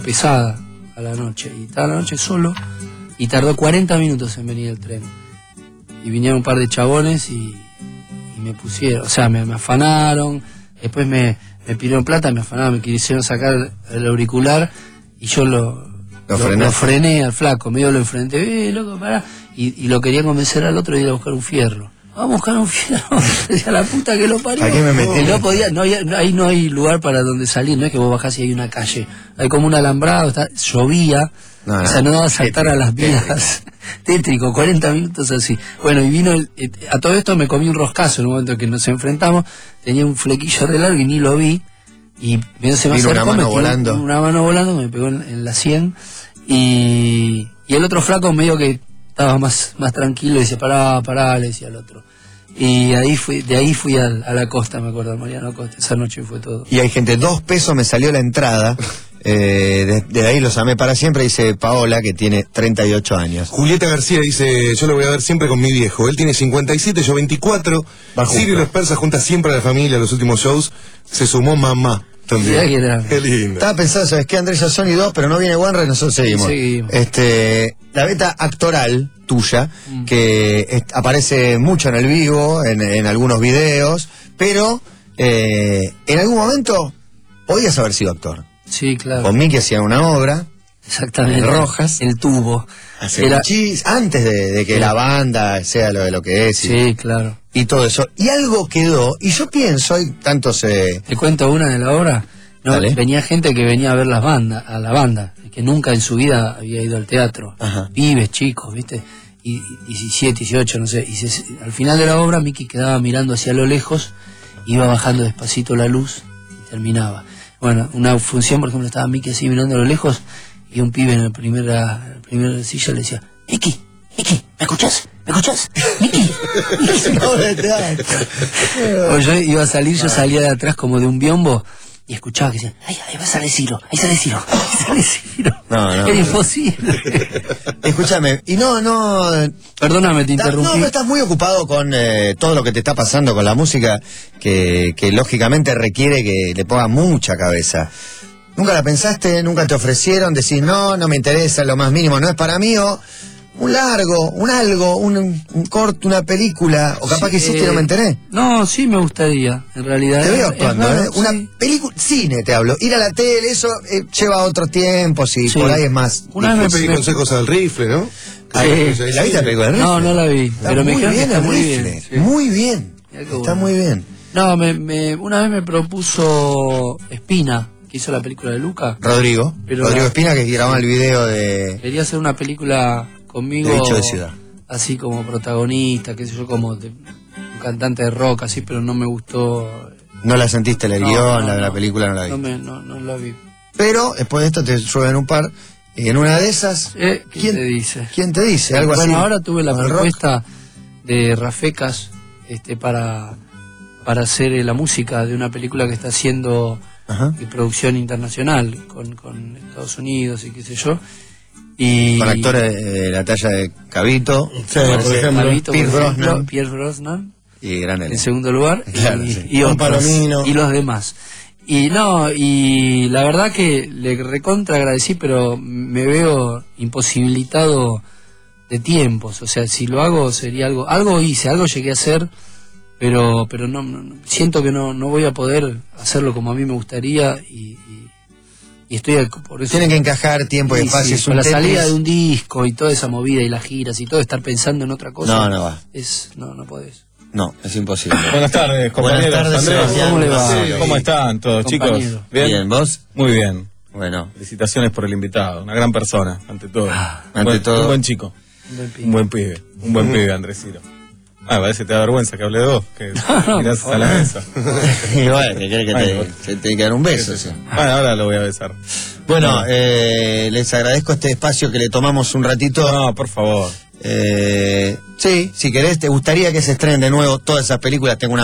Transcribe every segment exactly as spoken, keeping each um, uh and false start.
pesada a la noche, y estaba a la noche solo, y tardó cuarenta minutos en venir el tren. Y vinieron un par de chabones y, y me pusieron, o sea, me, me afanaron, después me, me pidieron plata, me afanaron, me quisieron sacar el auricular, y yo lo, lo, lo, lo frené al flaco, medio lo enfrenté, eh, loco, pará, y, y lo quería convencer al otro de ir a buscar un fierro. Vamos a buscar un fierro, a la puta que lo parió. ¿A qué me metí? No podía, no, no, ahí no hay lugar para donde salir, no es que vos bajás y hay una calle, hay como un alambrado, está, llovía, no, no, o sea, no daba a saltar tétrico, a las vías. Tétrico, cuarenta minutos así. Bueno, y vino, el, a todo esto me comí un roscazo en un momento que nos enfrentamos, tenía un flequillo re largo y ni lo vi, y me se me acercó, una mano me volando. Una mano volando, me pegó en, en la sien, y, y el otro flaco medio que estaba más, más tranquilo y decía, pará, pará, le decía al otro. Y ahí fui, de ahí fui a, a la costa, me acuerdo, Mariano Costa, esa noche fue todo. Y hay gente, dos pesos me salió la entrada, eh, de, de ahí los amé para siempre, dice Paola, que tiene treinta y ocho años. Julieta García dice, yo lo voy a ver siempre con mi viejo, él tiene cincuenta y siete, yo veinticuatro, Sirio y los Persas junta siempre a la familia, los últimos shows, se sumó mamá. También. Qué lindo. Estaba pensando, ¿sabes qué, Andrés? Ya son y dos, pero no viene Wanre, nosotros seguimos. Sí, seguimos. Este, la beta actoral tuya, mm. que es, aparece mucho en el vivo, en, en algunos videos, pero eh, en algún momento podías haber sido actor. Sí, claro. Con Miki hacían una obra. Exactamente. Rojas. El tubo. Era... Chis, antes de, de que sí. la banda sea lo de lo que es. Y, sí, claro. Y todo eso. Y algo quedó, y yo pienso, hay tantos... Eh... ¿Te cuento una de la obra? No, Dale. Venía gente que venía a ver las bandas, a la banda, que nunca en su vida había ido al teatro. Ajá. Pibes, chicos, ¿viste? Y diecisiete, dieciocho, no sé. Y se, al final de la obra, Miki quedaba mirando hacia lo lejos, iba bajando despacito la luz y terminaba. Bueno, una función, por ejemplo, estaba Miki así mirando a lo lejos, y un pibe en la primera, la primera silla le decía, Miki, Miki, ¿me escuchás? ¿Me escuchás? Miki, Miki. O yo iba a salir, yo salía de atrás como de un biombo y escuchaba que decían, ay, ahí va a salir Ciro, ahí sale Ciro, ahí sale Ciro. No, no. Era imposible. Escúchame, y no, no... Perdóname, te interrumpí. No, no estás muy ocupado con eh, todo lo que te está pasando con la música, que, que lógicamente requiere que le pongas mucha cabeza. ¿Nunca la pensaste? ¿Nunca te ofrecieron? Decís, no, no me interesa lo más mínimo, no es para mí, o un largo, un algo, un, un corto, una película, o capaz sí, que hiciste eh, y no me enteré? No, sí me gustaría, en realidad. Te veo actuando, raro, ¿eh? Una sí. película, cine te hablo, ir a la tele, eso eh, lleva otro tiempo, si sí. por ahí es más... Una vez me pedí consejos al rifle, ¿no? Ah, sí. ¿La viste la película del rifle? No, no la vi, está pero me dijeron que está muy rifle, bien. Sí. Muy bien, está bueno. muy bien. No, me, me, una vez me propuso Espina, que hizo la película de Luca. Rodrigo, pero Rodrigo la, Espina, que grababa el video de... Quería hacer una película conmigo, de Dicho de Ciudad, así como protagonista, qué sé yo, como de, un cantante de rock, así, pero no me gustó. ¿No la sentiste el no, guión, no, la, no, la película no la vi? No, me, no, no la vi. Pero después de esto te suben un par, y en una de esas... Eh, ¿Quién, ¿Quién te dice? ¿Quién te dice? Algo bueno, así. Bueno, ahora tuve la propuesta de Rafecas este, para, para hacer la música de una película que está haciendo de producción internacional con, con Estados Unidos y qué sé yo. Y con actores de la talla de Cabito, sí, por ejemplo, Cabito, Pierce por ejemplo, Brosnan. Pierce Brosnan Y gran en segundo lugar, claro, y, sí. y, otros, Palomino. y los demás. Y no, y la verdad que le recontra agradecí, pero me veo imposibilitado de tiempos. O sea, si lo hago sería algo, algo hice, algo llegué a hacer, pero pero no, no siento que no no voy a poder hacerlo como a mí me gustaría y, y, y estoy por eso. Tienen que encajar tiempo y, y espacio. Sí, con la salida de un disco y toda esa movida y las giras y todo, estar pensando en otra cosa. No, no va. Es, no, no podés. No, es imposible. Buenas tardes, compañeros. Buenas tardes, Andrés. Sebastián. ¿Cómo le va? Sí, ¿cómo están todos, Compañero. chicos? ¿Bien? Bien, ¿vos? Muy bien. Bueno. Felicitaciones por el invitado. Una gran persona, ante todo. Ah, ante buen, todo. Un buen chico. Un buen pibe. Un buen pibe. Un buen pibe, Andrés Ciro. Ah, parece que te da vergüenza que hable de vos, que mirás a la mesa. Y bueno, que quiere que te, Bueno, te, te que dar un beso. Sí. Bueno, ahora lo voy a besar. Bueno, Bueno. eh, les agradezco este espacio que le tomamos un ratito. No, por favor. Eh, sí, si querés, te gustaría que se estrenen de nuevo todas esas películas, tengo una más.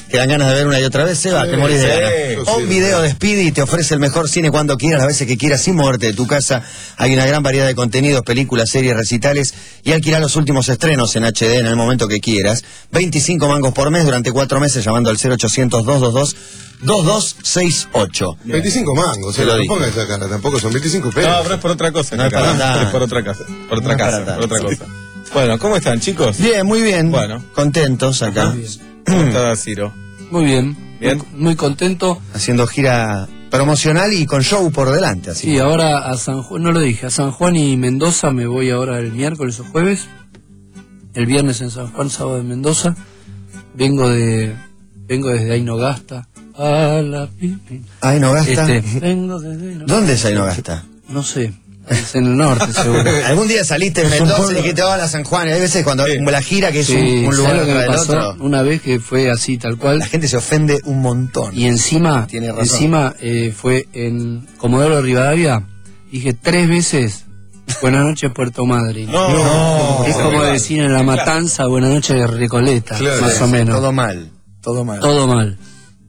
que dan ganas de ver una y otra vez. Seba, Sí, te morís de sí, ganas. sí, Un sí, video sí. de Speedy te ofrece el mejor cine cuando quieras, las veces que quieras, sin moverte de tu casa. Hay una gran variedad de contenidos, películas, series, recitales y alquilar los últimos estrenos en H D en el momento que quieras. veinticinco mangos por mes durante cuatro meses llamando al cero ochocientos, doscientos veintidós, veintidós sesenta y ocho. veinticinco mangos, Te o lo sea, no dije. pongas esa cara, tampoco son veinticinco pesos. No, pero es por otra cosa. No es acá, para tanto. es por otra casa. Por otra No es casa, para por otra tanto. cosa. Bueno, ¿cómo están, chicos? Bien, muy bien. Bueno. Contentos acá. ¿Cómo está Ciro? Muy bien. Bien. Muy, muy contento. Haciendo gira promocional y con show por delante. Así. Sí, ahora a San Juan, no lo dije, a San Juan y Mendoza me voy ahora el miércoles o jueves. El viernes en San Juan, sábado en Mendoza. Vengo de vengo desde Ainogasta a la pipi. Ay, no gasta. Este, vengo desde Ainogasta. ¿Dónde es ahí no gasta? No sé, es en el norte seguro. Algún día saliste en Mendoza y dijiste, hola San Juan. Hay veces cuando Sí. la gira que es un, Sí, un lugar ¿sabes lo que me atrás del pasó? otro, Una vez que fue así tal cual. la gente se ofende un montón. Y encima, Tiene razón. encima eh, fue en Comodoro Rivadavia, dije tres veces, buenas noches Puerto Madryn. No, no. Es como decir en La Matanza, buenas noches Recoleta, Claro, más sí, o menos. Todo mal, todo mal. Todo mal.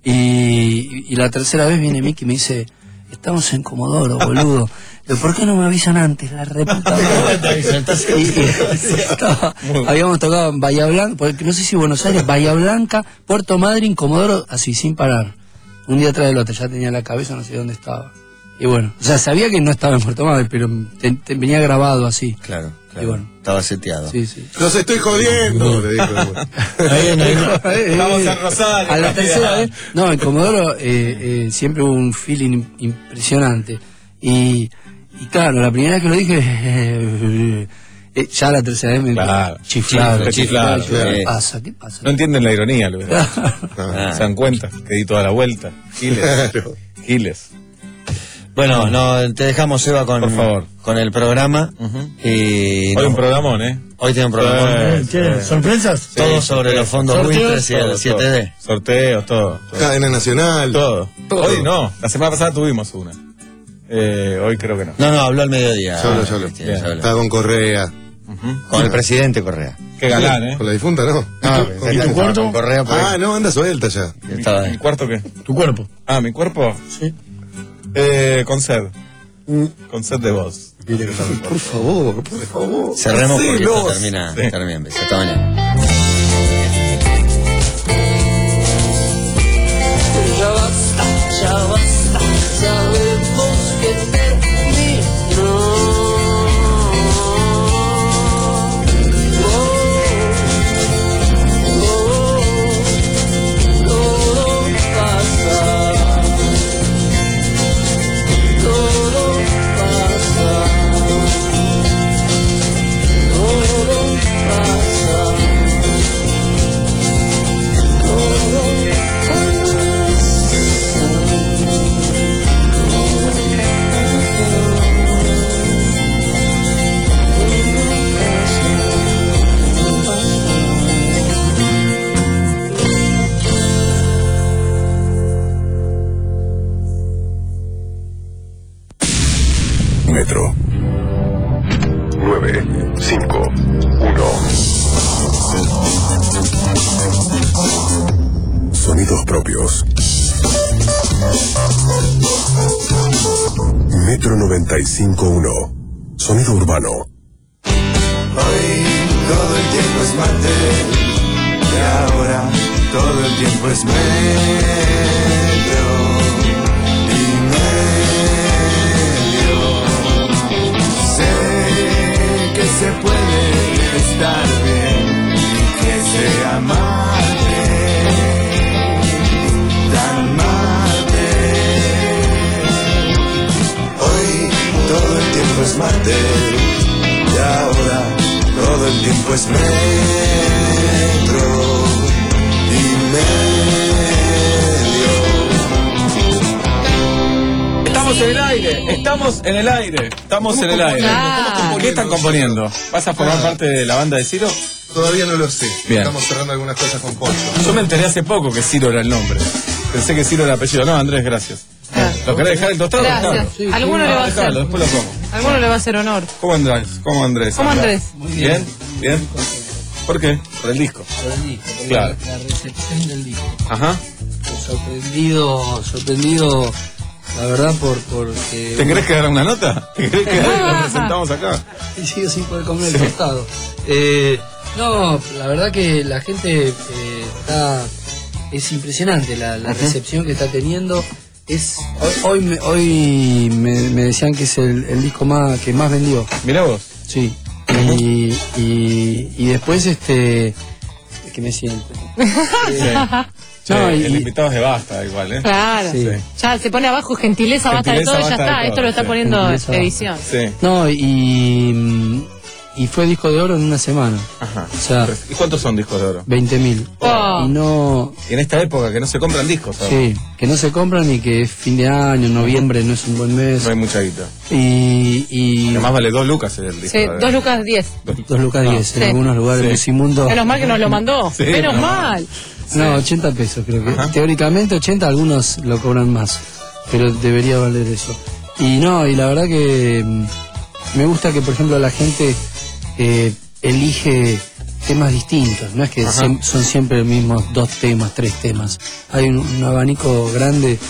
Y, y la tercera vez viene Miki y me dice, estamos en Comodoro, boludo. Digo, ¿por qué no me avisan antes, la reputa madre? Y- y- estaba- habíamos tocado en Bahía Blanca, porque no sé si Buenos Aires, Bahía Blanca, Puerto Madryn, Comodoro, así, sin parar. Un día atrás del otro, ya tenía la cabeza, no sé dónde estaba. Y bueno, o sea, sabía que no estaba en Puerto Madryn, pero te- te- venía grabado así. Claro, claro. Y bueno. Estaba seteado. Sí, sí. ¡Los estoy jodiendo! Le dijo. Vamos a Rosario. A la rápida. tercera vez, no, en Comodoro eh, eh, siempre hubo un feeling impresionante. Y, y claro, la primera vez que lo dije, eh, ya la tercera vez me Claro. chiflado, Chifla, chiflado. chiflado, ¿Qué sí. pasa? ¿Qué pasa? No entienden la ironía, Luis. Ah. ¿Se dan cuenta? Que di toda la vuelta. Giles. Claro. Giles. Bueno, no, te dejamos, Eva, con, Por favor. con el programa. Ujú. Y Hoy no, un programón, ¿eh? hoy tiene un programa. Sí, sí. ¿Sorpresas? Todo sobre los fondos buitres y el Todo, siete D. todo. Sorteos, todo. todo. Cadena Nacional. Todo. Todo. Hoy no. La semana pasada tuvimos una. Eh, hoy creo que no. No, no, habló al mediodía. Solo, solo. Cristian, Bien. solo. Estaba con Correa. Ujú. Con el presidente Correa. Qué galán, ¿eh? Con la difunta, ¿no? Ah, Con- ¿y tu cuarto? Con Correa, por Ah, ahí. no, anda suelta ya. Estaba ahí. ¿Mi cuarto qué? Tu cuerpo. Ah, ¿mi cuerpo? Sí. Eh, con sed. Con sed de voz. Por favor, por favor. Cerremos porque esto Hacelos. termina, Sí. termina en beso. Hasta mañana. Ya basta, ya basta, sabemos que terminó. Oh, oh, todo pasa, todo pasa, todo pasa, todo Metro. nueve cinco uno. Sonidos propios. Metro noventa y cinco uno. Sonido urbano. Hoy todo el tiempo es martes y ahora todo el tiempo es metro y medio. Sé que se puede estar bien y que se amarte tan martes. Hoy todo el tiempo es martes y ahora todo el tiempo es metro y medio. Estamos en el aire, estamos en el aire, estamos en el aire. Ah. ¿Qué están componiendo? ¿Vas a formar parte de la banda de Ciro? Todavía no lo sé. Bien. Estamos cerrando algunas cosas con Poncho. Yo me enteré hace poco que Ciro era el nombre. Pensé que Ciro era el apellido. No, Andrés, gracias. ¿Lo querés dejar el tostado? Gracias. Dejalo. Alguno le va a hacer. Dejalo, después lo como. Alguno le va a hacer honor. ¿Cómo Andrés? ¿Cómo Andrés? ¿Cómo Andrés? ¿Bien? ¿Bien? ¿Por qué? Por el disco. Por el disco, por claro. la, la recepción del disco. Ajá. Sorprendido, sorprendido, la verdad, por porque... ¿Te querés quedar una nota? ¿Te querés quedar y la presentamos acá? Y sigo sin poder comer el costado. Eh, no, la verdad que la gente eh, está... Es impresionante la, la recepción que está teniendo. Es Hoy, hoy, me, hoy me, me decían que es el, el disco más que más vendió. Mirá vos. Sí. Y, y, y después, este... que me siento. Sí. Che, No, y- el invitado es de Basta, igual, ¿eh? Claro. Sí. Ya se pone abajo gentileza, basta de Gentileza, todo, ya basta de está. todo, Esto lo está sí. poniendo Gentileza, edición. Sí. No, y, y fue disco de oro en una semana. Ajá. O sea, ¿Y cuántos son discos de oro? veinte mil. Oh. Y no... Y en esta época que no se compran discos, ¿sabes? Sí, que no se compran y que es fin de año, noviembre no es un buen mes. No hay mucha guita. Y... y Además vale dos lucas el disco. Sí, de- dos lucas diez. dos lucas Ah, diez en sí. algunos lugares Sí. Musimundo. Menos mal que nos lo mandó. Sí, Menos no. mal. No, ochenta pesos creo que. Ajá. Teóricamente ochenta, algunos lo cobran más, pero debería valer eso. Y no, y la verdad que mm, me gusta que, por ejemplo, la gente eh, elige temas distintos, no es que Ajá. siem- son siempre los mismos dos temas, tres temas. Hay un, un abanico grande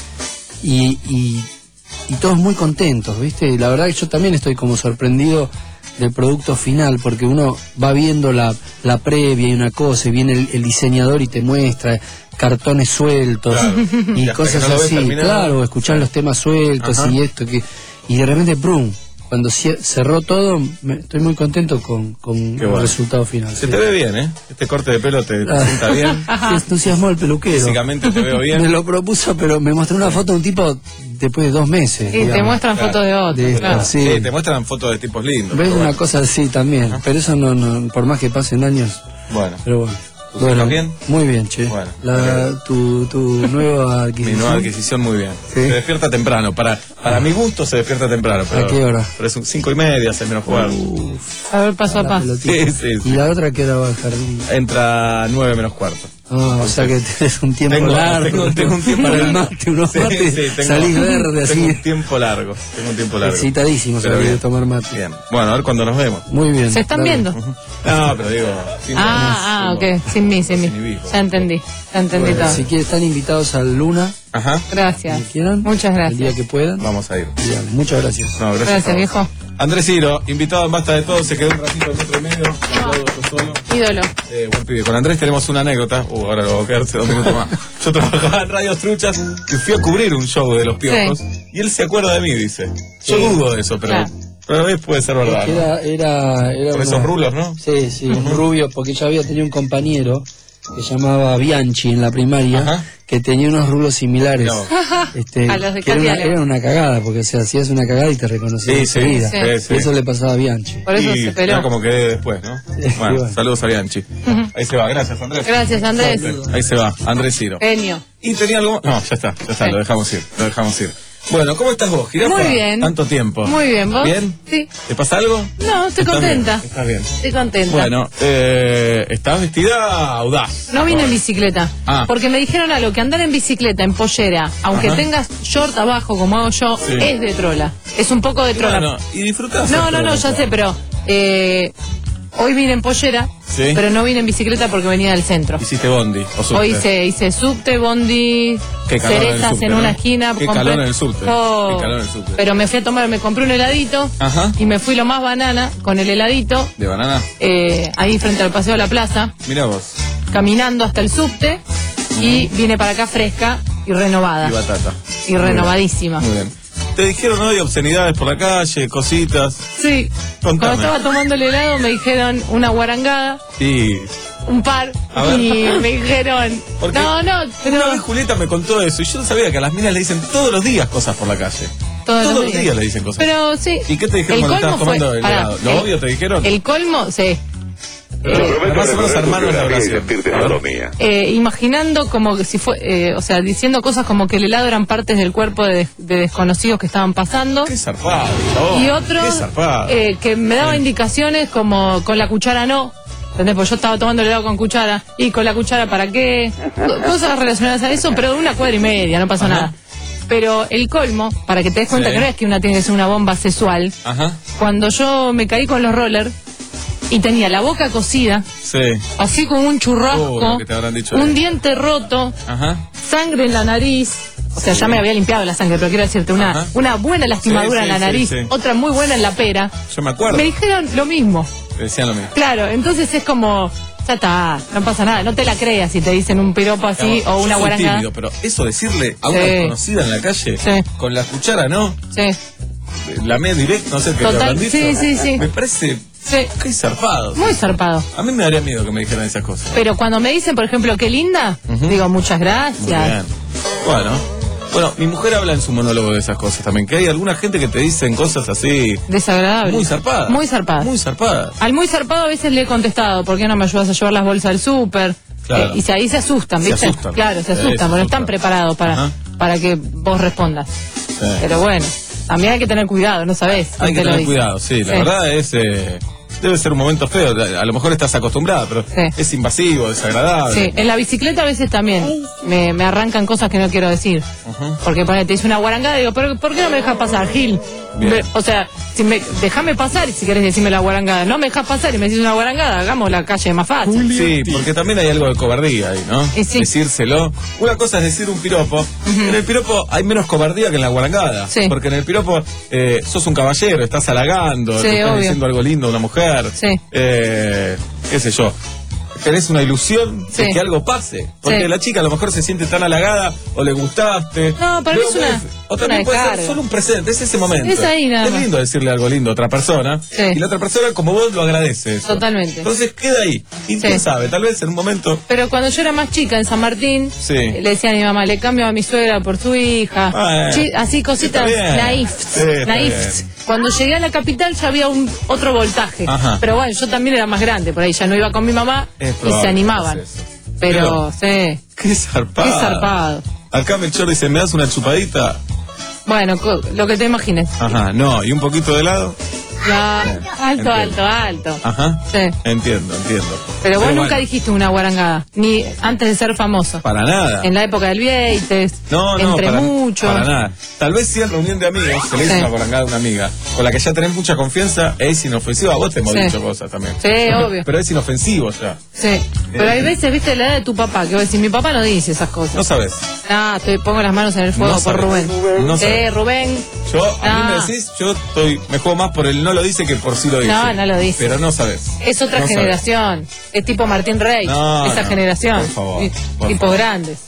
y, y, y todos muy contentos, ¿viste? Y la verdad que yo también estoy como sorprendido del producto final, porque uno va viendo la, la previa y una cosa, y viene el, el diseñador y te muestra cartones sueltos Claro. y Y hasta cosas que no lo ves así, terminado. claro, escuchar los temas sueltos Ajá. y esto, que y de repente, ¡prum! Cuando cie- cerró todo, me- estoy muy contento con, con Qué el bueno. resultado final. Se sí. te ve bien, ¿eh? Este corte de pelo te, te Ah. sienta bien. Se entusiasmó el peluquero. Físicamente te veo bien. Me lo propuso, pero me mostró una foto de un tipo después de dos meses. Y te digamos. muestran Claro. fotos de otros. De- Claro. sí. Sí, te muestran fotos de tipos lindos. Ves pero una bueno. cosa así también, pero eso no, no, por más que pasen años, Bueno, pero bueno. ¿Tú Bueno, estás bien? muy bien, che. Bueno, La, tu, tu nueva mi adquisición. nueva adquisición muy bien. Sí. Se despierta temprano. Para para mi gusto se despierta temprano. Pero, ¿A qué hora? Pero es un cinco y media, seis menos cuarto. A ver, paso a La paso. pelotita. Sí, sí, sí. ¿Y la otra que hora va al jardín? Entra nueve menos cuarto. Ah, o sea que tenés un tiempo Tengo, largo. tengo, tengo un tiempo para el largo. mate, unos Sí, mates, sí, tengo- salís verde así. Tengo un tiempo largo. Tengo un tiempo largo. Excitadísimo Pero salir de bien. tomar mate. Bien. Bueno, a ver cuándo nos vemos. Muy bien. ¿Se están dale. viendo? No, pero digo. sin Ah, ganas, ah, sin ok. Sin mí, sin mí. Sin mí. Ya entendí. Ya entendí Bueno, todo. si quieren, están invitados al Luna, Ajá. Gracias. si quieran. Muchas El día gracias. que puedan. Vamos a ir. Díganme. Muchas gracias. No, gracias. Gracias, a vos. viejo. Andrés Ciro, invitado en Basta de Todo, se quedó un ratito en metro y medio, lo aplaudo yo solo. Ídolo. Eh, buen pibe. Con Andrés tenemos una anécdota, uh, ahora lo voy a quedarse dos minutos más. Yo trabajaba en Radios Truchas y fui a cubrir un show de Los Piojos y él se acuerda de mí, dice. Yo Sí. dudo de eso, pero, Claro. pero a veces puede ser verdad. ¿no? Era, era, era Con una- esos rulos, ¿no? Sí, sí, un rubio, porque yo había tenido un compañero que se llamaba Bianchi en la primaria, Ajá. que tenía unos rulos similares. No. Este, A los de que era, una, Catiale. era una cagada, porque o sea, hacías una cagada y te reconocías Sí, sí, enseguida. sí, sí. Y eso le pasaba a Bianchi. Por eso y se peló. era como quedé después, ¿no? Sí, Bueno, bueno. saludos a Bianchi. Ahí se va, gracias Andrés. Gracias, Andrés. Ahí se va, Andrés Ciro. Genio. Y tenía algo. No, ya está, ya está, Sí. lo dejamos ir, lo dejamos ir. Bueno, ¿cómo estás vos, Jirafa? Muy bien. Tanto tiempo. Muy bien, ¿vos? ¿Bien? Sí. ¿Te pasa algo? No, estoy ¿Estás contenta. bien? Estás bien. Estoy contenta. Bueno, eh, estás vestida audaz. No vine en bicicleta. Ah. Porque me dijeron algo, que andar en bicicleta, en pollera, aunque Ajá. tengas short abajo como hago yo, Sí. es de trola. Es un poco de trola. Bueno, y disfrutás. No, no, no, ya sé, pero eh, hoy vine en pollera, Sí. pero no vine en bicicleta porque venía del centro. Hiciste bondi o subte. Hoy hice, hice subte, bondi, Qué calor en el cerezas subte, en ¿no? una esquina. Qué calor en el subte. Oh. Qué calor en el subte. Pero me fui a tomar, me compré un heladito Ajá. y me fui lo más banana con el heladito ¿De banana? eh, ahí frente al Paseo de la Plaza, Mira vos. caminando hasta el subte y vine para acá fresca y renovada. Y batata. Y renovadísima. Muy bien. Te dijeron hoy obscenidades por la calle, cositas. Sí. Contame. Cuando estaba tomando el helado me dijeron una guarangada, Y. un par, A ver. y me dijeron, Porque no, no, Una pero vez Julieta me contó eso y yo no sabía que a las minas le dicen todos los días cosas por la calle. todos, Todos los días le dicen cosas. Pero sí. ¿Y qué te dijeron El cuando colmo estabas tomando fue- el pará, helado? ¿Lo el- obvio te dijeron? El colmo, sí. Más o menos armaron la oración. A ver. Eh, imaginando como que si fue, eh, o sea, diciendo cosas como que el helado eran partes del cuerpo de, de desconocidos que estaban pasando. Qué zarpado. oh, Y otro Qué zarpado. eh, que me daba indicaciones como con la cuchara no. ¿Entendés? Pues yo estaba tomando el helado con cuchara. ¿Y con la cuchara para qué? Co- Cosas relacionadas a eso, pero de una cuadra y media, no pasó Ajá. nada. Pero el colmo, para que te des cuenta Sí. que no es que una tiene que ser una bomba sexual, Ajá. cuando yo me caí con los rollers, y tenía la boca cosida, Sí. así como un churrasco, Oh, lo que te habrán dicho un ahí. diente roto, Ajá. sangre en la nariz. O sea, ya me había limpiado la sangre, pero quiero decirte, una, Ajá. una buena lastimadura Sí, sí, en la sí, nariz, sí. otra muy buena en la pera. Yo me acuerdo. Me dijeron lo mismo. Te decían lo mismo. Claro, entonces es como, ya está, no pasa nada, no te la creas si te dicen un piropo así Digamos, o una yo soy guarangada. tímido, pero eso decirle a una Sí. desconocida en la calle, Sí. con la cuchara, ¿no? Sí, La media directa, no sé qué Total, le habrán dicho. sí, sí, sí. Me parece sí, que zarpado. muy zarpado. A mí me daría miedo que me dijeran esas cosas. Pero cuando me dicen, por ejemplo, qué linda, Ujú. digo, muchas Muy gracias. bien. Bueno. Bueno, mi mujer habla en su monólogo de esas cosas también, que hay alguna gente que te dicen cosas así Desagradable. muy zarpadas. Muy zarpadas. Muy zarpadas. Al muy zarpado a veces le he contestado, ¿por qué no me ayudas a llevar las bolsas del súper? Claro. Eh, y se- ahí se asustan, Se ¿viste? asustan. Claro, se Sí, asustan, se porque no están asustan. preparados para, Ajá. para que vos respondas. Sí. Pero bueno, también hay que tener cuidado, no sabés. Hay quién que te lo tener dice. cuidado, sí. La Sí. verdad es... eh, debe ser un momento feo. A lo mejor estás acostumbrada, pero Sí. es invasivo, desagradable. Sí, en la bicicleta a veces también me, me arrancan cosas que no quiero decir. Ujú. Porque ponete, te dice una guarangada y digo, ¿pero por qué no me dejas pasar, Gil? Bien. Me- o sea, si me, déjame pasar y si querés decirme la guarangada. No me dejas pasar y me decís una guarangada, hagamos la calle más fácil. Sí, porque también hay algo de cobardía ahí, ¿no? Y sí. Decírselo. Una cosa es decir un piropo. En el piropo hay menos cobardía que en la guarangada. Sí. Porque en el piropo eh, sos un caballero, estás halagando, Sí, te estás obvio. diciendo algo lindo a una mujer. Sí. Eh, qué sé yo. Tenés una ilusión de Sí. que algo pase. Porque Sí. la chica a lo mejor se siente tan halagada o le gustaste. No, para mí Luego es una- puede- O también una puede ser descarga. solo un presente, es ese momento. Es ahí nada Es más. lindo decirle algo lindo a otra persona. Sí. Y la otra persona, como vos, lo agradece. eso. Totalmente. Entonces queda ahí. Y Sí. quién sabe, tal vez en un momento. Pero cuando yo era más chica en San Martín, Sí. eh, le decía a mi mamá, le cambio a mi suegra por su hija. Ah, Chi- así cositas está bien. naif. Sí, está naif. bien. Cuando llegué a la capital ya había un otro voltaje. Ajá. Pero bueno, yo también era más grande, por ahí ya no iba con mi mamá Es y probable se animaban. que pase eso. Pero, sí, Qué zarpado. qué zarpado. Acá Melchor dice, ¿me das una chupadita? Bueno, co- lo que te imagines. Ajá, no, ¿y un poquito de helado? Ya, alto, entiendo. alto, alto. Ajá. Sí. Entiendo, entiendo. Pero vos nunca bueno, dijiste una guarangada, ni antes de ser famoso. Para nada. En la época del Vieites, No, no, entre para, muchos. para nada. Tal vez sí en reunión de amigos, se le hizo Sí. una guarangada a una amiga, con la que ya tenés mucha confianza, es inofensivo. A vos te hemos Sí. dicho cosas también. Sí, obvio. Pero es inofensivo ya. Sí, pero hay veces, viste, la edad de tu papá, que vos decís, mi papá no dice esas cosas. No sabes. Ah, te pongo las manos en el fuego No por sabes. Rubén. No sí, sabes. Rubén. Yo, a mí Ah. me decís, yo estoy, me juego más por el no lo dice que por sí lo dice. No, no lo dice. Pero no sabes. Es otra No sabes. generación. Es tipo Martín Rey. No, esa no, generación. por favor, Y- por Tipos favor. grandes.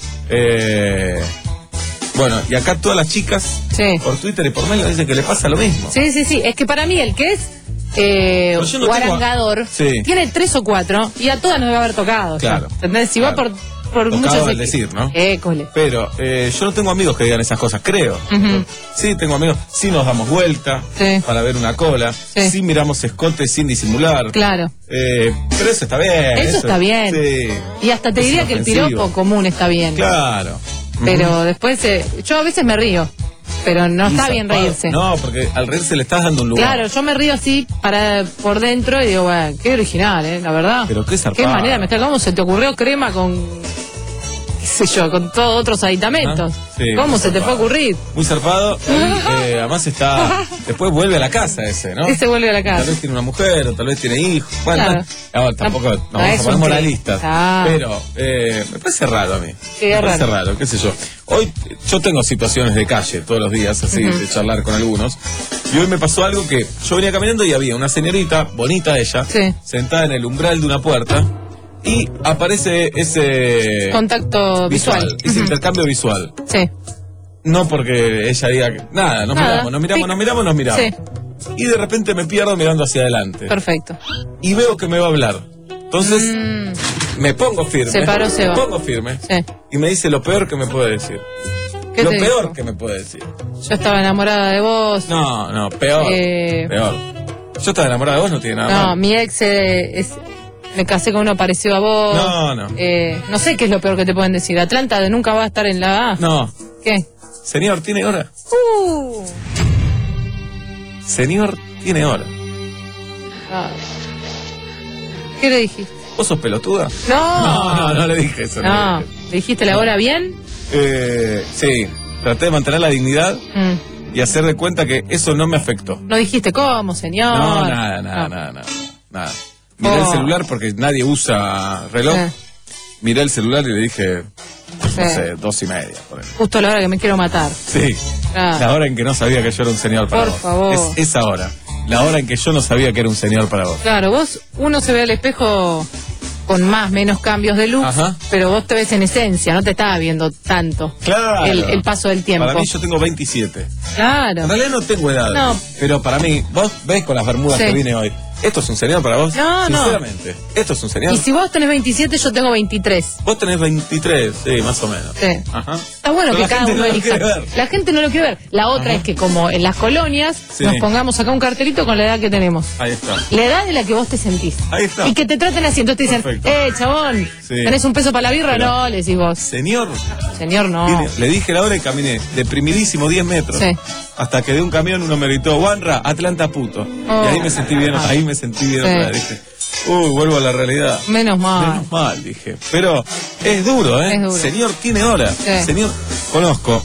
Eh, bueno, y acá todas las chicas Sí. por Twitter y por mail dicen que le pasa lo mismo. Sí, sí, sí. Es que para mí el que es eh, Pero yo no guarangador tengo- Sí. tiene tres o cuatro y a todas nos debe haber tocado. ya. Claro. ¿Entendés? Si va Claro. por, por Tocado muchas. al decir, ¿no? École. Pero eh, yo no tengo amigos que digan esas cosas, creo. Ujú. Sí, tengo amigos. Sí nos damos vuelta Sí. para ver una cola. Sí. Sí, miramos escotes sin disimular. Claro. Eh, pero eso está bien. Eso está bien. Sí. Y hasta te Es diría que el inofensivo. piropo común está bien. Claro. Pero después, eh, yo a veces me río, pero no Y está bien zarpado. reírse. No, porque al reírse le estás dando un lugar. Claro, yo me río así para por dentro y digo, bueno, qué original, ¿eh? La verdad. Pero qué zarpado. manera, me está, ¿cómo se te ocurrió crema con, qué sé yo, con todos otros aditamentos? Ah, sí, ¿Cómo muy se te zarpado. fue a ocurrir? Muy zarpado. Y, eh, además está. Después vuelve a la casa ese, ¿no? Ese vuelve a la Tal casa. vez tiene una mujer o tal vez tiene hijos. Bueno, Claro. ahora tampoco No, nos no vamos es a poner un moralistas. Ah. Pero eh, me parece raro a mí. Sí, me es parece raro. raro, qué sé yo. Hoy yo tengo situaciones de calle todos los días, así, Ujú. de charlar con algunos. Y hoy me pasó algo que yo venía caminando y había una señorita, bonita ella, Sí. sentada en el umbral de una puerta. Y aparece ese Contacto visual. ese Ujú. intercambio visual. Sí. No porque ella diga que. Nada, nos Nada. miramos, nos miramos, Sí. nos miramos, nos miramos. Sí. Y de repente me pierdo mirando hacia adelante. Perfecto. Y veo que me va a hablar. Entonces Mm, me pongo firme. Se paró, se me va. pongo firme. sí. Y me dice lo peor que me puede decir. ¿Qué Lo te peor dijo? que me puede decir. Yo estaba enamorada de vos. No, no, peor. Eh, Peor. Yo estaba enamorada de vos, no tiene nada No, malo. mi ex eh, es, me casé con uno parecido a vos. No, no. Eh, no sé qué es lo peor que te pueden decir. Atlanta de nunca va a estar en la A. No. ¿Qué? Señor, ¿tiene hora? Uh. Señor, tiene hora. Ah. ¿Qué le dijiste? ¿Vos sos pelotuda? No. No, no, no le dije eso. No. le dije. ¿Le dijiste la hora bien? Eh, sí, traté de mantener la dignidad Mm. y hacer de cuenta que eso no me afectó. No dijiste cómo, señor. No, nada, nada, No. nada, nada, nada. Miré Oh. el celular porque nadie usa reloj. Eh. Miré el celular y le dije, no Sí. sé, dos y media. Por ahí. Justo a la hora que me quiero matar. Sí, Ah. la hora en que no sabía que yo era un señor para Por vos. favor. Es esa hora, la hora en que yo no sabía que era un señor para vos. Claro, vos, uno se ve al espejo con más, menos cambios de luz, Ajá. pero vos te ves en esencia, no te estás viendo tanto. Claro. El, el paso del tiempo. Para mí yo tengo veintisiete. Claro. En realidad no tengo edad. No. Pero para mí, vos ves con las bermudas Sí. que vine hoy. ¿Esto es un señor para vos? No, no. Sinceramente, ¿esto es un señor? Y si vos tenés veintisiete, yo tengo veintitrés. Vos tenés veintitrés, sí, más o menos. Sí. Ajá. Está bueno Pero que la cada gente uno no lo elija. quiere ver. La gente no lo quiere ver. La otra Ajá. es que como en las colonias Sí. nos pongamos acá un cartelito con la edad que tenemos. Ahí está. La edad de la que vos te sentís. Ahí está. Y que te traten así. Entonces te dicen, Perfecto. eh, chabón, Sí. ¿tenés un peso para la birra? Pero- No, le decís vos. Señor, Señor, no. Viene- le dije la hora y caminé deprimidísimo diez metros. Sí. Hasta que de un camión uno me gritó, Wanra, Atlanta puto. Oh. Y ahí me sentí bien, ahí me sentí bien Sí. otra vez. Dije, uy, vuelvo a la realidad. Menos mal. Menos mal, dije. Pero es duro, ¿eh? Es duro. Señor, tiene hora. Sí. Señor, conozco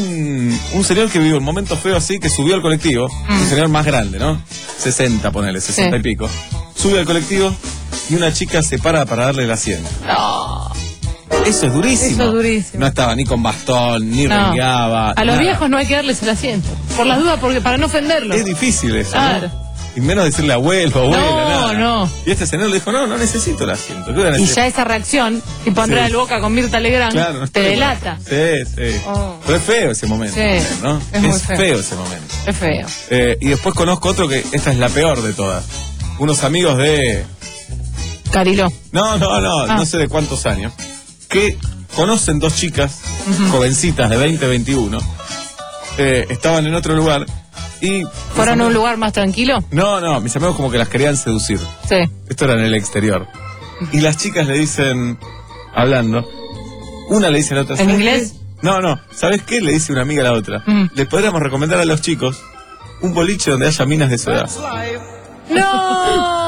un, un señor que vivió un momento feo así, que subió al colectivo. Mm. Un señor más grande, ¿no? sesenta, ponele, sesenta Sí. y pico. Sube al colectivo y una chica se para para darle el asiento. No. Eso es durísimo. Eso es durísimo. No estaba ni con bastón, ni No. rengueaba. A los nada. viejos no hay que darles el asiento. Por las dudas, porque para no ofenderlos. Es difícil eso, Claro. ¿no? Y menos decirle abuelo, abuela, No, nada. no. Y este señor le dijo, no, no necesito el asiento. ¿Qué voy a Y necesitar? ya esa reacción, tipo Andrea Sí. del Boca con Mirta Legrand, Claro, no te está delata. bueno. Sí, sí. Oh. Pero es feo ese momento, Sí, también, ¿no? es muy feo. feo ese momento. Es feo. Eh, y después conozco otro que esta es la peor de todas. Unos amigos de... Cariló. No, no, no, Ah. no sé de cuántos años. Que conocen dos chicas, jovencitas de veinte, veintiuno. Eh, estaban en otro lugar y... ¿Fueron a un lugar más tranquilo? No, no, mis amigos como que las querían seducir. Sí. Esto era en el exterior. Y las chicas le dicen, hablando, una le dice a la otra... ¿En ¿sabes inglés? qué? No, no, ¿sabes qué? Le dice una amiga a la otra. Mm. Les podríamos recomendar a los chicos un boliche donde haya minas de su edad. ¡No!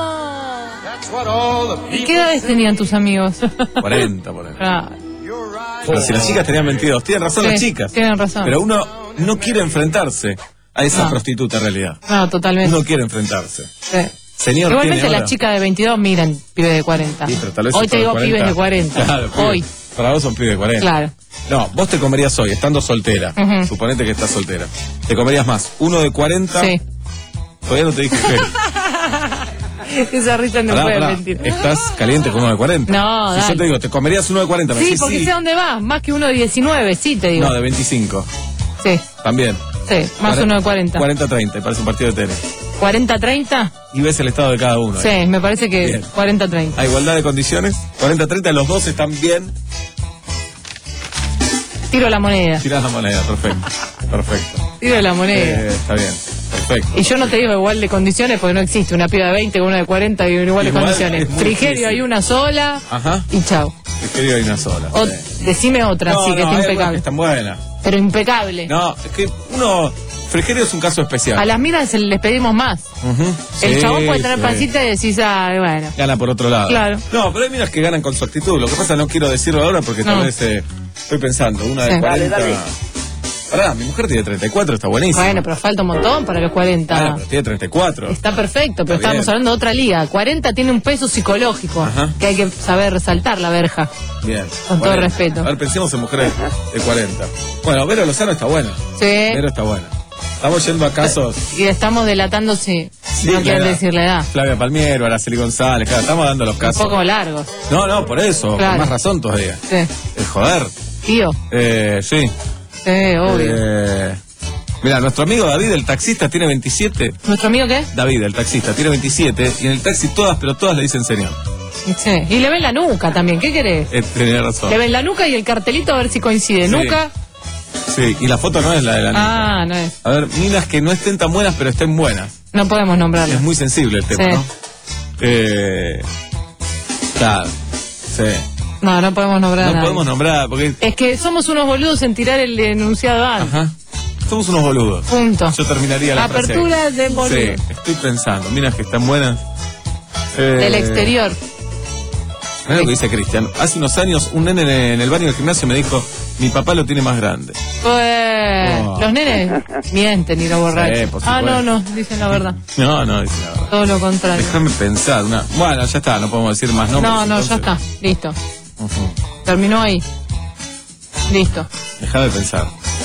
¿Qué edades tenían tus amigos? cuarenta, por ejemplo. Claro. Pero si las chicas tenían veintidós, tienen razón Sí, las chicas. tienen razón. Pero uno no quiere enfrentarse a esa No. prostituta en realidad. No, totalmente. Uno quiere enfrentarse. Sí. Señor, Igualmente ¿tiene las hora? chicas de veintidós miran pibes de cuarenta. Sí, pero tal vez Hoy si te digo fueron pibes de cuarenta. Claro, pibes. Hoy. Para vos son pibes de cuarenta. Claro. No, vos te comerías hoy, estando soltera. Ujú. Suponete que estás soltera. Te comerías más. Uno de cuarenta. Sí. Todavía no te dije qué. Esa risa no Pará, puede pará. mentir. Estás caliente con uno de cuarenta. No, Si yo dale. te digo, te comerías uno de cuarenta, me Sí, decís porque sí. sé dónde vas. Más que uno de diecinueve, sí te digo. No, de veinticinco. Sí, También. sí. Más uno de cuarenta. cuarenta treinta, parece un partido de tenis. ¿cuarenta treinta? Y ves el estado de cada uno. Sí, me parece que Bien. cuarenta treinta. A igualdad de condiciones, cuarenta treinta, los dos están bien. Tiro la moneda. Tirás la moneda, perfecto. Perfecto. Tiro la moneda. Eh, está bien, perfecto. Y yo no te digo igual de condiciones porque no existe una piba de veinte con una de cuarenta y igual de Igual condiciones. es muy Frigerio difícil. hay una sola Ajá. y chao. Es que digo, hay una sola. O- sí. Decime otra, No, sí, que no, está hay algunas que impecable. están buenas. Pero impecable. No, es que uno. Frigerio es un caso especial. A las minas les pedimos más. Ujú. El Sí, chabón puede tener sí. pancita y decís, ah, bueno. Gana por otro lado. Claro. No, pero hay minas que ganan con su actitud. Lo que pasa, no quiero decirlo ahora porque tal No. vez eh, estoy pensando. Una de Sí. cuarenta. Pará, mi mujer tiene treinta y cuatro, está buenísima. Bueno, pero falta un montón para los cuarenta. Bueno, pero tiene treinta y cuatro. Está perfecto, pero Está estamos bien. hablando de otra liga. cuarenta tiene un peso psicológico Ajá. que hay que saber resaltar la verja. Bien. Con todo Bueno, respeto. A ver, pensemos en mujeres de cuarenta. Bueno, Vero Lozano está buena. Sí. Vero está buena. Estamos yendo a casos. Y estamos delatando si Sí, no la quieren edad. decir la edad. Flavia Palmiero, Araceli González, claro, estamos dando los Un casos. poco largos. No, no, por eso, Claro. con más razón todavía. Sí. Eh, joder. Tío. Eh, sí. Sí, obvio. Eh, mira, nuestro amigo David, el taxista, tiene veintisiete. ¿Nuestro amigo qué? David, el taxista, tiene veintisiete. Y en el taxi todas, pero todas le dicen señor. Sí. Y le ven la nuca también. ¿Qué querés? Eh, tenía razón. Le ven la nuca y el cartelito a ver si coincide. Sí. Nuca. Sí, y la foto no es la de la niña. Ah, no es. A ver, minas que no estén tan buenas, pero estén buenas. No podemos nombrarlo. Es muy sensible el tema, Sí. ¿no? Eh, claro, sí. No, no podemos nombrar a No nadie. podemos nombrar, porque... Es que somos unos boludos en tirar el enunciado antes. Ajá. Somos unos boludos. Punto. Yo terminaría la frase Apertura ahí. de boludo. Sí, estoy pensando. Minas que están buenas. Eh, Del exterior. Mirá lo que dice Cristian. Hace unos años un nene en el baño del gimnasio me dijo, Mi papá lo tiene más grande. Pues, oh. Los nenes mienten y lo borrachos. Sí, ah, no, no, dicen la verdad. No, no, dicen la verdad. Todo lo contrario. Déjame pensar. Una... Bueno, ya está, no podemos decir más nombres. No, no, entonces... ya está, listo. Uh-huh. Terminó ahí. Listo. Déjame pensar.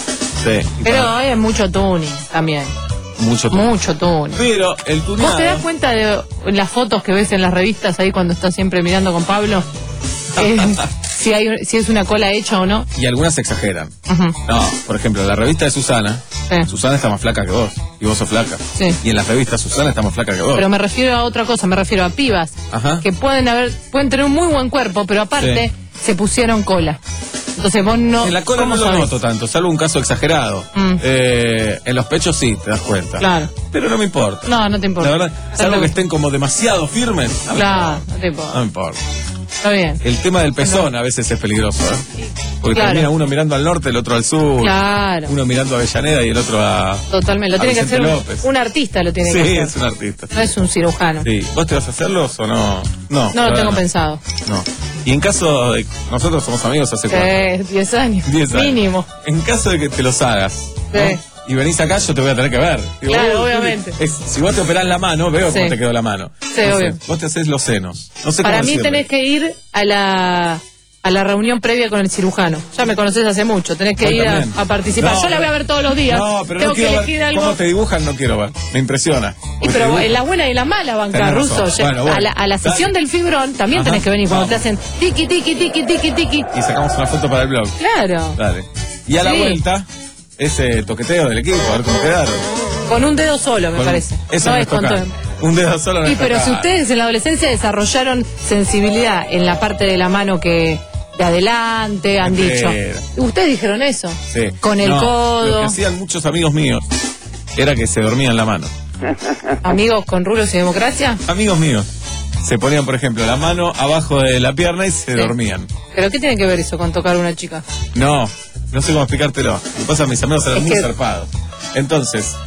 Sí. Pero para... hay mucho tuning también. Mucho tuning. Mucho tuning. Pero el tuneado... ¿Vos te das cuenta de las fotos que ves en las revistas ahí cuando estás siempre mirando con Pablo? Eh, si, hay, si es una cola hecha o no. Y algunas se exageran. Uh-huh. No, por ejemplo, la revista de Susana. Sí. Susana está más flaca que vos. Y vos sos flaca. Sí. Y en las revistas Susana está más flaca que vos. Pero me refiero a otra cosa, me refiero a pibas. Ajá. Que pueden haber, pueden tener un muy buen cuerpo, pero aparte sí. se pusieron cola. Entonces vos no... En la cola no lo sabés? Noto tanto, salvo un caso exagerado. Mm. Eh, en los pechos sí, te das cuenta. Claro. Pero no me importa. No, no te importa. La verdad, salvo que estén como demasiado firmes. No claro, no te importa. No me importa. Está bien. El tema del pezón a veces es peligroso, ¿eh? Porque claro. termina uno mirando al norte, el otro al sur. Claro. Uno mirando a Avellaneda y el otro a... Totalmente. Lo a tiene Vicente que hacer López. un, un artista, lo tiene sí, que hacer. Sí, es un artista. No es un cirujano. Sí. ¿Vos te vas a hacerlos o no? No. No lo tengo no. pensado. No. Y en caso de... Nosotros somos amigos hace cuánto. Eh, diez años. Diez años. Mínimo. En caso de que te los hagas, sí. ¿no? Y venís acá, yo te voy a tener que ver. Digo, claro, obviamente. Es, si vos te operás la mano, veo sí. cómo te quedó la mano. Sí, no obvio. Sé, vos te haces los senos. No sé Para cómo mí decirle. tenés que ir a la... a la reunión previa con el cirujano. Ya me conocés hace mucho, tenés que Vos ir a, a participar. No, Yo la voy a ver todos los días. No, pero Tengo no que elegir ver algo. Cómo te dibujan no quiero ver. Me impresiona. Y pero en la buena y en la mala, banca ruso. Bueno, bueno. A, la, a la sesión Dale. del fibrón también Ajá. tenés que venir cuando Vamos. te hacen tiki, tiki, tiki, tiki, tiki. Y sacamos una foto para el blog. Claro. Dale. Y a la sí. vuelta, ese toqueteo del equipo, a ver cómo quedaron. Con un dedo solo, me con, parece. Eso no no es con todo. Un dedo solo no Sí, es pero tocar. si ustedes en la adolescencia desarrollaron sensibilidad en la parte de la mano que de adelante, han dicho. Ustedes dijeron eso. Sí. Con el no, codo. Lo que hacían muchos amigos míos era que se dormían la mano. ¿Amigos con rulos y democracia? Amigos míos. Se ponían, por ejemplo, la mano abajo de la pierna y se sí. dormían. ¿Pero qué tiene que ver eso con tocar a una chica? No, no sé cómo explicártelo. Lo que pasa es que mis amigos eran es muy que... zarpados. Entonces,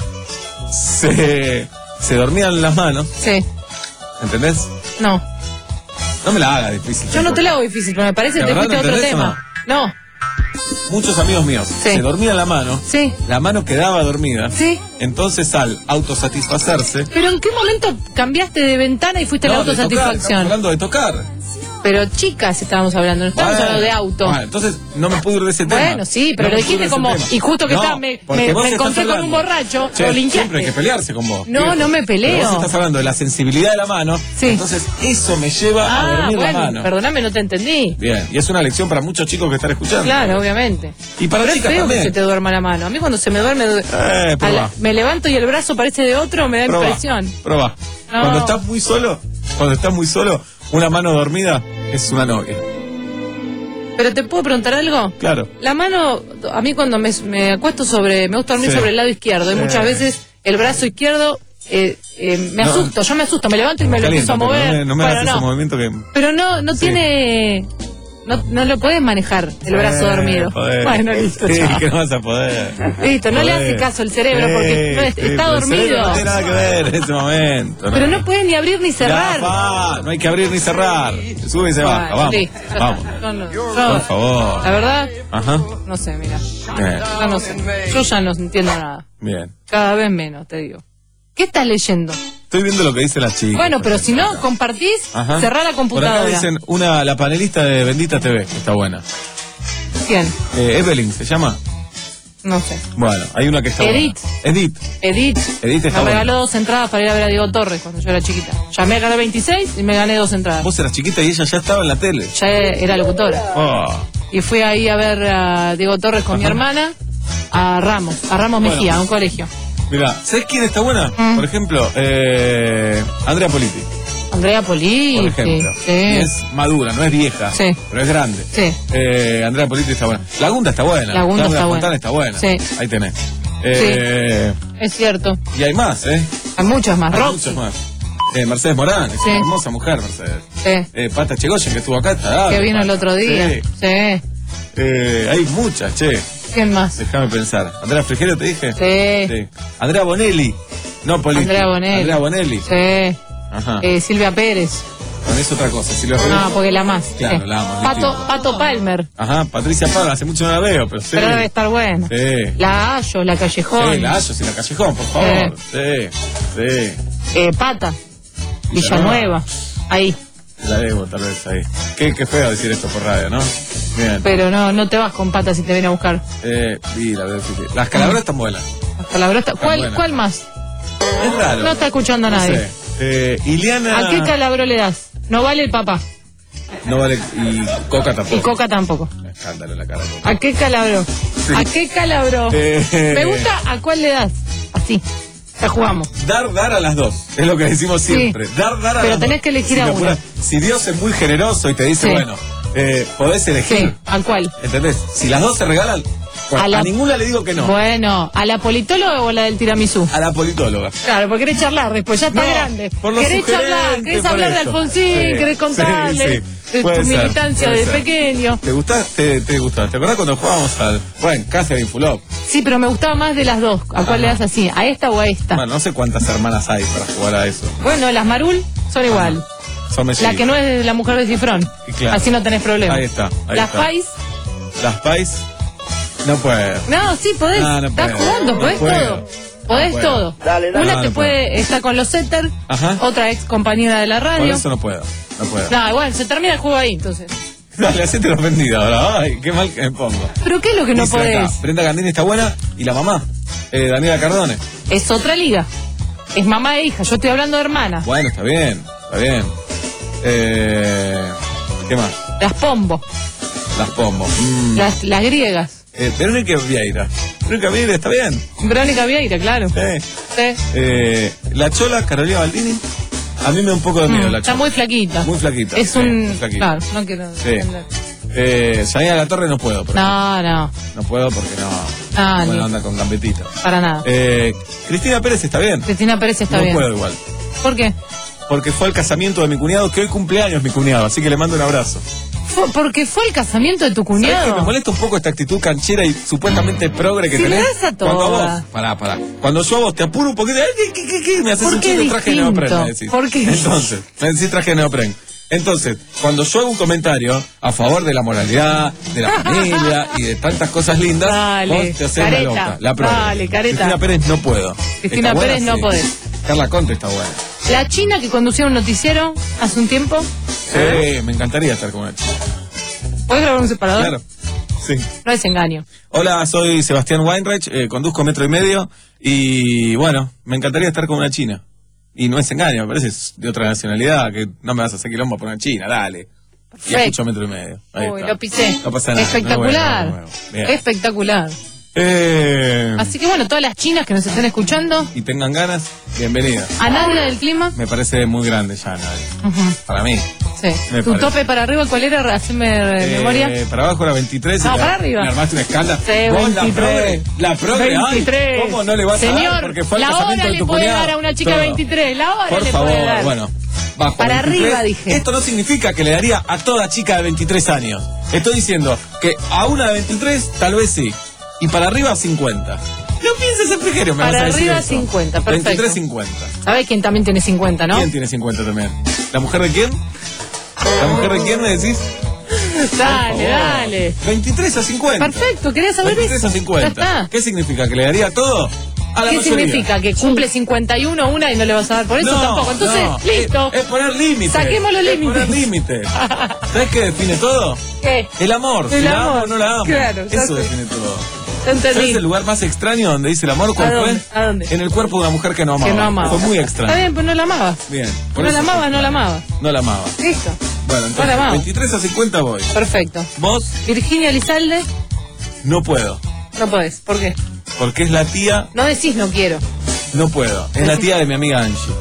se, se dormían las manos. Sí. ¿Entendés? No. No me la hagas difícil. Yo no te la hago difícil, pero me parece que te fuiste a otro tema. No. no. Muchos amigos míos sí. se dormían la mano, sí. la mano quedaba dormida, sí. entonces al autosatisfacerse... ¿Pero en qué momento cambiaste de ventana y fuiste no, a la autosatisfacción? De tocar, estamos hablando de tocar. Pero chicas estábamos hablando, no estábamos bueno, hablando de auto. Bueno, entonces no me pude ir de ese tema. Bueno, sí, pero no lo dijiste como... Y justo que no, está, me, me, me encontré con un borracho, che, lo linchaste. Siempre hay que pelearse con vos. No, viejo. no me peleo. Pero vos estás hablando de la sensibilidad de la mano, sí. entonces eso me lleva ah, a dormir bueno, la mano. Perdóname, no te entendí. Bien, y es una lección para muchos chicos que están escuchando. Claro, obviamente. Y para pero chicas es feo también. que se te duerma la mano. A mí cuando se me duerme... Eh, la, me levanto y el brazo parece de otro, me da probá, impresión. Probá. No. Cuando estás muy solo, cuando estás muy solo, una mano dormida es una novia. ¿Pero te puedo preguntar algo? Claro. La mano, a mí cuando me, me acuesto sobre, me gusta dormir sí. sobre el lado izquierdo, sí. y muchas veces el brazo izquierdo, eh, eh, me no. asusto, yo me asusto, me levanto y me Calienta, lo empiezo a mover. No me, no me bueno, hagas no. ese movimiento que... Pero no, no sí. tiene... No, no lo puedes manejar, el brazo eh, dormido. Poder. Bueno, listo, sí, chao. que no vas a poder. Listo, no poder. le hace caso el cerebro sí, porque no, está sí, dormido. No tiene nada que ver en ese momento. Pero no, no puedes ni abrir ni cerrar. Ya, va, no hay que abrir ni cerrar. Sube y se baja, vamos. Sí, vamos. Yo no, yo, por favor. La verdad, Ajá. no sé, mira. Ya no sé. Yo ya no entiendo nada. Bien. Cada vez menos, te digo. ¿Qué estás leyendo? Estoy viendo lo que dice la chica. Bueno, pero si no, compartís, Ajá. cerrá la computadora. Por acá dicen una, la panelista de Bendita T V, que está buena. ¿Quién? Eh, Evelyn, ¿se llama? No sé. Bueno, hay una que está Edith. buena. Edith. Edith. Edith está me buena. regaló dos entradas para ir a ver a Diego Torres cuando yo era chiquita. Ya me gané veintiséis y me gané dos entradas. Vos eras chiquita y ella ya estaba en la tele. Ya era locutora. Oh. Y fui ahí a ver a Diego Torres con Ajá. mi hermana, a Ramos, a Ramos Mejía, bueno. a un colegio. Mirá, ¿sabés quién está buena? Mm. Por ejemplo, eh, Andrea Politi. Andrea Politi. Por ejemplo. Sí. Es madura, no es vieja, sí. pero es grande. Sí. Eh, Andrea Politi está buena. La Gunda está buena. La Gunda está buena. está buena. Sí. Ahí tenés. Eh, sí. Es cierto. Y hay más, ¿eh? Hay muchas más. Hay Roxy. muchas más. Eh, Mercedes Morán, es sí. una hermosa mujer, Mercedes. Sí. Eh, Pata Chegoyen, que estuvo acá, está. Que vino Pata. el otro día. Sí. sí. Eh, hay muchas, che. ¿Quién más? Déjame pensar. ¿Andrea Frigerio te dije? Sí. sí. Andrea Bonelli. No Politi. Andrea Bonelli. Andrea Bonelli. Sí. Ajá. Eh, Silvia Pérez. es otra cosa. Si lo No, porque la más. Claro, sí. la amo. Pato, Pato Palmer. Ajá, Patricia Palmer, hace mucho no la veo, pero sí. Pero debe estar buena. Sí. La Ayo, la Callejón. Sí, la Ayos y la Callejón, por favor. Sí, sí. Eh, Pata. Villanueva. Ahí. La debo, tal vez, ahí. Qué, qué feo decir esto por radio, ¿no? Bien. Pero no, no te vas con Pata si te viene a buscar. Eh, sí, la verdad, sí, sí. Las calabras están buenas. Hasta la verdad. ¿Cuál, buena. ¿Cuál más? Es raro. No está escuchando a No nadie. sé. Eh, Iliana. ¿A qué calabro le das? No vale el papá. No vale. Y Coca tampoco. Y Coca tampoco. Escándalo la cara. Coca. ¿A qué calabro? Sí. ¿A qué calabro? Eh. Me gusta a cuál le das. Así. Ya jugamos. Dar, dar a las dos. Es lo que decimos siempre. Sí. Dar, dar a Pero las tenés dos. que elegir si a me una. apuras- Si Dios es muy generoso y te dice, Sí. bueno, eh, podés elegir. Sí. ¿A cuál? ¿Entendés? Si las dos se regalan, bueno, A a, la- ninguna le digo que no. Bueno, ¿a la politóloga o a la del tiramisú? A la politóloga. Claro, porque querés charlar después, ya está No, grande. por lo Querés sugerente, charlar, querés por hablar de eso. Alfonsín, Sí, querés contarle sí, sí. de Puede tu ser, militancia puede de ser. pequeño. ¿Te gustás? Te, te gustó. ¿Te acordás cuando jugábamos al. Bueno, casi a Infulop? Sí, pero me gustaba más de las dos. ¿A cuál le das así? ¿A esta o a esta? Bueno, no sé cuántas hermanas hay para jugar a eso. Bueno, las Marul son igual. Son La mellizas. que no es la mujer de Cifrón. Y claro. Así no tenés problema. Ahí está, ahí Las está. Pais. Las Pais. No puedo. No, sí, podés. No, no Estás puedo. jugando, No podés puedo. todo. Podés puedo. todo. Una No, te no puede estar con los Setter, Ajá. otra ex compañera de la Por radio. eso no puedo. No puedo. No, igual, se termina el juego ahí, entonces. Dale, hacete la ofendida ahora. Ay, qué mal que me pongo. ¿Pero qué es lo que no Dice acá, podés? Brenda Gandini está buena y la mamá, eh, Daniela Cardone. Es otra liga. Es mamá e hija. Yo estoy hablando de hermanas. Bueno, está bien, está bien. Eh, ¿Qué más? Las Pombo. Las Pombo. Mm. Las, las griegas. Eh, Verónica Vieira. Verónica Vieira está bien. Verónica Vieira, claro. Sí. Sí. Eh, la Chola, Carolina Baldini. A mí me da un poco de miedo Mm, la está Chola. muy flaquita. Muy flaquita. Es sí, un. muy flaquita. Claro, no quiero. Sí. entender. Eh, Yanina La Torre no puedo. por ejemplo. No, no, No puedo porque no. Ah, bueno, ni- anda con gambetita. para nada. Eh, Cristina Pérez está bien. Cristina Pérez está no bien. puedo igual. ¿Por qué? Porque fue el casamiento de mi cuñado, que hoy cumpleaños mi cuñado, así que le mando un abrazo. Fue porque fue el casamiento de tu ¿Sabés que me cuñado. molesta un poco esta actitud canchera y supuestamente progre que Si le tenés? das a Cuando a todas. vos, pará, pará. Cuando yo a vos te apuro un poquito, ay, ¿qué, qué, qué, qué? Me haces ¿Por un qué chiste de traje de distinto? neopren, me decís. ¿Por qué? Entonces, me decís traje de neopren. Entonces, cuando yo hago un comentario a favor de la moralidad, de la familia y de tantas cosas lindas, Dale, vos te haces careta, la loca, la progre. dale, careta. Cristina Pérez no puedo. Cristina ¿Está buena? Pérez no Sí. podés. Carla Conte está buena. La china que conducía un noticiero hace un tiempo. Sí, me encantaría estar con una chica. ¿Puedes grabar un separador? Claro. Sí. No es engaño. Hola, soy Sebastián Weinreich, eh, conduzco Metro y Medio y bueno, me encantaría estar con una china. Y no es engaño, me parece es de otra nacionalidad, que no me vas a hacer quilombo por una china, dale. Y Perfecto. escucho Metro y Medio. Ahí Uy, está. lo pisé. No pasa nada. Espectacular. No, bueno, no, bueno. Bien. Espectacular. Eh, Así que bueno, todas las chinas que nos estén escuchando, y tengan ganas, bienvenida. a Nadia del clima. Me parece muy grande ya, Nadia. Ujú, Para mí. sí. Me Tu parece. tope para arriba, ¿cuál era? Haceme Eh, memoria. Para abajo era veintitrés. No, y para la- arriba. Me armaste una escala. Sí, Vos, la veintitrés. progre. La progre, ay, veintitrés. ¿cómo no le vas a dar? Señor, Porque fue el la casamiento hora de le tu puede cuñado. dar a una chica Todo. veintitrés. La hora Por le favor, puede dar. bueno. Bajo Para veintitrés. arriba, dije. Esto no significa que le daría a toda chica de veintitrés años. Estoy diciendo que a una de veintitrés tal vez sí. Y para arriba cincuenta. No pienses en frigerio, me Para vas a decir arriba eso. cincuenta, perfecto. veintitrés cincuenta. ¿Sabes quién también tiene cincuenta, no? ¿Quién tiene cincuenta también? ¿La mujer de quién? ¿La mujer de quién me decís? Dale, dale. veintitrés a cincuenta. Perfecto, quería saber veintitrés eso. a cincuenta. Ya está. ¿Qué significa? ¿Que le daría todo? A la ¿Qué mayoría. significa? ¿Que cumple cincuenta y uno una y no le vas a dar por eso? No, Tampoco. Entonces, no, listo. Es, es poner límites. Saquemos los Es límites. poner límites. ¿Sabes qué define todo? ¿Qué? El amor. El si la amor. amo o no la amo. Claro, ya Eso sé. define todo. Ya entendí. ¿Sabes el lugar más extraño donde dice el amor? ¿Cuál ¿A dónde? fue? ¿A dónde? En el cuerpo de una mujer que no amaba. Que no amaba. Fue muy extraño. Está bien, pues no la amabas. Bien. por No eso la amabas, fue no la extraño. amabas. No la amaba. Listo. Bueno, No la entonces, amaba. veintitrés a cincuenta voy. Perfecto. Vos, Virginia Lizalde, no puedo. no podés. ¿Por qué? Porque es la tía, No decís no quiero. no puedo. Es la tía de mi amiga Angie.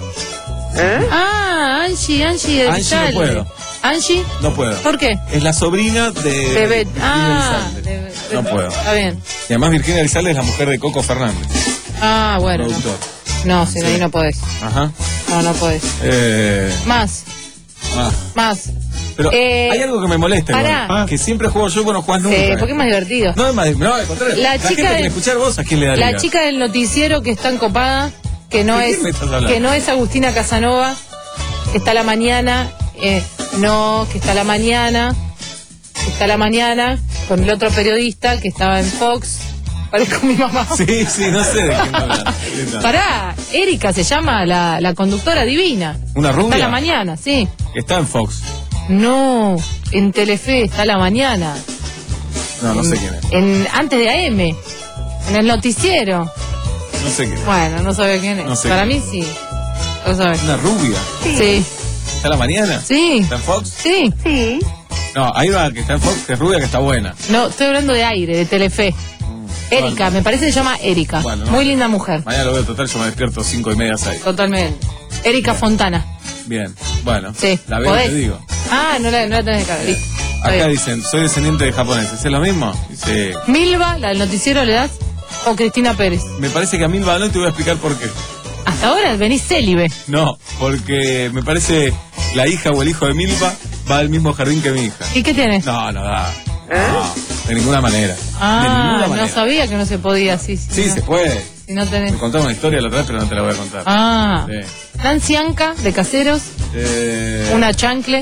Ah, Angie, Angie de Angie no Lizalde. puedo. Angie, No puedo. ¿por qué? Es la sobrina de. De Bet. Virginia Ah, Elizalde. de- de- No puedo. Está bien. Y además Virginia Elizalde es la mujer de Coco Fernández, Ah, bueno. No, productor. no si no, Sí. ahí no podés. Ajá. No, no podés. Eh, Más, ah. más. Pero Eh, hay algo que me molesta, pará. igual, que siempre juego yo y vos no jugás nunca. Eh, porque es más divertido. No, es más, no, al contrario. La La, chica gente de- quiere escuchar vos, ¿a quién le daría? La chica del noticiero que está encopada, que no ¿De es quién me estás hablando? que no es Agustina Casanova, que está a la mañana eh, no, que está a la mañana, que está a la mañana, con el otro periodista que estaba en Fox. Parezco mi mamá. Sí, sí, no sé de quién habla. Pará, Erika se llama la, la conductora divina. ¿Una rubia? Está a la mañana, sí. Está en Fox. No, en Telefe, está a la mañana. No, no sé quién es. En, antes de A M, en el noticiero. No sé quién es. Bueno, no sabe quién es. No sé Para quién mí sí. Lo sabes. ¿Una rubia? Sí. ¿Está a la mañana? Sí. ¿Está en Fox? Sí. Sí. No, hay una que está en Fox que es rubia que está buena. No, estoy hablando de aire, de Telefe. Erika, Bueno. me parece que se llama Erika. Bueno, no. Muy linda mujer. Mañana lo veo total, yo me despierto cinco y media, seis. Totalmente. Erika Fontana. Bien, bueno. Sí. La veo y ¿Podés? te digo. Ah, no la, no la tenés que cara. Listo. Está Acá bien. dicen, soy descendiente de japoneses, ¿es lo mismo? Dice, Milva, la del noticiero, ¿le das? O Cristina Pérez. me parece que a Milva no, y te voy a explicar por qué. Hasta ahora venís célibe. No, porque me parece la hija o el hijo de Milva va al mismo jardín que mi hija. ¿Y qué tiene? No, no da. No, de ninguna manera. de Ah, ninguna no manera. sabía que no se podía así. Si Sí, no, se puede. Si no tenés. Me contaba una historia la otra vez, pero no te la voy a contar. Ah. Sí. Nancy Anca, de Caseros. Eh, Una chancle.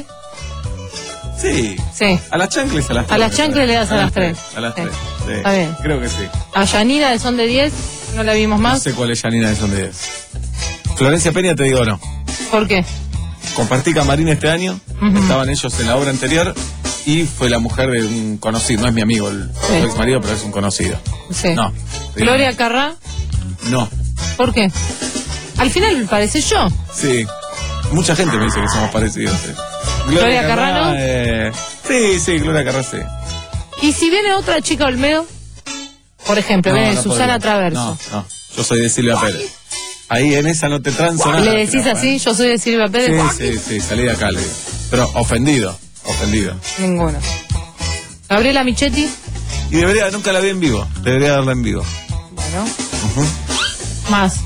Sí. Sí. A las chancles a las tres. A las chancles le das a las tres. A las Sí. tres. Sí. Está bien. Creo que sí. A Yanina, de Son de diez. No la vimos No más. sé cuál es Janina de Son de diez. Florencia Peña te digo no. ¿Por qué? Compartí camarín este año, Ujú. estaban ellos en la obra anterior y fue la mujer de un conocido, no es mi amigo el Sí. ex marido, pero es un conocido. Sí. No. Gloria Carrá. No. ¿Por qué? Al final me parece yo. Sí. Mucha gente me dice que somos parecidos. sí. Gloria Carrá, ¿no? eh, sí, sí, Gloria Carrá sí. Y si viene otra chica Olmedo, por ejemplo, No, viene no Susana podría. Traverso. No, no. Yo soy de Silvia Pérez. Ahí en esa no te transo nada. ¿Le decís pero, así? bueno. Yo soy de Silvia Pérez. Sí, sí, sí, salí de acá, le digo. Pero ofendido, ofendido. Ninguno. Gabriela Michetti. Y debería, nunca la vi en vivo, debería darla en vivo. Bueno. Ujú. Más.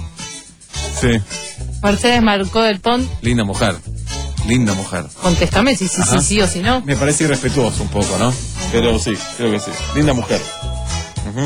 Sí, Mercedes Marcó del Pont. linda mujer, linda mujer. Contéstame si sí, sí, Ajá. sí, sí o si no. Me parece irrespetuoso un poco, ¿no? Pero sí, creo que sí. Linda mujer. Ujú.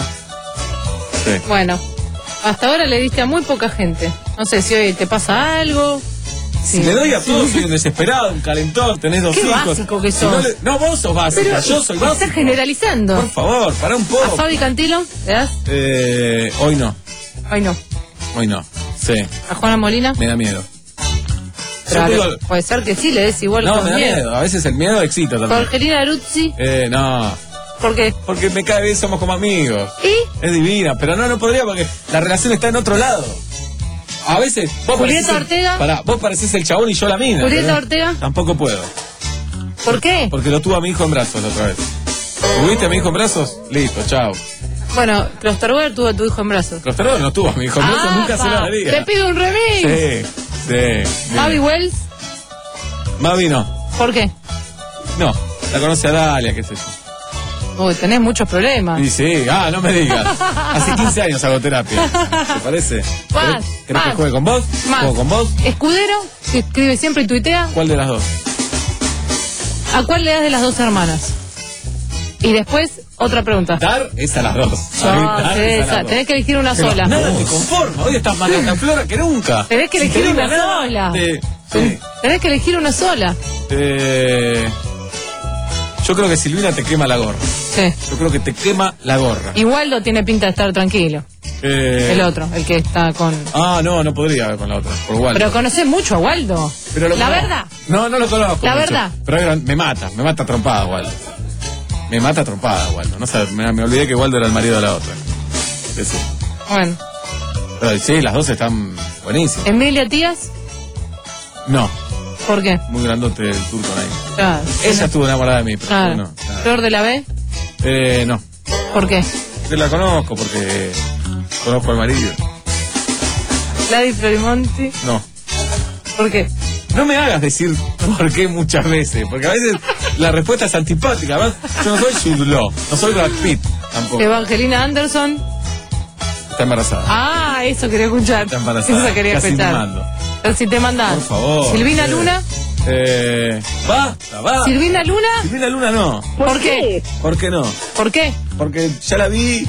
Sí. Bueno. Hasta ahora le diste a muy poca gente. No sé si hoy te pasa algo. Si Sí. le doy a todos, soy un desesperado, un calentón, tenés dos Qué hijos. básico que Si sos. no, le- no, vos sos básica, Pero yo soy estás básico. generalizando. Por favor, pará un ¿A poco. Fabi Cantilo? ¿Le das? Eh, hoy no, Hoy no. hoy no. Sí, ¿A Juana Molina? me da miedo. Pero Yo a digo- ver, puede ser que sí, le des igual no, con me da miedo. miedo. A veces el miedo excita también. Jorgelina Aruzzi, Eh, no, ¿por qué? porque me cae bien, somos como amigos. ¿Y? Es divina, pero no, no podría porque la relación está en otro lado. A veces vos Julieta parecés el- Ortega. Pará, vos parecés el chabón y yo la mina. Julieta ¿entendés? Ortega. Tampoco puedo. ¿Por qué? Porque lo tuvo a mi hijo en brazos la otra vez. ¿Tuviste a mi hijo en brazos? Listo, chao. Bueno, Klosterboer tuvo a tu hijo en brazos. Klosterboer no tuvo a mi hijo en brazos, Ah, nunca se lo pa, daría. Te pido un remix. Sí, sí. Mavi bien. Wells, Mavi no. ¿por qué? No, la conoce a Dalia, qué sé yo. Uy, tenés muchos problemas. Y sí, ah, no me digas. Hace quince años hago terapia. ¿Te parece? Más, ¿Querés, querés que más. juegue con vos? Más. ¿Juego con vos? Escudero, que escribe siempre y tuitea. ¿Cuál de las dos? ¿A cuál le das de las dos hermanas? Y después, otra pregunta. Dar es a las dos. No, A mí, dar sí, es a las esa, dos. tenés que elegir una Pero sola. Nada te conforma. Hoy estás más en flora que nunca. Tenés que Si elegir te digo una nada, sola. te- sí. Tenés que elegir una sola. Eh, yo creo que Silvina te quema la gorra. Sí. Yo creo que te quema la gorra. Y Waldo tiene pinta de estar tranquilo. Eh, El otro, el que está con... Ah, no, no podría ver con la otra. Por igual. Pero conocés mucho a Waldo. Pero lo La conozco. verdad. No, no lo conozco. La mucho. verdad. Pero era- me mata, me mata trompada, Waldo. Me mata trompada, Waldo. No sé, me, me olvidé que Waldo era el marido de la otra. Sí, sí. Bueno. Pero sí, las dos están buenísimas. Emilia Tías, No, ¿por qué? muy grandote el turco ahí. Claro. Ella estuvo enamorada de mí, pero Claro. yo no. nada. Flor de la B, Eh, no. ¿por qué? Yo la conozco porque conozco al marido. Gladys Florimonti, No. ¿por qué? No me hagas decir por qué muchas veces, porque a veces la respuesta es antipática. Además, yo no soy Jude Law, no soy Brad Pitt tampoco. Evangelina Anderson. Está embarazada. Ah, eso quería escuchar. Está embarazada. Eso quería Casi escuchar. te mando. Pero si te mandas. Por favor. Silvina Eh, Luna. Eh, basta, basta. Silvina Luna. Silvina Luna no. ¿Por qué? ¿Por qué no? ¿Por qué? Porque ya la vi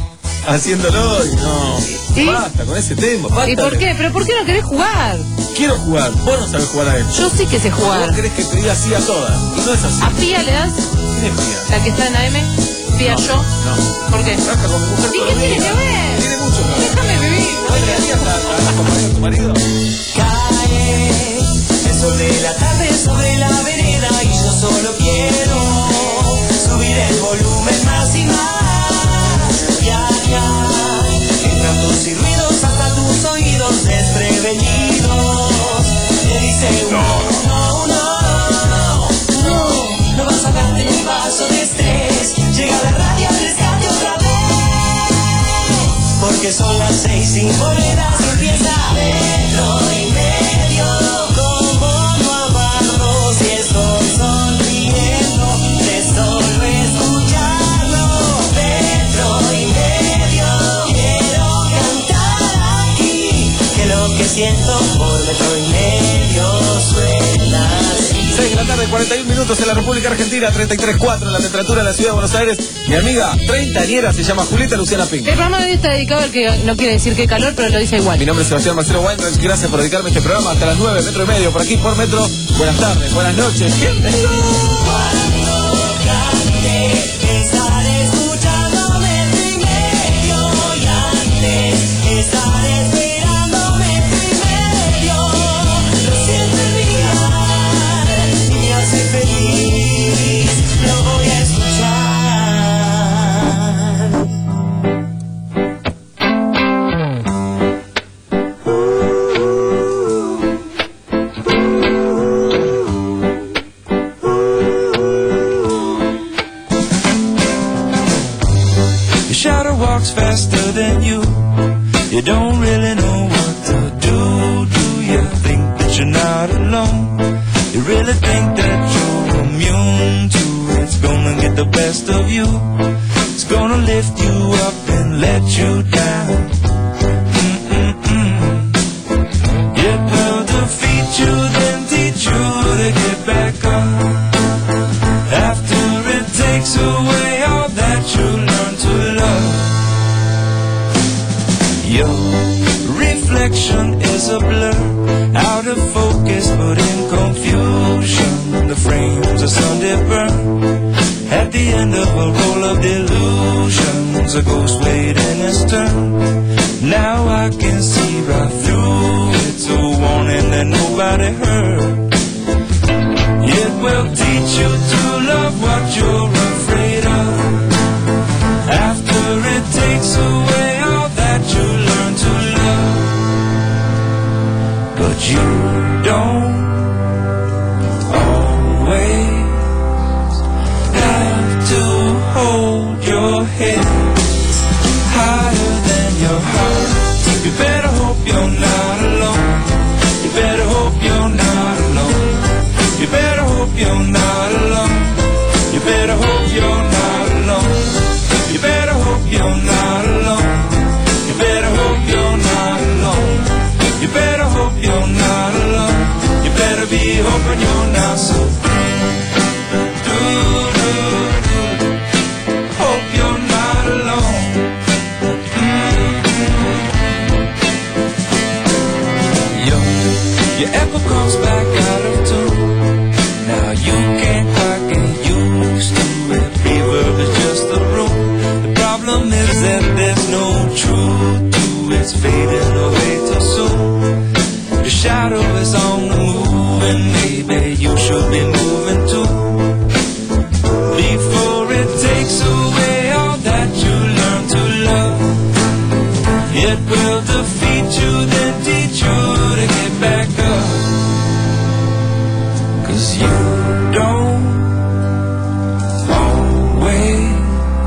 haciéndolo y no. ¿Sí? Basta con ese tema. Basta. ¿Y por qué? ¿Pero por qué no querés jugar? Quiero jugar. Vos no sabés jugar a esto. Yo sí que sé jugar. Vos querés que te diga así a todas. Y no es así. ¿A Pía le das? ¿Quién es Pía? ¿La que está en A M? ¿Pía No, yo? No. ¿Por qué? Trabaja con mi mujer ¿Y todos qué los tiene días. que ver? Tiene mucho que ver. Déjame vivir. ¿Todos los días trabajas con tu marido? Cae el sol de la tarde sobre la vereda y yo solo quiero subir el volumen más y más. Viajar en cantos y ruidos hasta tus oídos desprevenidos. Me dice uno, no, no, no, no vas a darte ni un vaso de estrés. Llega la radio al rescate otra vez, porque son las seis sin monedas y empieza metro y medio. ¿Cómo no amarlo si estoy sonriendo de solo escucharlo? Metro y medio, quiero cantar aquí, que lo que siento por metro y medio suena así. seis de la tarde, cuarenta y un minutos en la República Argentina, treinta y tres cuatro en la temperatura de la ciudad de Buenos Aires. Mi amiga treintañera se llama Julieta Luciana Pink. El programa de hoy está dedicado al que no quiere decir que calor, pero lo dice igual. Mi nombre es Sebastián Marcelo Weinreich, gracias por dedicarme a este programa hasta las nueve, metro y medio, por aquí por Metro. Buenas tardes, buenas noches, bienvenidos. Cuando cante, estaré escuchando metro y medio y antes estaré esperando metro y medio. Lo siento enviar y me hace feliz, lo voy a escuchar. Walks faster than you. You don't really know what to do. Do you think that you're not alone? You really think that you're immune to it's gonna get the best of you. It's gonna lift you up and let you down. Mm-mm-mm. It will defeat you, then teach you to get back up. After it takes away all that you learn to love. Your reflection is a blur, out of focus but in confusion. The frames are Sunday burn. At the end of a roll of delusions, a ghost waiting his turn. Now I can see right through it's a warning that nobody heard. It will teach you to love what you're afraid of. After it takes away all that you learn to love. But you don't always have to hold your head higher than your heart. You better hope you're not alone. You better hope you're not alone. You better hope you're not alone. You better hope you're not alone. You better hope you're not alone. You better hope you're not alone. You better hope you're not alone. You better be hoping you're not so. Do, do, do. Hope you're not alone. Mm-hmm. Yo, your echo comes back out of tune. Now you can't quite get used to it. Reverb is just the room. The problem is that there's no truth to it. It's fading away too soon. The shadow is on the move, and maybe you should be moving too. Before it takes away all that you learn to love, it will defeat you, then teach you to get back up. Cause you don't always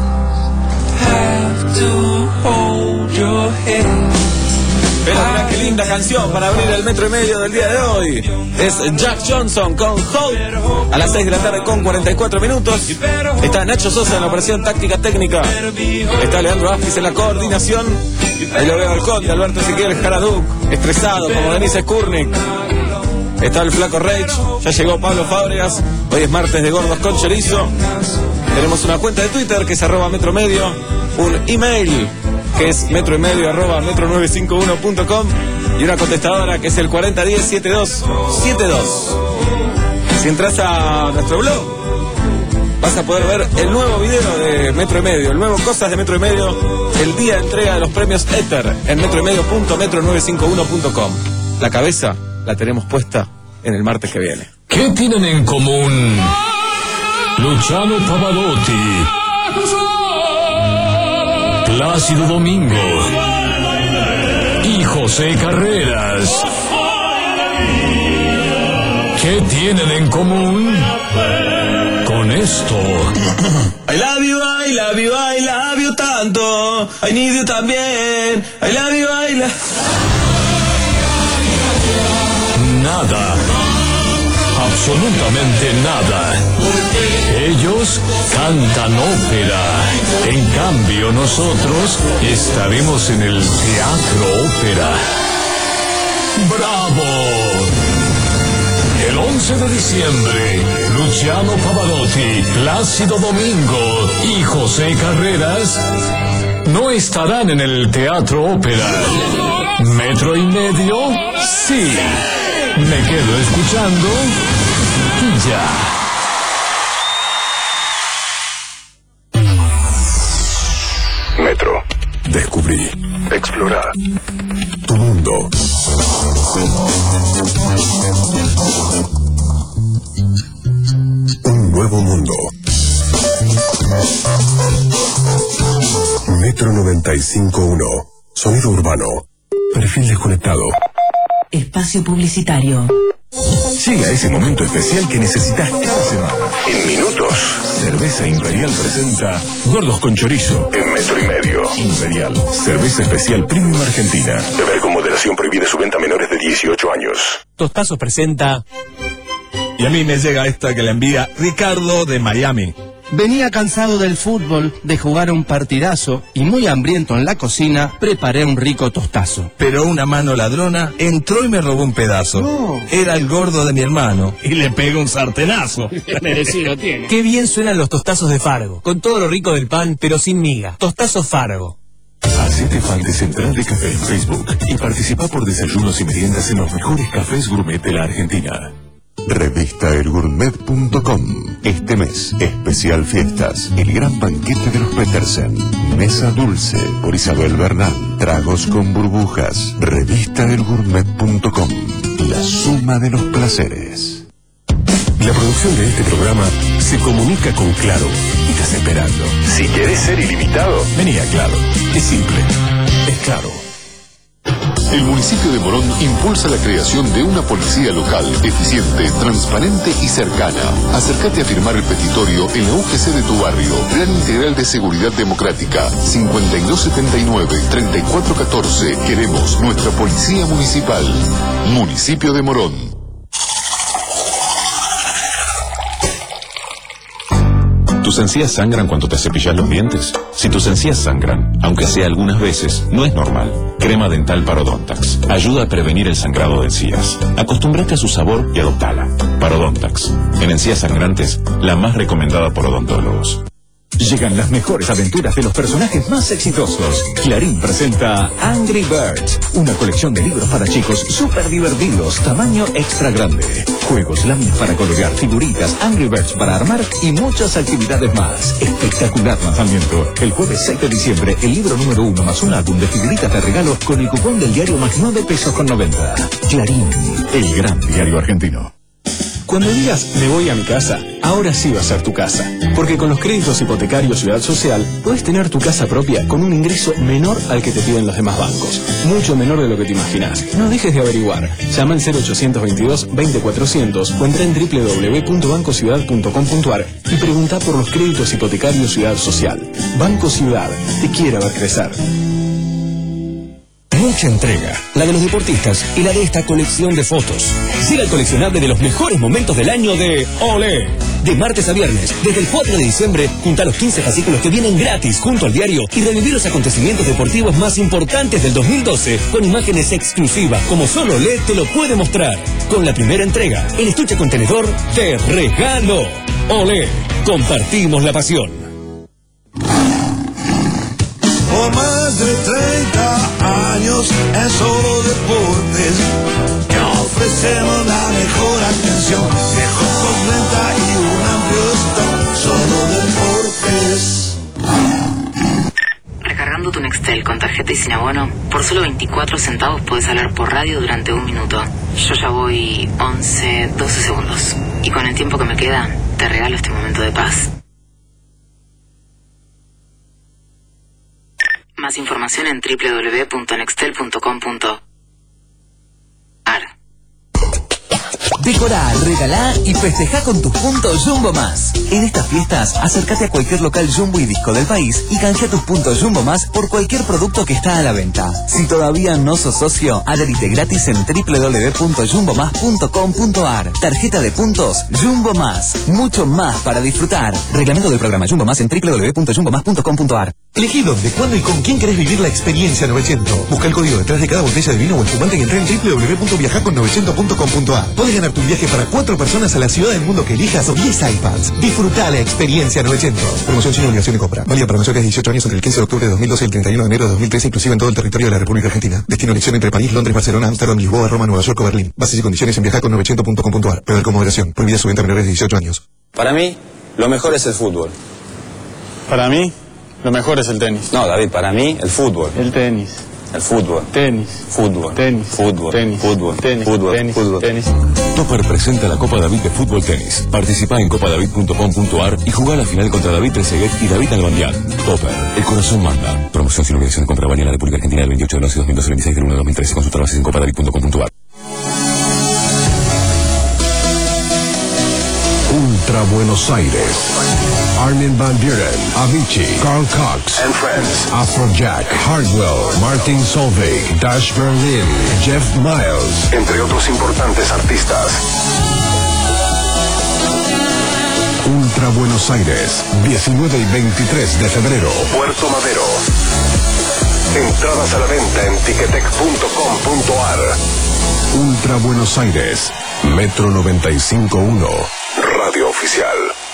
have to hold your head. Pero mira qué linda canción para abrir el metro y medio del día de hoy. Es Jack Johnson con Hope a las seis de la tarde con cuarenta y cuatro minutos. Está Nacho Sosa en la operación táctica técnica. Está Leandro Afis en la coordinación. Ahí lo veo al Conde, Alberto Ezequiel Jaraduc, estresado como Denise Skurnik. Está el Flaco Reich, ya llegó Pablo Fábregas. Hoy es martes de Gordos con Chorizo. Tenemos una cuenta de Twitter que es arroba Metro Medio. Un email que es metro y medio arroba metro novecientos cincuenta y uno punto com, y una contestadora que es el cuarenta diez setenta y dos setenta y dos. Si entras a nuestro blog, vas a poder ver el nuevo video de Metro y Medio, el nuevo Cosas de Metro y Medio, el día de entrega de los premios Éter en metro y medio punto metro novecientos cincuenta y uno punto com. La cabeza la tenemos puesta en el martes que viene. ¿Qué tienen en común Luciano Pavarotti, Plácido Domingo y José Carreras? ¿Qué tienen en común con esto? I love you, I love you, I love you tanto. I need you también. I love you, I love... Nada. Absolutamente nada. Ellos cantan ópera. En cambio, nosotros estaremos en el Teatro Ópera. ¡Bravo! El once de diciembre, Luciano Pavarotti, Plácido Domingo y José Carreras no estarán en el Teatro Ópera. ¿Metro y medio? Sí. Me quedo escuchando y ya. Metro. Descubrí. Explorar. Tu mundo. Un nuevo mundo. Metro noventa y cinco punto uno. Sonido urbano. Perfil desconectado. Espacio publicitario. Llega ese momento especial que necesitas cada semana. En minutos, Cerveza Imperial presenta Gordos con Chorizo en Metro y Medio. Imperial, cerveza especial premium argentina. Beber con moderación, prohibida su venta a menores de dieciocho años. Tostazos presenta... Y a mí me llega esta que la envía Ricardo de Miami. Venía cansado del fútbol, de jugar un partidazo, y muy hambriento en la cocina, preparé un rico tostazo. Pero una mano ladrona entró y me robó un pedazo. No. Era el gordo de mi hermano, y le pegó un sartenazo. Merecido tiene. Qué bien suenan los tostazos de Fargo, con todo lo rico del pan, pero sin miga. Tostazos Fargo. Hacete fan de Central de Café en Facebook y participa por desayunos y meriendas en los mejores cafés gourmet de la Argentina. Revista el gourmet punto com. Este mes, especial fiestas, el gran banquete de los Petersen. Mesa dulce por Isabel Bernal. Tragos con burbujas. Revista el gourmet punto com. La suma de los placeres. La producción de este programa se comunica con Claro y te está esperando. Si querés ser ilimitado, vení a Claro. Es simple. Es Claro. El municipio de Morón impulsa la creación de una policía local, eficiente, transparente y cercana. Acércate a firmar el petitorio en la U G C de tu barrio. Plan Integral de Seguridad Democrática, cincuenta y dos setenta y nueve, treinta y cuatro catorce. Queremos nuestra policía municipal. Municipio de Morón. ¿Tus encías sangran cuando te cepillas los dientes? Si tus encías sangran, aunque sea algunas veces, no es normal. Crema dental Parodontax ayuda a prevenir el sangrado de encías. Acostúmbrate a su sabor y adoptala. Parodontax, en encías sangrantes, la más recomendada por odontólogos. Llegan las mejores aventuras de los personajes más exitosos. Clarín presenta Angry Birds, una colección de libros para chicos súper divertidos, tamaño extra grande. Juegos, láminas para colorear, figuritas, Angry Birds para armar y muchas actividades más. Espectacular lanzamiento. El jueves seis de diciembre, el libro número uno más un álbum de figuritas de regalo con el cupón del diario más nueve pesos con noventa. Clarín, el gran diario argentino. Cuando digas me voy a mi casa, ahora sí va a ser tu casa. Porque con los créditos hipotecarios Ciudad Social, puedes tener tu casa propia con un ingreso menor al que te piden los demás bancos. Mucho menor de lo que te imaginas. No dejes de averiguar. Llama al cero ochocientos veintidós veinte cuatrocientos o entra en doble u doble u doble u punto banco ciudad punto com punto ar y pregunta por los créditos hipotecarios Ciudad Social. Banco Ciudad, te quiere ver crecer. Mucha entrega, la de los deportistas y la de esta colección de fotos. Siga el coleccionable de los mejores momentos del año de Olé. De martes a viernes, desde el cuatro de diciembre, junta los quince fascículos que vienen gratis junto al diario y revivir los acontecimientos deportivos más importantes del dos mil doce con imágenes exclusivas como solo Olé te lo puede mostrar. Con la primera entrega, el estuche contenedor te regalo. Olé, compartimos la pasión. por más de treinta años en Solo Deportes, que ofrecemos la mejor atención, mejor postventa y un amplio stock. Solo Deportes. Recargando tu Nextel con tarjeta y sin abono, por solo veinticuatro centavos puedes hablar por radio durante un minuto. Yo ya voy once, doce segundos. Y con el tiempo que me queda, te regalo este momento de paz. Más información en doble u doble u doble u punto nextel punto com punto ar. Decorá, regalá y festejá con tus puntos Jumbo Más. En estas fiestas, acércate a cualquier local Jumbo y Disco del país y canjea tus puntos Jumbo Más por cualquier producto que está a la venta. Si todavía no sos socio, adherite gratis en doble u doble u doble u punto jumbo más punto com punto ar. Tarjeta de puntos Jumbo Más. Mucho más para disfrutar. Reglamento del programa Jumbo Más en doble u doble u doble u punto jumbo más punto com punto ar. Elegí dónde, cuándo y con quién querés vivir la experiencia novecientos. Busca el código detrás de cada botella de vino o espumante y entra en doble u doble u doble u punto viajar con novecientos punto com punto ar. Podés ganar tu viaje para cuatro personas a la ciudad del mundo que elijas o diez iPads. Disfrutá la experiencia novecientos. Promoción sin obligación de compra. Válida para mayores de dieciocho años entre el quince de octubre de dos mil doce y el treinta y uno de enero de dos mil trece, inclusive en todo el territorio de la República Argentina. Destino elección entre París, Londres, Barcelona, Amsterdam, Lisboa, Roma, Nueva York o Berlín. Bases y condiciones en viajar con novecientos punto com punto ar. Beber con moderación. Prohibida su venta a menores de dieciocho años. Para mí, lo mejor es el fútbol. Para mí, lo mejor es el tenis. No, David, para mí, el fútbol. El tenis. El fútbol. Tenis. Fútbol. Tenis. Fútbol. Tenis. Fútbol. Tenis. Fútbol. Tenis. Fútbol. Tenis. Topper presenta la Copa David de Fútbol Tenis. Participa en copa david punto com punto ar y jugá la final contra David Trezeguet y David Nalbandián. Topper, el corazón manda. Promoción sin obligación de compra válida en la República Argentina del veintiocho de once de dos mil doce al veintiséis de uno de dos mil trece. Consulta bases en copa david punto com punto ar. Ultra Buenos Aires. Armin van Buren, Avicii, Carl Cox and Friends, Afrojack, Hardwell, Martin Solveig, Dash Berlin, Jeff Miles, entre otros importantes artistas. Ultra Buenos Aires, diecinueve y veintitrés de febrero, Puerto Madero. Entradas a la venta en ticketek punto com punto ar. Ultra Buenos Aires, Metro noventa y cinco punto uno, Radio Oficial.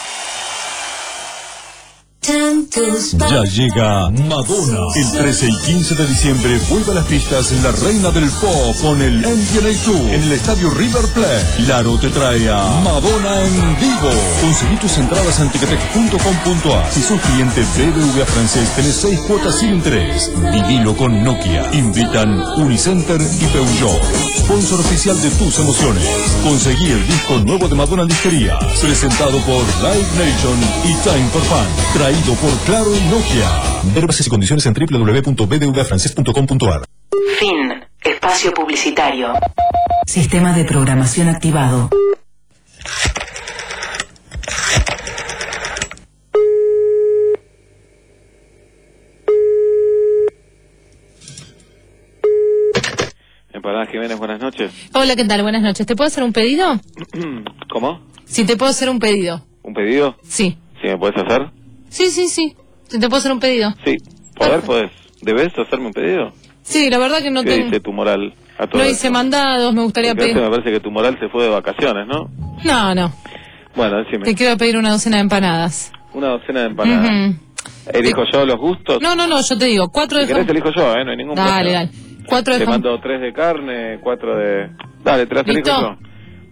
Ya llega Madonna. El trece y quince de diciembre vuelve a las pistas la reina del pop con el M V A Tour en el estadio River Plate. Laro te trae a Madonna en vivo. Conseguí tus entradas en ticketek punto com punto ar. Si sos cliente B B V A francés, tenés seis cuotas sin interés. Vivilo con Nokia. Invitan Unicenter y Peugeot. Sponsor oficial de tus emociones. Conseguí el disco nuevo de Madonna en disquería. Presentado por Live Nation y Time for Fun. Traído por Claro y Nokia. Ver bases y condiciones en doble u doble u doble u punto b d v a francés punto com punto ar. Fin. Espacio publicitario. Sistema de programación activado. Empanadas Jiménez, buenas noches. Hola, ¿qué tal? Buenas noches. ¿Te puedo hacer un pedido? ¿Cómo? Si te puedo hacer un pedido. ¿Un pedido? Sí. ¿Sí me puedes hacer? Sí, sí, sí. Si te puedo hacer un pedido. Sí. ¿Poder podés? ¿Debes hacerme un pedido? Sí, la verdad que no ¿Qué tengo... dice tu moral a todo No esto? hice mandados, me gustaría Porque pedir... antes me parece que tu moral se fue de vacaciones, ¿no? No, no. Bueno, decime. Te quiero pedir una docena de empanadas. Una docena de empanadas. Ujú. ¿Elijo yo los gustos? No, no, no, yo te digo, cuatro Si de querés jamón. elijo yo, ¿eh? No hay ningún Dale, problema. dale. Cuatro de Te jamón. mando tres de carne, cuatro de... Dale, te las elijo ¿Listo? yo.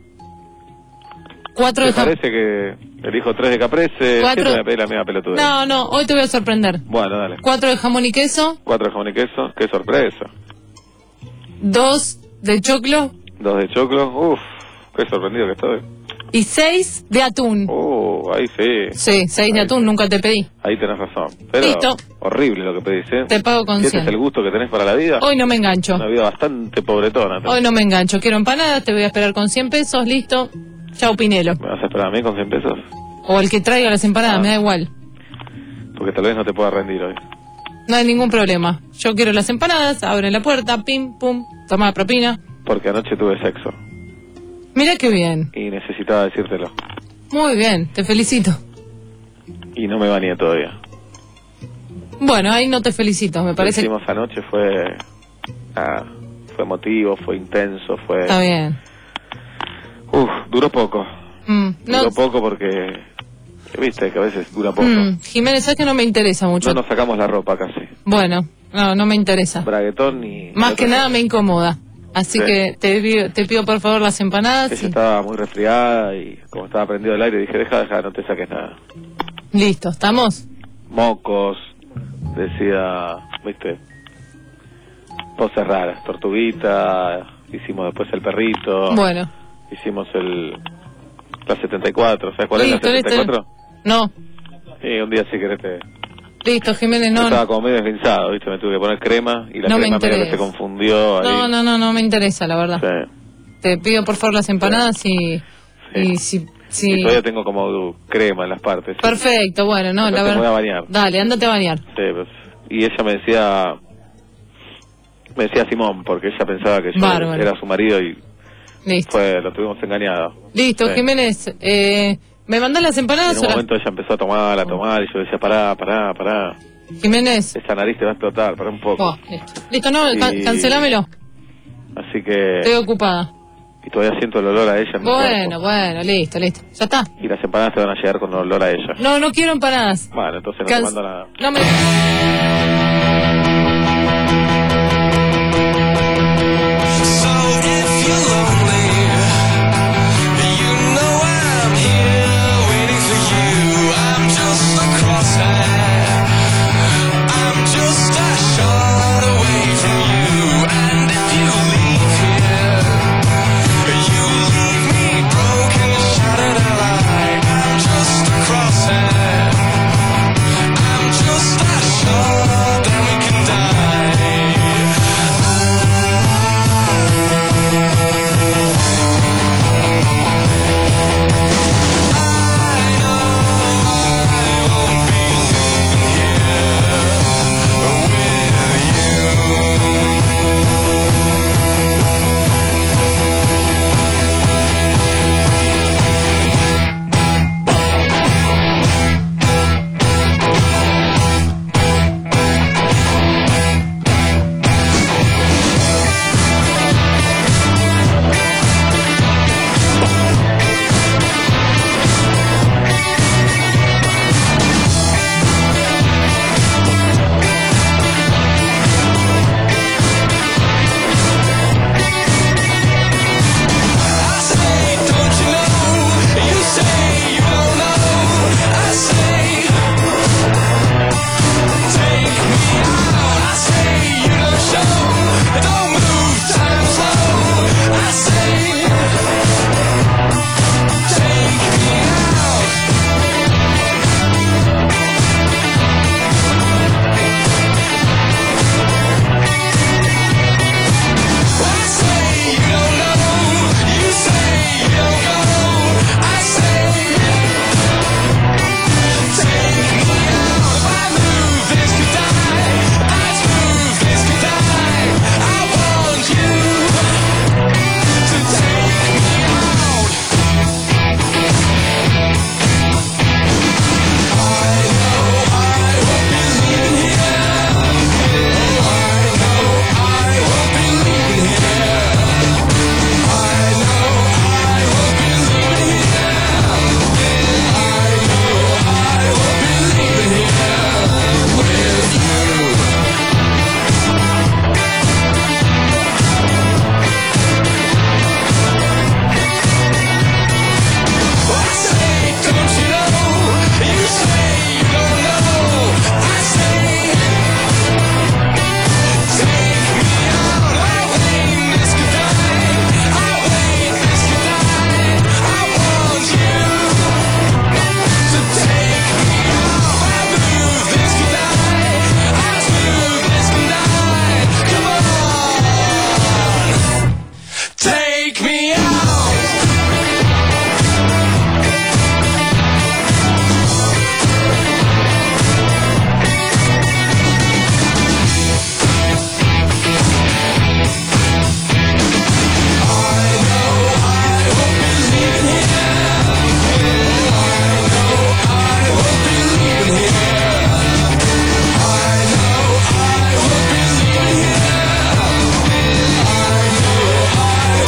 Cuatro ¿Te de jamón. parece que elijo tres de caprese? Cuatro- ¿Qué te voy a pedir la misma pelotuda? No, no, hoy te voy a sorprender. Bueno, dale. Cuatro de jamón y queso, Cuatro de jamón y queso. ¡Qué sorpresa! dos de choclo Dos de choclo. Uf, qué sorprendido que estoy. y seis de atún. Uh, ahí sí. Sí, seis de atún, nunca te pedí. Ahí tenés razón. Pero Listo. horrible lo que pedís, ¿eh? Te pago con ¿Y ese cien. es el gusto que tenés para la vida? Hoy no me engancho. Una vida bastante pobretona. tenés. Hoy no me engancho. Quiero empanadas, te voy a esperar con cien pesos, listo. Chau, Pinelo. ¿Me vas a esperar a mí con cien pesos? O el que traiga las empanadas, me da igual. Porque tal vez no te pueda rendir hoy. No hay ningún problema. Yo quiero las empanadas, abren la puerta, pim, pum, toma la propina. Porque anoche tuve sexo. Mira qué bien. Y necesitaba decírtelo. Muy bien, te felicito. Y no me bañé todavía. Bueno, ahí no te felicito, me parece. Lo que hicimos anoche fue... Ah, fue emotivo, fue intenso, fue... Está bien. Uf, duró poco. Mm, no, Duró poco porque... Viste que a veces dura poco. mm, Jiménez, sabes que no me interesa mucho. No nos sacamos la ropa casi. Bueno, no, no me interesa. Braguetón ni... Más que nada me incomoda. Así sí. que te, pido- te pido por favor las empanadas. Ella y- estaba muy resfriada y como estaba prendido el aire dije, deja, deja, no te saques nada. Listo, ¿estamos? Mocos, decía, viste, poses raras, tortuguita, hicimos después el perrito. Bueno. Hicimos el... la setenta y cuatro, ¿sabes cuál Listo, es la setenta y listo. cuatro? No. Sí, un día si querés te... Listo, Jiménez, Yo no. estaba como medio esguinzado, viste, me tuve que poner crema y la No me crema medio que interesa. se confundió ahí. No, no, no, no me interesa, la verdad. Sí. Te pido por favor las empanadas y... Y si... si... Y todavía tengo como crema en las partes. Perfecto, bueno, no, Después la te verdad... voy a bañar. Dale, ándate a bañar. Sí, pues, y ella me decía, me decía Simón, porque ella pensaba que yo Bárbaro. era su marido y Listo. fue, lo tuvimos engañado. Listo, Sí. Jiménez, eh, ¿me mandás las Y empanadas en o un las- momento ella empezó a tomar, a tomar, y yo decía, pará, pará, pará. Jiménez? Esa nariz te va a explotar, pará un poco. Oh, listo. Listo, no, Y- ca- cancelámelo. Así que... Estoy ocupada. Y todavía siento el olor a ella en mi Bueno, bueno, listo, listo. Ya está. cuerpo. Y las empanadas te van a llegar con olor a ella. No, no quiero empanadas. Bueno, entonces no Can- te mando nada. No me...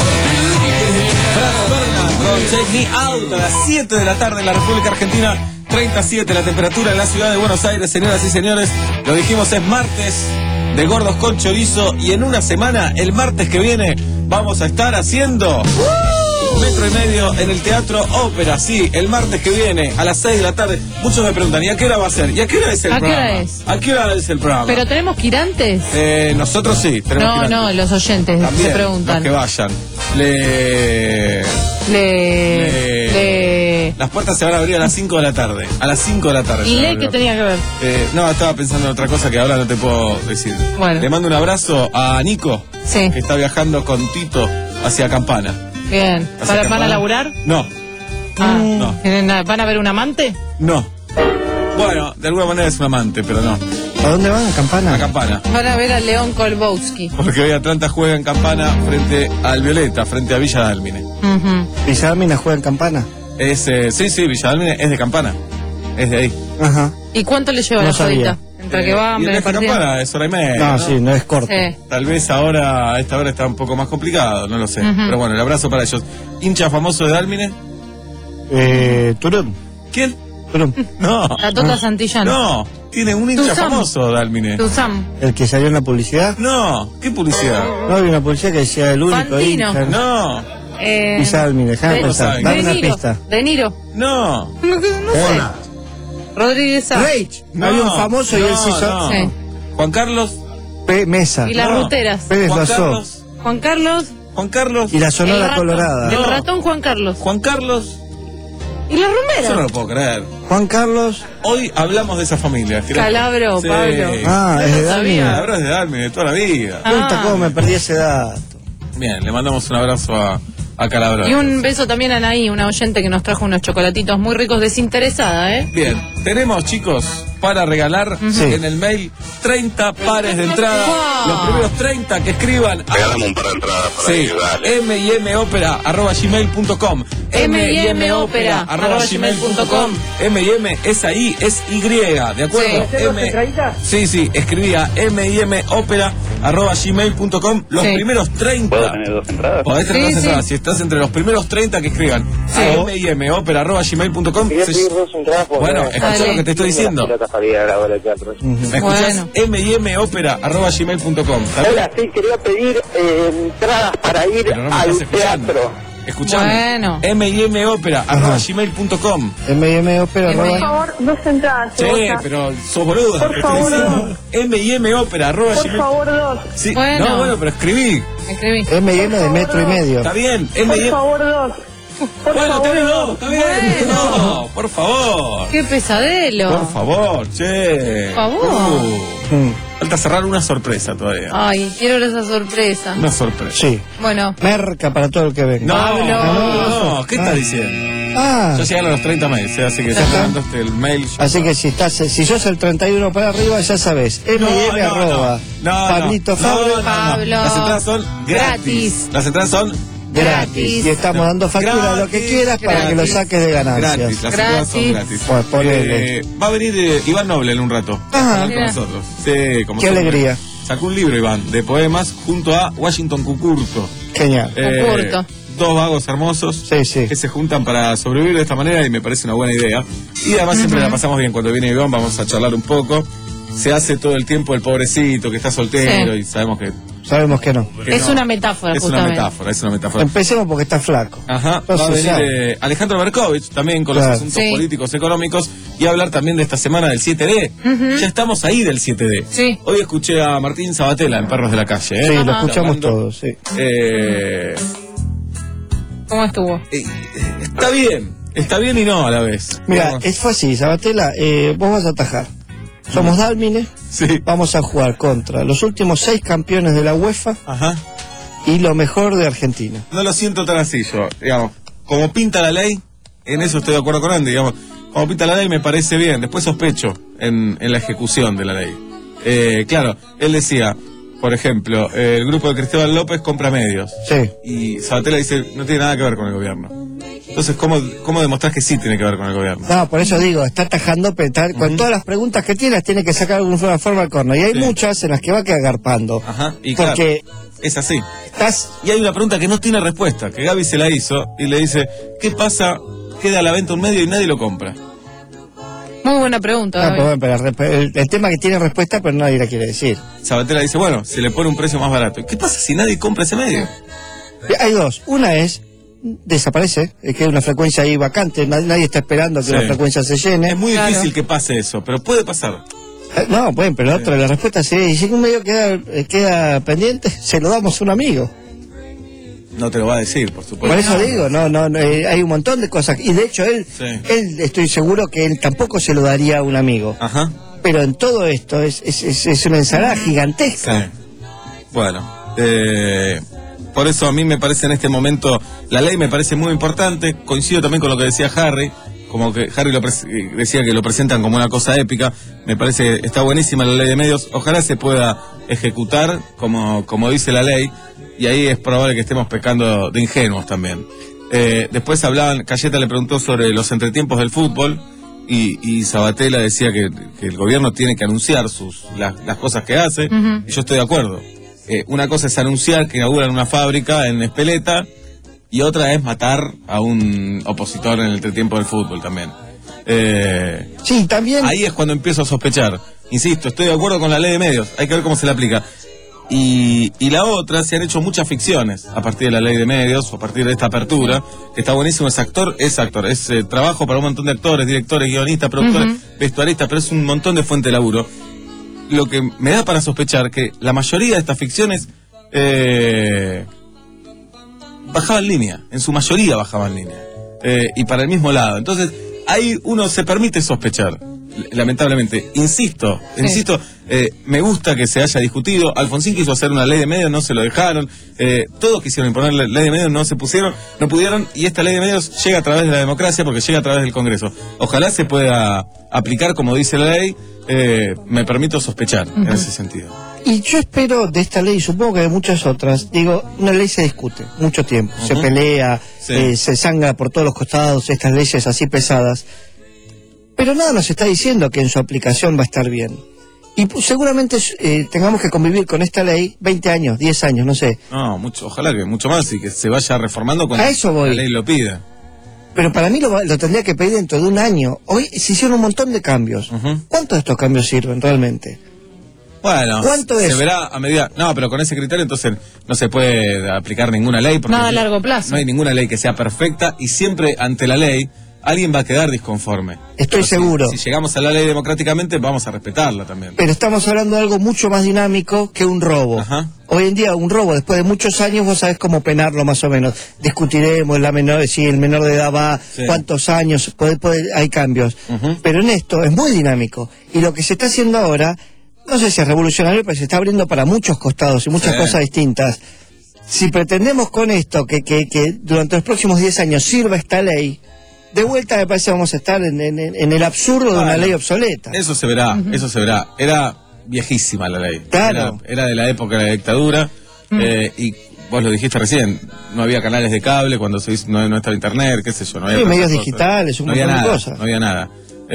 Take Me Out a las siete de la tarde en la República Argentina. treinta y siete la temperatura en la ciudad de Buenos Aires, señoras y señores. Lo dijimos, es martes de Gordos con Chorizo y en una semana, el martes que viene, vamos a estar haciendo Metro y Medio en el Teatro Ópera. Sí, el martes que viene a las seis de la tarde. Muchos me preguntan, ¿y a qué hora va a ser? ¿Y a qué hora es el ¿A qué programa? hora es? ¿A qué hora es el programa? ¿Pero tenemos quirantes? Eh, nosotros sí, tenemos No, girantes. no, los oyentes También, se preguntan. los que vayan. Le... Le... Le... Le... Las puertas se van a abrir a las cinco de la tarde. A las cinco de la tarde. ¿Y se van a le abrir. qué tenía que ver? Eh, no, estaba pensando en otra cosa que ahora no te puedo decir. Bueno. Le mando un abrazo a Nico, Sí. que está viajando con Tito hacia Campana. Bien. ¿Hacia ¿Para, ¿Van Campana? a laburar? No, Ah, no, ¿tienen a- ¿Van a ver un amante? no. Bueno, de alguna manera es un amante, pero no. ¿A dónde van? ¿A Campana? A Campana. Van a ver a León Kolbowski. Porque hoy Atlanta juega en Campana frente al Violeta, frente a Villa Dálmine. Ujú. ¿Villa Dálmine juega en Campana? Es, eh, sí, sí, Villa Dálmine es de Campana. Es de ahí. Ajá. ¿Y cuánto le lleva No la sabía. jodita? Entre que Eh, va, y el hambre, viaje a partido. Campana es hora y media. No, ¿no? sí, no es corto. Sí. Tal vez ahora, a esta hora está un poco más complicado, no lo sé. Ujú. Pero bueno, el abrazo para ellos. ¿Hincha famoso de Dálmine? Eh, Turón. ¿Quién? Turón. No. La Tota Santillana. No, tiene un hincha Tuzam. famoso Dálmine. Tuzam. ¿El que salió en la publicidad? No, ¿qué publicidad? No, había una publicidad que decía el único Fantino. hincha. No, Eh, Villa Dálmine, déjame De- pensar. De Dame una Niro. pista. De Niro. no. No, no sé. Rodríguez Sá. Rage. No, Había un famoso y él se hizo. no. Sí. Juan Carlos. P. Mesa. Y las No. ruteras. Pérez Juan Dazó. Carlos. Juan Carlos. Juan Carlos. Y la el Sonora ratón. Colorada. El No. ratón Juan Carlos. Juan Carlos. Y la Yo no rumera. lo puedo creer. Juan Carlos. Hoy hablamos de esa familia. Calabro, Sí. Pablo. Ah, es de No Dálmine. sabía. Ahora es de Dálmine, de toda la vida. Ah. Pregunta cómo me perdí ese dato. Bien, le mandamos un abrazo a, a Calabro. Y un beso también a Anaí, una oyente que nos trajo unos chocolatitos muy ricos, desinteresada, ¿eh? Bien, tenemos, chicos, para regalar Sí. en el mail treinta pares de entradas. Wow. Los primeros treinta que escriban a Regalamos un par de entradas para sí, ayudarle. m y m opera arroba gmail punto com M y M opera arroba gmail punto com. M y M es ahí, es Y, ¿de acuerdo? Sí. M, sí, sí, escribía M y M opera arroba gmail punto com. Los Sí. primeros treinta. ¿Puedo tener dos entradas? Podés tener Sí, dos sí. entradas. Si estás entre los primeros treinta que escriban a M y M opera arroba gmail punto com. Quería se- pedir dos entradas porque... Bueno, escuchá Dale. lo que te estoy diciendo. La salida de la obra de teatro. ¿Me escuchás? Bueno. M y M opera arroba gmail punto com. Hola, sí, quería pedir eh, entradas para ir Pero no me al estás escuchando. teatro. Escuchame. Bueno. M y M opera arroba gmail punto com. M y M Opera. M y M. arroba- dos entradas. Sí, pero sos boludo. Por te estoy favor, diciendo. M y M opera arroba Por gmail. favor, dos. Sí, Bueno. no, bueno, pero escribí. Escribí. M y M de metro y medio. Está bien, M Por y M. favor, dos. Por Bueno, favor, tenés dos. dos, está bien. Bueno. No, por favor. Qué pesadelo. Por favor, che. Por favor. Uh, Mm, falta cerrar una sorpresa todavía. Ay, quiero ver esa sorpresa. Una sorpresa. Sí. Bueno, Merca para todo el que venga. No, Pablo. no, no, ¿qué estás Ah. diciendo? Ah, Ya llegaron los treinta mails, ¿eh? Así que ya te mandaste el mail. así que si estás, si sos el treinta y uno para arriba, ya sabes. M y M No, no, arroba. no. No, Pablito no, Fabre. no, no, no. Pablo. Las entradas son gratis. Gratis. Las entradas son Gratis. Y estamos dando factura de lo que Gratis, quieras para que lo gratis. saques de ganancias. Gratis, las entradas son Gratis. gratis. Pues ponele. Eh, va a venir eh, Iván Noble en un rato. Ajá. a hablar con Mira. nosotros. Sí, como Qué siempre. alegría. Sacó un libro, Iván, de poemas junto a Washington Cucurto. Genial. Eh, Cucurto. Dos vagos hermosos Sí, sí. que se juntan para sobrevivir de esta manera y me parece una buena idea. Y además siempre la pasamos bien cuando viene Iván, vamos a charlar un poco. Se hace todo el tiempo el pobrecito que está soltero Sí. y sabemos que, Sabemos que no. que es no. una metáfora, Es una justamente. metáfora, es una metáfora. Empecemos porque está flaco. Ajá, No va a se venir sabe. eh, Alejandro Berkovich también con Claro. los asuntos Sí. políticos económicos y hablar también de esta semana del siete D. Ujú. Ya estamos ahí del siete D. Sí. Hoy escuché a Martín Sabatella en Perros de la Calle. ¿eh? Sí, lo Ajá. escuchamos Hablando. todos, sí. Eh, ¿Cómo estuvo? eh, está bien, está bien y no a la vez. Mira, Digamos. es fue así, Sabatella, eh, vos vas a atajar. Somos Dálmine, Sí. vamos a jugar contra los últimos seis campeones de la UEFA Ajá. y lo mejor de Argentina. No lo siento tan así yo, digamos. Como pinta la ley, en eso estoy de acuerdo con Andy, digamos. Como pinta la ley me parece bien, después sospecho en, en la ejecución de la ley. Eh, claro, él decía, por ejemplo, eh, el grupo de Cristóbal López compra medios. Sí. Y Sabatella dice, no tiene nada que ver con el gobierno. Entonces, ¿cómo, cómo demostrás que sí tiene que ver con el gobierno? No, por eso digo, está atajando, pero está- con todas las preguntas que tiene, las tiene que sacar de alguna forma al corno. Y hay Sí. muchas en las que va a quedar garpando. Ajá, y Porque claro, es así. estás... Y hay una pregunta que no tiene respuesta, que Gaby se la hizo y le dice, ¿qué pasa? Queda a la venta un medio y nadie lo compra. Muy buena pregunta. No, David. pero, pero el, resp- el- el tema que tiene respuesta, pero nadie la quiere decir. Sabatella dice, bueno, se le pone un precio más barato. ¿Y qué pasa si nadie compra ese medio? Hay dos. Una es, desaparece, es que hay una frecuencia ahí vacante, nadie, nadie está esperando que Sí. la frecuencia se llene. Es muy difícil que pase eso, pero puede pasar. Eh, No, bueno, pero la otra, la respuesta es, y si un medio queda, eh, queda pendiente, se lo damos a un amigo. No te lo va a decir, por supuesto. Por eso digo, no, no, no, eh, hay un montón de cosas. Y de hecho él, Sí. él estoy seguro que él tampoco se lo daría a un amigo. Ajá. Pero en todo esto es, es, es, es una ensalada gigantesca. Sí. Bueno, eh, por eso a mí me parece en este momento, la ley me parece muy importante. Coincido también con lo que decía Harry, como que Harry lo pres- decía que lo presentan como una cosa épica. Me parece que está buenísima la ley de medios. Ojalá se pueda ejecutar como, como dice la ley, y ahí es probable que estemos pecando de ingenuos también. Eh, después hablaban, Cayeta le preguntó sobre los entretiempos del fútbol. Y, y Sabatella decía que, que el gobierno tiene que anunciar sus las, las cosas que hace, Ujú. y yo estoy de acuerdo. Eh, una cosa es anunciar que inauguran una fábrica en Espeleta, y otra es matar a un opositor en el entretiempo del fútbol también. Eh, sí, también. Ahí es cuando empiezo a sospechar. Insisto, estoy de acuerdo con la ley de medios, hay que ver cómo se la aplica. Y, y la otra, se han hecho muchas ficciones a partir de la ley de medios, o a partir de esta apertura, que está buenísimo. Es actor, es actor, es eh, trabajo para un montón de actores, directores, guionistas, productores, Ujú. vestuaristas, pero es un montón de fuente de laburo. Lo que me da para sospechar que la mayoría de estas ficciones eh, bajaban línea, en su mayoría bajaban línea, eh, y para el mismo lado. Entonces, ahí uno se permite sospechar, lamentablemente. Insisto, Sí. insisto, eh, me gusta que se haya discutido. Alfonsín quiso hacer una ley de medios, no se lo dejaron. Eh, todos quisieron imponer la ley de medios, no se pusieron, no pudieron, y esta ley de medios llega a través de la democracia porque llega a través del Congreso. Ojalá se pueda aplicar como dice la ley. Eh, me permito sospechar en ese sentido. Y yo espero de esta ley, supongo que de muchas otras, digo, una ley se discute mucho tiempo, se Ujú. pelea, Sí. eh, se sangra por todos los costados, estas leyes así pesadas, pero nada nos está diciendo que en su aplicación va a estar bien. Y pues, seguramente eh, tengamos que convivir con esta ley veinte años, diez años, no sé. No, mucho, ojalá que mucho más y que se vaya reformando cuando A eso voy. la ley lo pida. Pero para mí lo, va- lo tendría que pedir dentro de un año. Hoy se hicieron un montón de cambios. ¿Cuántos de estos cambios sirven realmente? Bueno, ¿Cuánto se es? verá a medida. No, pero con ese criterio entonces no se puede aplicar ninguna ley. Porque Nada a no- largo plazo. No hay ninguna ley que sea perfecta, y siempre ante la ley alguien va a quedar disconforme. Estoy Pero si- seguro. Si, llegamos a la ley democráticamente, vamos a respetarla también. Pero estamos hablando de algo mucho más dinámico que un robo. Hoy en día un robo, después de muchos años, vos sabés cómo penarlo más o menos. Discutiremos la menor, si el menor de edad va, Sí. cuántos años, puede, puede- hay cambios. Ujú. Pero en esto es muy dinámico. Y lo que se está haciendo ahora, no sé si es revolucionario, pero se está abriendo para muchos costados y muchas Sí. cosas distintas. Si pretendemos con esto que, que, que durante los próximos diez años sirva esta ley, de vuelta me parece que vamos a estar en, en- en el absurdo de una Bueno, ley obsoleta. Eso se verá, eso se verá. Era viejísima la ley. Claro. Era, era de la época de la dictadura. eh, y vos lo dijiste recién, no había canales de cable cuando se hizo, no, no estaba internet, qué sé yo. No había Sí, tantas medios cosas. digitales, un no había montón de nada, cosas. No había nada.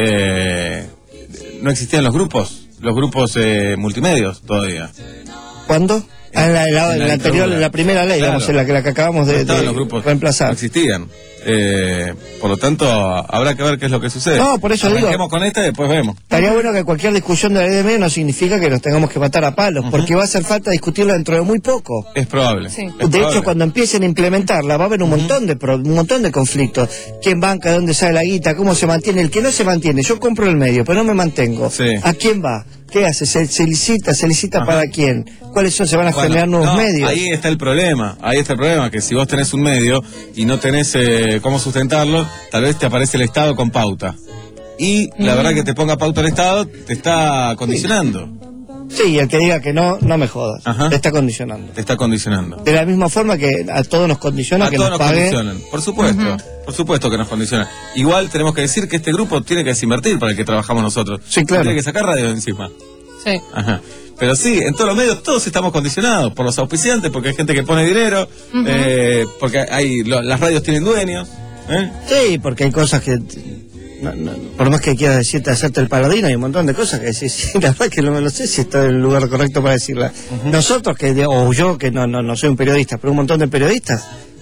Eh, no existían los grupos, los grupos eh, multimedios todavía. ¿Cuándo? Ah, en la, en la- En en la la anterior, dictadura. en la primera ley, Claro. digamos, en la que, la que acabamos No de, estaban de los grupos, reemplazar. no existían. Eh, por lo tanto, habrá que ver qué es lo que sucede. No, por eso digo- Arranquemos con esta y después vemos. Estaría bueno que cualquier discusión de la ley de medios no significa que nos tengamos que matar a palos, porque va a hacer falta discutirla dentro de muy poco. Es probable. Sí. es De probable. hecho, cuando empiecen a implementarla va a haber un montón de pro- un montón de conflictos. ¿Quién banca? ¿De dónde sale la guita? ¿Cómo se mantiene? El que no se mantiene, yo compro el medio, pero no me mantengo. Sí. ¿A quién va? ¿Qué hace? ¿Se, se licita? ¿Se licita para quién? ¿Cuáles son? ¿Se van a Bueno, generar nuevos no, medios? Ahí está el problema, ahí está el problema, que si vos tenés un medio y no tenés eh, cómo sustentarlo, tal vez te aparece el Estado con pauta. Y la Mm. verdad que te ponga pauta el Estado te está condicionando, Sí, el que diga que no, no me jodas. Ajá. Te está condicionando. te está condicionando. De la misma forma que a todos nos condiciona A que todos nos nos paguen. condicionan, por supuesto, por supuesto que nos condicionan. Igual tenemos que decir que este grupo tiene que desinvertir para el que trabajamos nosotros. Sí, claro. Tiene que sacar radio de encima. Sí. Ajá. Pero sí, en todos los medios todos estamos condicionados por los auspiciantes, porque hay gente que pone dinero, Ujú. eh, porque hay lo- las radios tienen dueños. ¿eh? Sí, porque hay cosas que... no, no, por más que quieras decirte, hacerte el paladino, hay un montón de cosas que decís. Sí, la verdad que no, no sé si está en el lugar correcto para decirla. Nosotros, que de- o yo, que no, no, no soy un periodista, pero un montón de periodistas,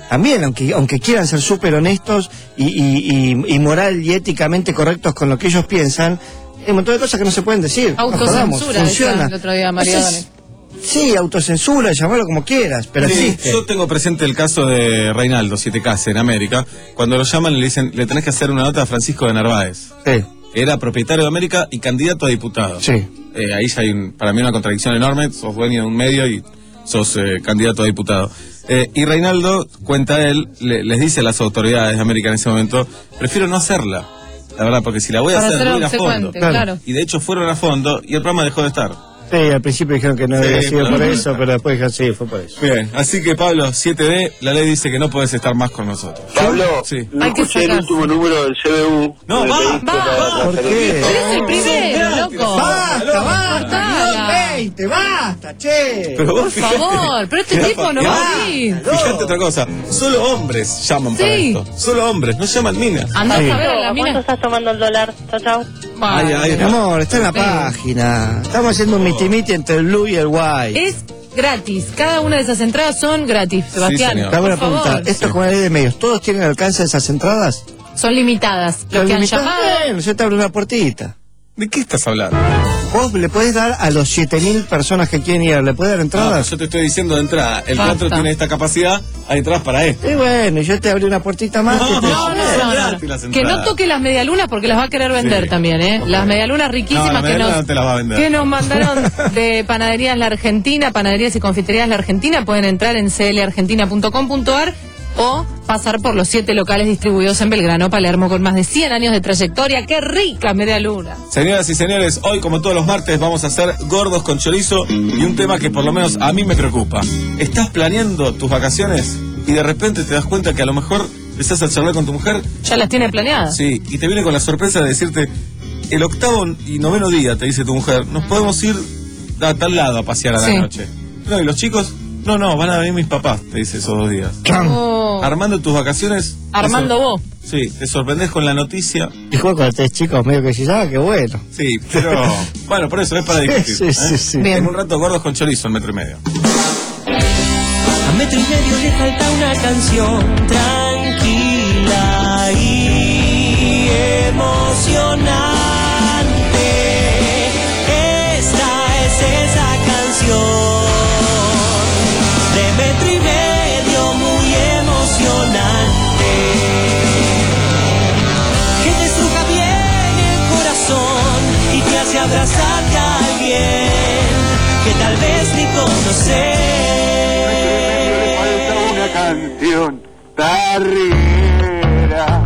también, aunque aunque quieran ser súper honestos y, y, y, y moral y éticamente correctos con lo que ellos piensan, hay un montón de cosas que no se pueden decir. Autocensura, funciona. el otro día María Entonces, sí, autocensura, llamarlo como quieras, pero Sí, existe. yo tengo presente el caso de Reinaldo siete K en América. Cuando lo llaman le dicen, le tenés que hacer una nota a Francisco de Narváez. Sí. Era propietario de América y candidato a diputado. Sí. Eh, ahí ya hay un- para mí una contradicción enorme. Sos dueño de un medio y sos eh, candidato a diputado. Eh, y Reinaldo, cuenta él, le- les dice a las autoridades de América en ese momento, prefiero no hacerla. La verdad, porque si la voy a Para hacer, ser voy a ir a fondo. obsecuente, claro. Y de hecho fueron a fondo y el programa dejó de estar. Sí, al principio dijeron que no Sí, había sido pero- por eso, pero después dijeron sí, fue por eso. Bien, así que Pablo, siete D, la ley dice que no podés estar más con nosotros. Pablo, Sí. no escuché el último número del C B U. No, Me va, pediste va, la- va. la ¿Por qué? cerveza. Pero es el primero, loco. ¡Basta, basta! Cortala. veinte, basta, che! Pero vos Por fijate- favor, pero este Mirá, tipo no mirá, va a ir. Fíjate otra cosa, solo hombres llaman para Sí. esto. Solo hombres, no llaman minas. Andá Sí. a ver a la ¿Cuánto mina. estás tomando el dólar? Chao, chao. Ay, ay, Mi amor, está en la Sí. página. Estamos haciendo un miti-miti entre el blue y el white. Es gratis. Cada una de esas entradas son gratis, Sebastián. señor. Te hago una por pregunta. favor. Esto es como la ley de medios. ¿Todos tienen alcance de esas entradas? Son limitadas. Los que han Limitado. llamado. Bueno, yo te abro una puertita. ¿De qué estás hablando? Vos le podés dar a los siete mil personas que quieren ir, ¿le podés dar No, entradas? yo te estoy diciendo de entrada, el Basta. teatro tiene esta capacidad, hay entradas para esto. Y bueno, yo te abrí una puertita más. No, que te- No, no, no, no, gratis no. las Que no entradas. toque las medialunas porque las va a querer vender Sí. también, ¿eh? Las medialunas riquísimas No, la que, medialuna nos, no te las va a vender. que nos mandaron de Panaderías La Argentina, Panaderías y Confiterías La Argentina. Pueden entrar en c l argentina punto com punto a r o pasar por los siete locales distribuidos en Belgrano, Palermo, con más de cien años de trayectoria. ¡Qué rica medialuna! Señoras y señores, hoy como todos los martes vamos a hacer gordos con chorizo y un tema que por lo menos a mí me preocupa. ¿Estás planeando tus vacaciones y de repente te das cuenta que a lo mejor empezás a charlar con tu mujer? ¿Ya las tiene planeadas? Sí, y te viene con la sorpresa de decirte, el octavo y noveno día, te dice tu mujer, nos podemos ir a tal lado a pasear a la Sí. noche. No, ¿y los chicos? No, no, van a venir mis papás, te dice esos dos días. Oh, Armando tus vacaciones. Armando te sor- vos. Sí, te sorprendés con la noticia. Y juego con tres chicos medio que decís, ah, qué bueno. Sí, pero bueno, por eso es para discutir. Sí, sí, ¿eh? sí. Bien. En un rato gordos con chorizo en metro y medio. A metro y medio le falta una canción tranquila y emocionante. Esta es esa canción de metro y medio muy emocionante, que te estruja bien el corazón y te hace abrazarte a alguien que tal vez ni conoces. Una canción tarriera.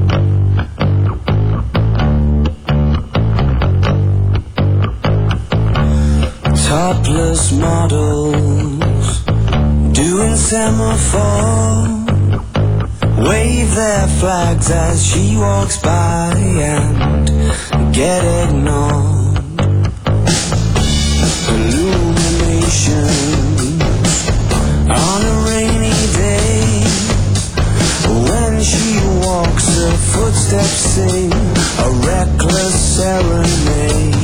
Topless models doing semaphore, wave their flags as she walks by and get ignored. Illuminations on a rainy day, when she walks her footsteps sing a reckless serenade.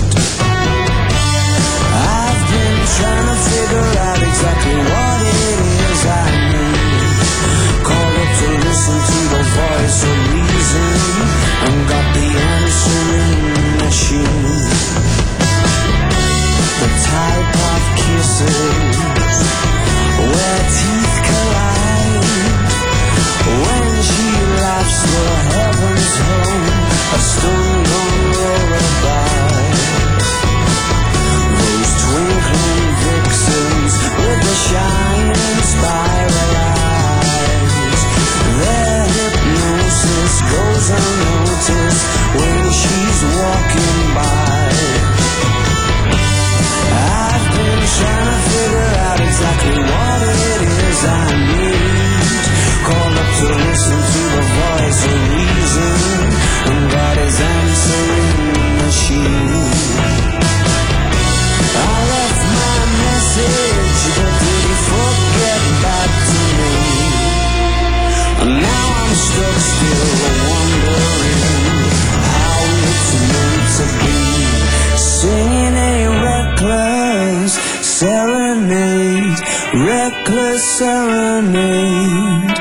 I've been trying to figure out exactly what it is I need. Called up to listen to the voice of reason and got the answering machine. The type of kisses where teeth collide. When she laughs the heavens home, a stone gone roll by. Those twinkling vixens with the shining spiral eyes, their hypnosis goes unnoticed when she's walking by. I've been trying to figure out exactly what it is I need. Called up to listen to the voice of reason, and God is answering machine. I left my message, but did he forget back to me? And now I'm stuck still wondering how it's meant to be. Singing a reckless serenade, reckless serenade.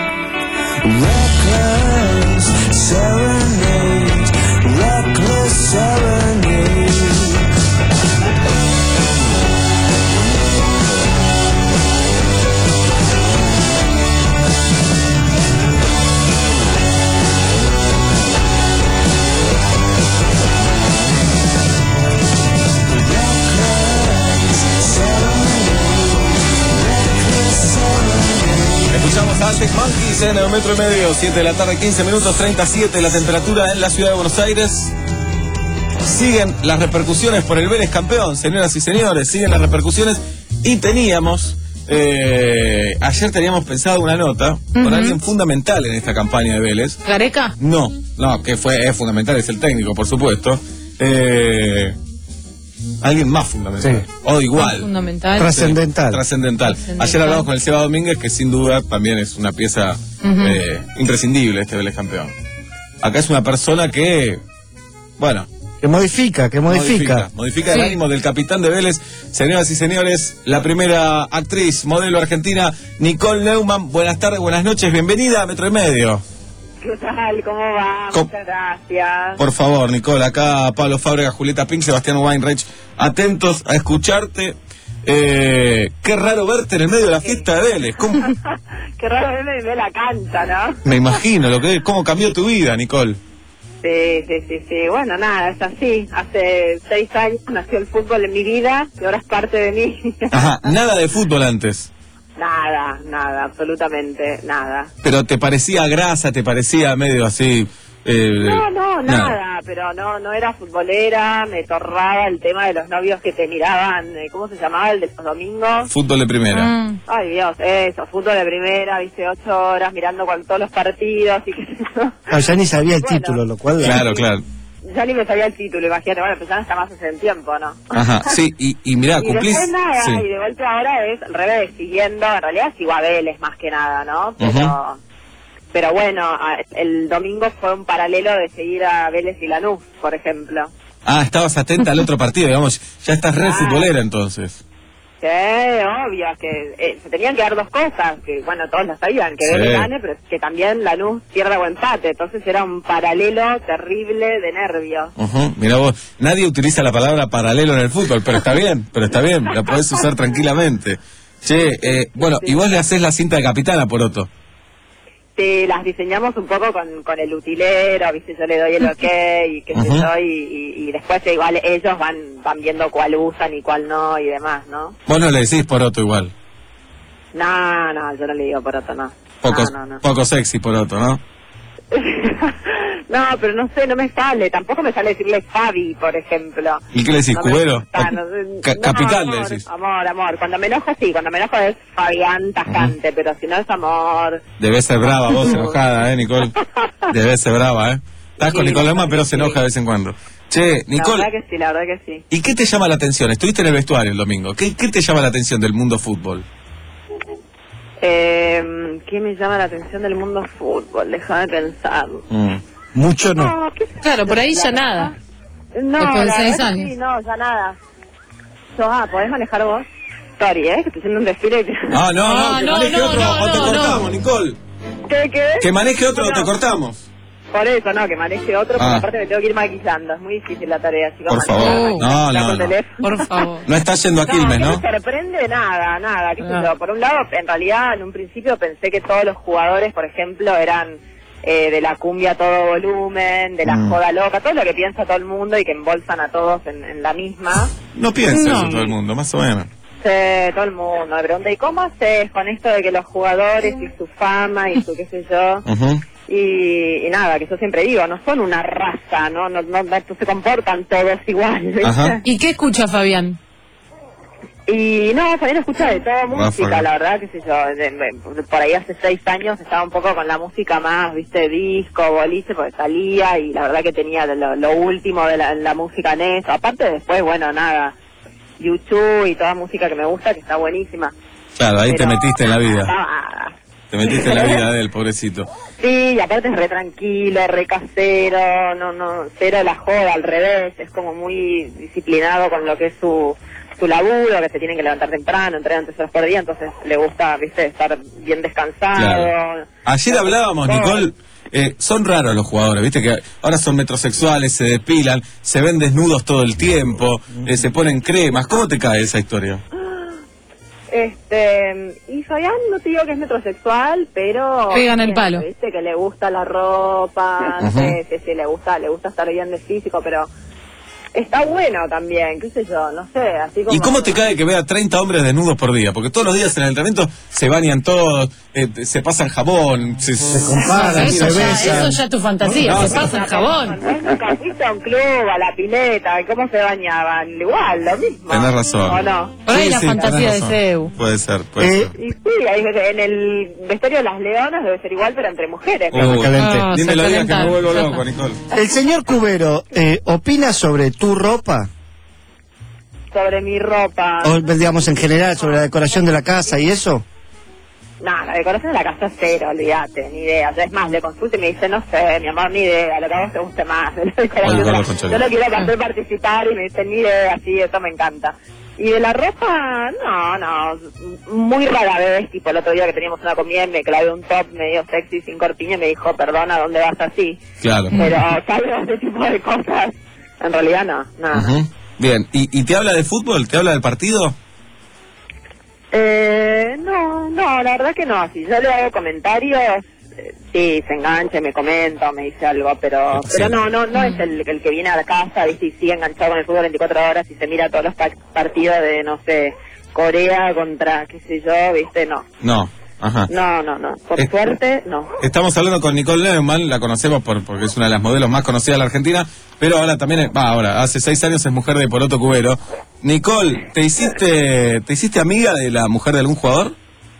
en el metro y medio, siete de la tarde, quince minutos, treinta y siete la temperatura en la ciudad de Buenos Aires. Siguen las repercusiones por el Vélez campeón, señoras y señores, siguen las repercusiones. Y teníamos, eh, ayer teníamos pensado una nota uh-huh. con alguien fundamental en esta campaña de Vélez. ¿Gareca? No, no, que fue, es fundamental, es el técnico, por supuesto. Eh... Alguien más fundamental. Sí. O igual. Fundamental. Trascendental. Sí, trascendental. Ayer hablamos con el Seba Domínguez, que sin duda también es una pieza uh-huh. eh, imprescindible este Vélez campeón. Acá es una persona que, bueno... Que modifica, que modifica. Modifica, modifica sí. el ánimo del capitán de Vélez. Señoras y señores, la primera actriz, modelo argentina, Nicole Neumann. Buenas tardes, buenas noches, bienvenida a Metro y Medio. ¿Qué tal? ¿Cómo va? Com Muchas gracias. Por favor, Nicole, acá Pablo Fábrega, Julieta Pink, Sebastián Weinreich, atentos a escucharte. Eh, qué raro verte en el medio de la fiesta de Vélez. ¿Cómo? Qué raro verme de la cancha, ¿no? Me imagino lo que es, cómo cambió tu vida, Nicole. Sí, sí, sí, sí. Bueno, nada, es así. Hace seis años nació el fútbol en mi vida y ahora es parte de mí. Ajá, nada de fútbol antes. Nada, nada, absolutamente nada. Pero te parecía grasa, te parecía medio así... Eh, no, no, nada, nada, pero no no era futbolera, me torraba el tema de los novios que te miraban, ¿cómo se llamaba? El de los domingos. Fútbol de primera. Mm. Ay, Dios, eso, fútbol de primera, viste, ocho horas mirando con todos los partidos y qué sé yo. No, ya ni sabía el bueno, título, lo cual... Claro, claro. Ya ni me sabía el título, imagínate, bueno, pues ya no está más hace el tiempo, ¿no? Ajá, sí, y, y mirá, y cumplís... después nada, sí. y de vuelta ahora es al revés, siguiendo, en realidad sigo a Vélez más que nada, ¿no? Pero... Uh-huh. Pero bueno, el domingo fue un paralelo de seguir a Vélez y Lanús, por ejemplo. Ah, estabas atenta al otro partido, digamos, ya estás re ah. futbolera entonces. Sí, obvio, que eh, se tenían que dar dos cosas, que bueno, todos lo sabían, que sí. Vélez gane, pero que también Lanús pierda o empate, entonces era un paralelo terrible de nervios. Uh-huh. Mira vos, nadie utiliza la palabra paralelo en el fútbol, pero está bien, pero está bien, la podés usar tranquilamente. Che, eh, bueno, sí. y vos le hacés la cinta de capitana, Poroto. Sí, las diseñamos un poco con, con el utilero, viste, yo le doy el ok y qué sé uh-huh. yo, y, y, y después igual ellos van van viendo cuál usan y cuál no y demás, ¿no? Vos no le decís Poroto igual. No, no, yo no le digo Poroto, no. Poco, no, no, no. poco sexy Poroto, ¿no? No, pero no sé, no me sale, tampoco me sale decirle Fabi, por ejemplo. ¿Y qué le decís, no cubero? No, Ca capital amor, le decís. Amor, amor, cuando me enojo sí, cuando me enojo es Fabián tajante, uh-huh. pero si no es amor. Debes ser brava vos, enojada, ¿eh, Nicole? Debes ser brava, ¿eh? Estás sí, con Nicole Lema, pero se enoja sí. de vez en cuando. Che, Nicole. La verdad que sí, la verdad que sí. ¿Y qué te llama la atención? Estuviste en el vestuario el domingo. ¿Qué, qué te llama la atención del mundo fútbol? Eh, ¿Qué me llama la atención del mundo fútbol? Déjame pensar. Mm. Mucho no. no claro, por ahí ya nada. No, después de seis la años. Sí, no, ya nada. Yo, ah, ¿podés manejar vos? Sorry, ¿eh? Que estoy haciendo un desfile. Ah, no, no, no, que no, maneje no, otro no, o te no, cortamos, no. Nicole. ¿Qué, qué? Que maneje otro no. o te cortamos. Por eso, no, que maneje otro, porque ah. aparte me tengo que ir maquillando. Es muy difícil la tarea, chicos. Por favor, no, no, no. Por favor. No estás yendo a Quilmes, ¿no? No me sorprende nada, nada. ¿Qué sé ah. yo? Por un lado, en realidad, en un principio pensé que todos los jugadores, por ejemplo, eran eh, de la cumbia a todo volumen, de la mm. joda loca, todo lo que piensa todo el mundo y que embolsan a todos en, en la misma. No piensa no. eso todo el mundo, más o menos. Sí, todo el mundo. Me pregunta, ¿y cómo haces con esto de que los jugadores y su fama y su qué sé yo? Uh-huh. Y, y nada, que yo siempre digo, no son una raza, no no, no, no se comportan todos igual. ¿Y qué escucha Fabián? Y no, Fabián escucha de todo música, la verdad, que sé yo, de, de, por ahí hace seis años estaba un poco con la música más, viste, disco, boliche, porque salía y la verdad que tenía lo, lo último de la, la música en eso. Aparte después, bueno, nada, YouTube y toda música que me gusta, que está buenísima. Claro, ahí pero, te metiste en la vida. Ah, Te metiste en la vida de él, pobrecito. Sí, y aparte es re tranquilo, re casero, no, no, cero la joda, al revés, es como muy disciplinado con lo que es su, su laburo, que se tienen que levantar temprano, entrenan tres horas por día, entonces le gusta, viste, estar bien descansado. Claro. Ayer hablábamos, Nicole, eh, son raros los jugadores, viste, que ahora son metrosexuales, se depilan, se ven desnudos todo el tiempo, eh, se ponen cremas, ¿cómo te cae esa historia? Este, y Fabián no te digo que es metrosexual, pero pegan el palo. Viste que le gusta la ropa, uh-huh. sí, sí, sí, le gusta, le gusta estar bien de físico, pero está bueno también, qué sé yo, no sé, así como... ¿Y cómo te cae que vea treinta hombres desnudos por día? Porque todos los días en el entrenamiento se bañan todos, eh, se pasan jabón, se, se comparan, eso, ya, eso ya es tu fantasía, No, se no, pasa el No, jabón. nunca fuiste a un club, a la pileta, ¿cómo se bañaban? Igual, lo mismo. Tenés razón. ¿O no? Por ahí Sí, la sí, fantasía tenés de razón. Seu. Puede ser, puede Eh, ser. Y sí, ahí en el vestuario de las leonas debe ser igual, pero entre mujeres. Uh, caliente. Ah, dime se los días que me calentan. vuelvo Ya loco, está. Nicole. El señor Cubero, eh, ¿opina sobre tu ropa? Sobre mi ropa. O, digamos, en general, sobre la decoración de la casa y eso. No, la decoración de la casa es cero, olvídate, ni idea. Es más, le consulto y me dice, no sé, mi amor, ni idea, lo que a vos te guste más. de la decoración Oye, de la- con los Yo no quiero hacer participar y me dice, ni idea, sí, eso me encanta. Y de la ropa, no, no, muy rara vez, tipo el otro día que teníamos una comida y me clavé un top medio sexy sin corpiña y me dijo, perdona, ¿dónde vas así? Claro. Pero, ¿sabes? Ese tipo de cosas, en realidad no, nada. Ujú. Bien, ¿Y, ¿y te habla de fútbol? ¿Te habla del partido? Eh, no, no, la verdad que no. Si yo le hago comentarios, eh, sí, se engancha, me comenta, me dice algo, pero Sí. pero no, no no es el, el que viene a la casa, ¿viste? Y sigue enganchado con el fútbol veinticuatro horas y se mira todos los pa- partidos de, no sé, Corea contra, qué sé yo, ¿viste? No, No. Ajá. no, no, no. Por Eh, suerte, no. Estamos hablando con Nicole Neumann, la conocemos por, porque es una de las modelos más conocidas de la Argentina, pero ahora también, es- va, ahora, hace seis años es mujer de Poroto Cubero. Nicole, ¿te hiciste, ¿te hiciste amiga de la mujer de algún jugador?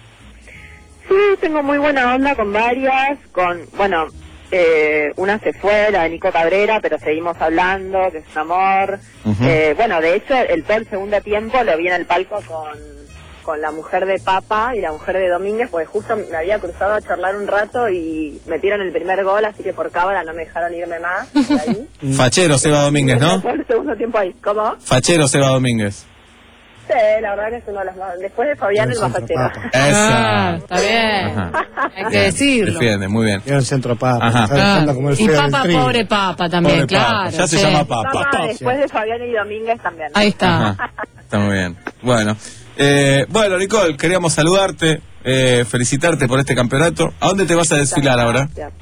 Sí, tengo muy buena onda con varias, con, bueno, eh, una se fue, la de Nico Cabrera, pero seguimos hablando, que es un amor. Ujú. Eh, bueno, de hecho, el todo el segundo tiempo lo vi en el palco con, con la mujer de Papa y la mujer de Domínguez, porque justo me había cruzado a charlar un rato y metieron el primer gol, así que por cábala no me dejaron irme más. de ahí. Fachero Seba Domínguez, ¿no? Todo el segundo tiempo ahí, ¿cómo? Fachero Seba Domínguez. Sí, la verdad que es uno de los más... Después de Fabián, el más fachero. Ah, Esa. está bien. Ajá. Hay que decirlo. Defiende, muy bien. Era el centro papa. Ajá. está dejando Ah, como el y feo del Papa, trigo. pobre Papa también, Pobre Papa, claro. ya se sí. llama Papa. Papa, después de Fabián y Domínguez también. Ahí está. Ajá. Está muy bien. Bueno, eh, bueno, Nicole, queríamos saludarte, eh, felicitarte por este campeonato. ¿A dónde te vas a desfilar ahora? Gracias.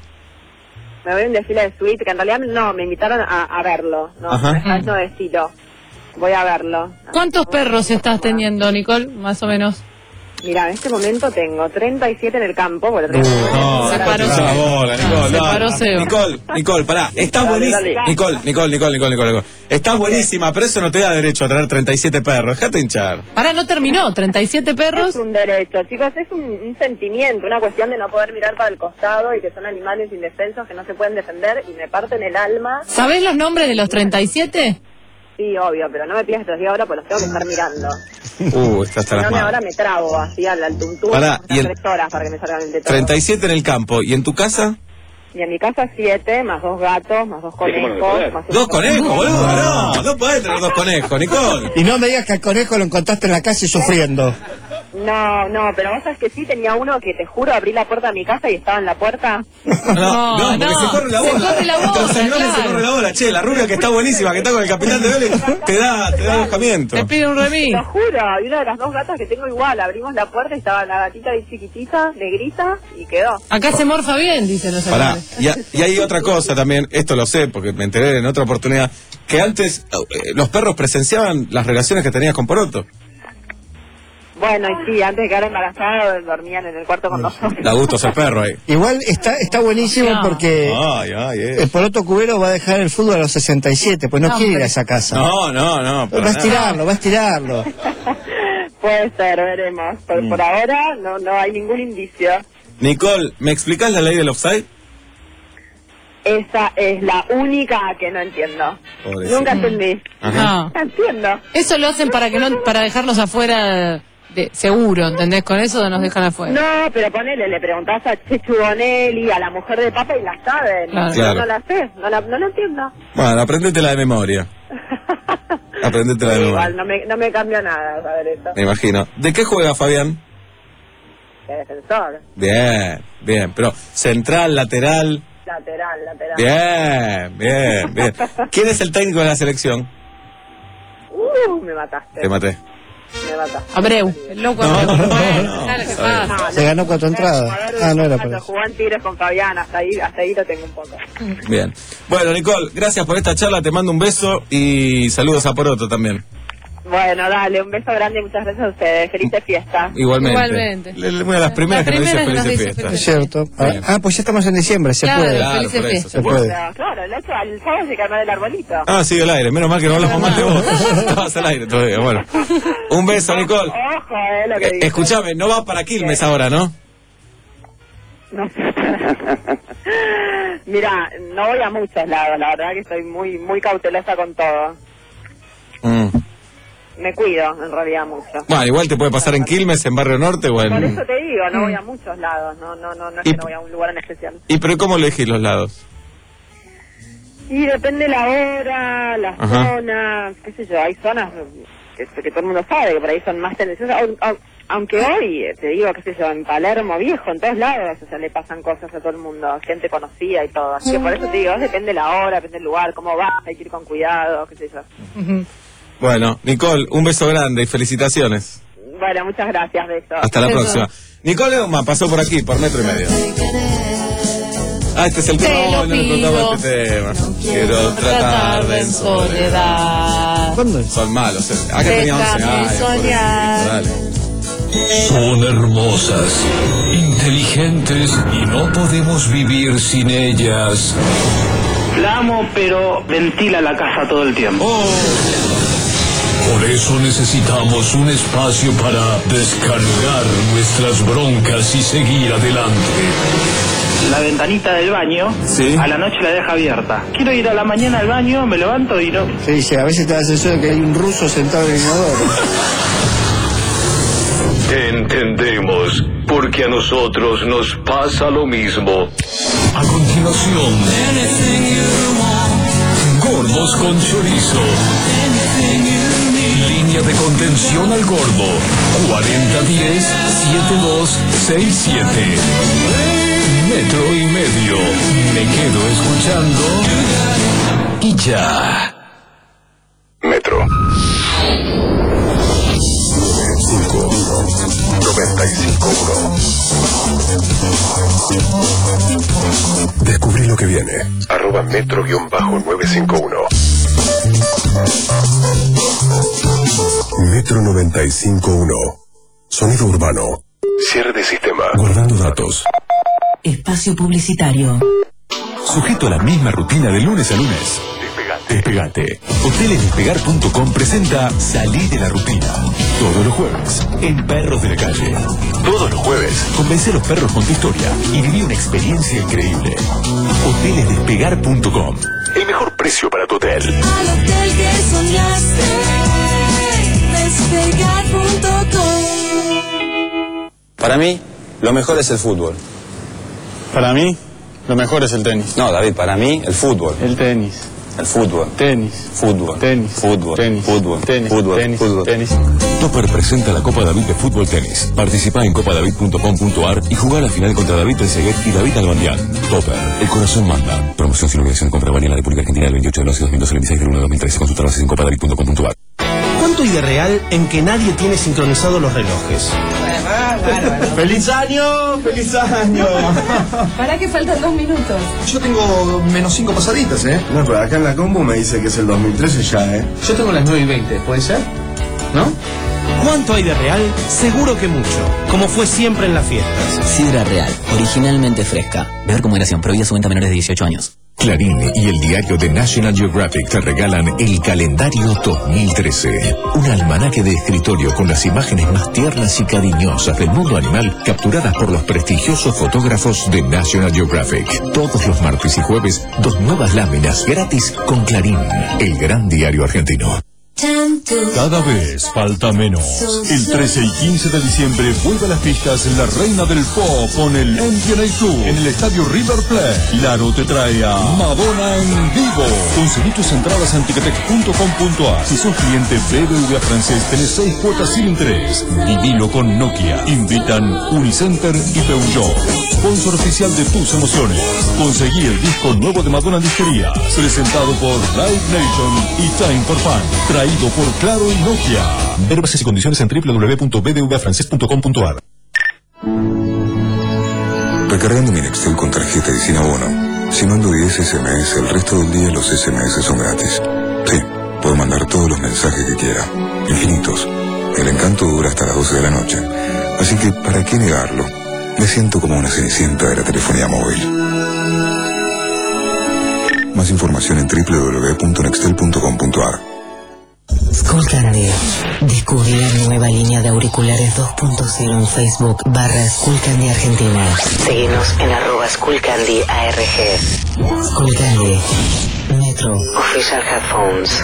Me voy a un desfile de suite, que en realidad no, me invitaron a, a verlo, no, Ajá. esta vez no desfilo. Voy a verlo. ¿Cuántos perros estás teniendo, Nicole? Más o menos. Mira, en este momento tengo treinta y siete en el campo, por el No, Se no paró te Seba. la bola, Nicole. Se no. paró Seba. Nicole, Nicole, pará, estás Dale, buenísima. dale. Nicole, Nicole, Nicole, Nicole, Nicole, Nicole. Estás buenísima, pero eso no te da derecho a tener treinta y siete perros. Dejate hinchar. Pará, no terminó. treinta y siete Es perros. un derecho, chicos, es un, un sentimiento, una cuestión de no poder mirar para el costado y que son animales indefensos que no se pueden defender y me parten el alma. ¿Sabés los nombres de los treinta y siete? Sí, obvio, pero no me pidas que te los diga ahora porque los tengo que estar mirando. Uh, está hasta Si las no, me- ahora manos. me trabo así al, al tuntún, Pará, unas y el- tres horas para que me salgan el de todo. treinta y siete en el campo. ¿Y en tu casa? Y en mi casa siete, más dos gatos, más dos conejos, más un- Dos conejos, boludo. No, no podés tener dos conejos, Nicole. Y no me digas que al conejo lo encontraste en la calle sufriendo. No, no, pero vos sabés que sí tenía uno que te juro abrí la puerta de mi casa y estaba en la puerta. No, no, porque no, se corre la se bola. corre la bola, Entre los animales se claro. corre la bola. Che, la rubia que está buenísima, que está con el capitán de Vélez, te da, te da alojamiento. Te pide un remis. Te juro, y una de las dos gatas que tengo igual, abrimos la puerta y estaba la gatita ahí chiquitita, negrita, y quedó. Acá se morfa bien, dicen los Pará, animales. y, a- y hay otra cosa también, esto lo sé porque me enteré en otra oportunidad, que antes eh, los perros presenciaban las relaciones que tenías con Poroto. Bueno, y sí, antes de quedar embarazada dormían en el cuarto con nosotros. Da gusto ser perro ahí. Igual está está buenísimo No. porque Ay, ay, eh. el Poroto Cubero va a dejar el fútbol a los sesenta y siete, pues no, No, quiere ir pero- a esa casa. No, no, no. para va a nada. estirarlo, va a estirarlo. Puede ser, veremos. Por, Mm. por ahora no, no hay ningún indicio. Nicole, ¿me explicás la ley del offside? Esa es la única que no entiendo. Pobrecito. Nunca entendí. No. No entiendo. Eso lo hacen para que no, para dejarnos afuera de seguro, ¿entendés? Con eso nos dejan afuera. No, pero ponele, le preguntás a Chechu Bonelli, a la mujer de Papa y la saben. Claro. Yo Claro. no la sé, no la, no la entiendo. Bueno, aprendete la de memoria. Aprendete la de Igual, memoria. no me, no me cambia nada saber eso. Me imagino. ¿De qué juega Fabián? De defensor, Bien, bien. Pero central, lateral. lateral, lateral. Bien, bien, bien. ¿Quién es el técnico de la selección? Uh, me mataste. Te maté. Me mata. Abreu, el loco No, Abreu. no, Bueno, no, claro que está bien. pasa. Se ganó cuatro entradas. Ah, no era por eso. Jugó en Tigres con Fabián, hasta ahí, hasta ahí lo tengo un poco. Bien. Bueno, Nicole, gracias por esta charla, te mando un beso y saludos a Poroto también. Bueno, dale, un beso grande y muchas gracias a ustedes. Felices fiestas. Igualmente. Igualmente. Le- le- Una de las primeras La que nos dice primera que nos felices dice fiestas. Es cierto. Ah, ah, pues ya estamos en diciembre, se Claro, puede. Claro, felices por eso, fiestas. se puede. Pero, claro, el ocho al sábado se calma el arbolito. Ah, sigue el aire, menos mal que no hablamos más de vos. Estabas al aire todavía, bueno. Un beso, Nicole. Ojo, eh, lo que Eh, digo. escuchame, no vas para Quilmes ahora, ¿no? No sé. Mira, no voy a muchos lados, la verdad que estoy muy muy cautelosa con todo. Mm. Me cuido, en realidad, mucho. Bueno, igual te puede pasar en Quilmes, en Barrio Norte o Por en... eso te digo, no voy a muchos lados, no no no, no es Y- que no voy a un lugar en especial. ¿Y pero cómo elegís los lados? Y depende la hora, la Ajá. zona, qué sé yo, hay zonas que, que todo el mundo sabe que por ahí son más tendenciosas, au- au- aunque hoy, eh, te digo, qué sé yo, en Palermo Viejo, en todos lados, o sea, le pasan cosas a todo el mundo, gente conocida y todo, así que por eso te digo, depende la hora, depende el lugar, cómo vas, hay que ir con cuidado, qué sé yo. Ujú. Bueno, Nicole, un beso grande y felicitaciones. Bueno, muchas gracias, besos. Hasta la Beso. próxima. Nicole Euma pasó por aquí, por metro y medio. Ah, este es el Te tema. lo No, no le preguntaba este tema. Quiero tratar de en soledad. ¿Cuándo es? Son malos. eh. Acá tenía once Déjame años. soñar. Dale. Son hermosas, inteligentes y no podemos vivir sin ellas. La amo, pero ventila la casa todo el tiempo. Por eso necesitamos un espacio para descargar nuestras broncas y seguir adelante. La ventanita del baño, Sí. a la noche la deja abierta. Quiero ir a la mañana al baño, me levanto y no... Sí, sí, a veces te da la sensación de que hay un ruso sentado en el inodoro. Entendemos, porque a nosotros nos pasa lo mismo. A continuación, gordos con chorizo. Línea de contención al gordo. cuarenta diez setenta y dos sesenta y siete. Metro y medio. Me quedo escuchando. Y ya. Metro. cinco noventa y cinco uno. Descubrí lo que viene. Arroba metro guión bajo nueve cinco uno. Metro noventa y cinco uno. Sonido urbano. Cierre de sistema. Guardando datos. Espacio publicitario. Sujeto a la misma rutina de lunes a lunes. Despegate. Hoteles Despegar punto com presenta Salí de la rutina. Todos los jueves, en Perros de la Calle. Todos los jueves, convence a los perros con tu historia y viví una experiencia increíble. Hoteles Despegar punto com. El mejor precio para tu hotel. Al hotel que soñaste, despegar punto com. Para mí, lo mejor es el fútbol. Para mí, lo mejor es el tenis. No, David, para mí, el fútbol. El tenis. El fútbol. Tenis. Fútbol. Tenis. Fútbol. Tenis. Fútbol. Tenis. Fútbol. Tenis. Fútbol. Tenis. Topper presenta la Copa David de Fútbol Tenis. Participa en copa david punto com punto ar y juega la final contra David Trezeguet y David Albandián. Topper, el corazón manda. Promoción sin obligación de compra válida en la República Argentina del veintiocho del once de dos mil doce al veintiséis del uno de dos mil trece. Consulta bases en copa david punto com punto ar. ¿Cuánto hay de real en que nadie tiene sincronizados los relojes? ¡Feliz año! ¡Feliz año! ¿Para qué faltan dos minutos? Yo tengo menos cinco pasaditas, ¿eh? No, pero acá en la compu me dice que es el dos mil trece ya, ¿eh? Yo tengo las nueve y veinte, ¿puede ser? ¿No? ¿Cuánto hay de real? Seguro que mucho, como fue siempre en las fiestas. Sidra Real, originalmente fresca. Beber con moderación, prohibida su venta a menores de dieciocho años. Clarín y el diario de National Geographic te regalan el calendario dos mil trece. Un almanaque de escritorio con las imágenes más tiernas y cariñosas del mundo animal capturadas por los prestigiosos fotógrafos de National Geographic. Todos los martes y jueves, dos nuevas láminas gratis con Clarín, el gran diario argentino. Cada vez falta menos. El trece y quince de diciembre vuelve a las pistas La Reina del Pop con el N B A Tour en el estadio River Plate. Laro te trae a Madonna en vivo. Conseguí tus entradas en ticketek punto com punto ar. Si sos cliente B B V A francés, tenés seis cuotas sin interés. Vivilo con Nokia. Invitan Unicenter y Peugeot. Sponsor oficial de tus emociones. Conseguí el disco nuevo de Madonna en disquerías. Presentado por Live Nation y Time for Fun. Traído por Claro y Nokia. Ver bases y condiciones en doble u doble u doble u punto b d v francés punto com punto a r. Recargando mi Nextel con tarjeta y sin abono, si mando diez ese eme ese, el resto del día los ese eme ese son gratis. Sí, puedo mandar todos los mensajes que quiera, infinitos. El encanto dura hasta las doce de la noche, así que ¿para qué negarlo? Me siento como una cenicienta de la telefonía móvil. Más información en doble u doble u doble u punto nextel punto com punto a r. Skullcandy. Descubrí la nueva línea de auriculares dos punto cero en Facebook barra Skullcandy Argentina. Seguinos en arroba Skullcandy A R G. Skullcandy. Metro. Official Headphones.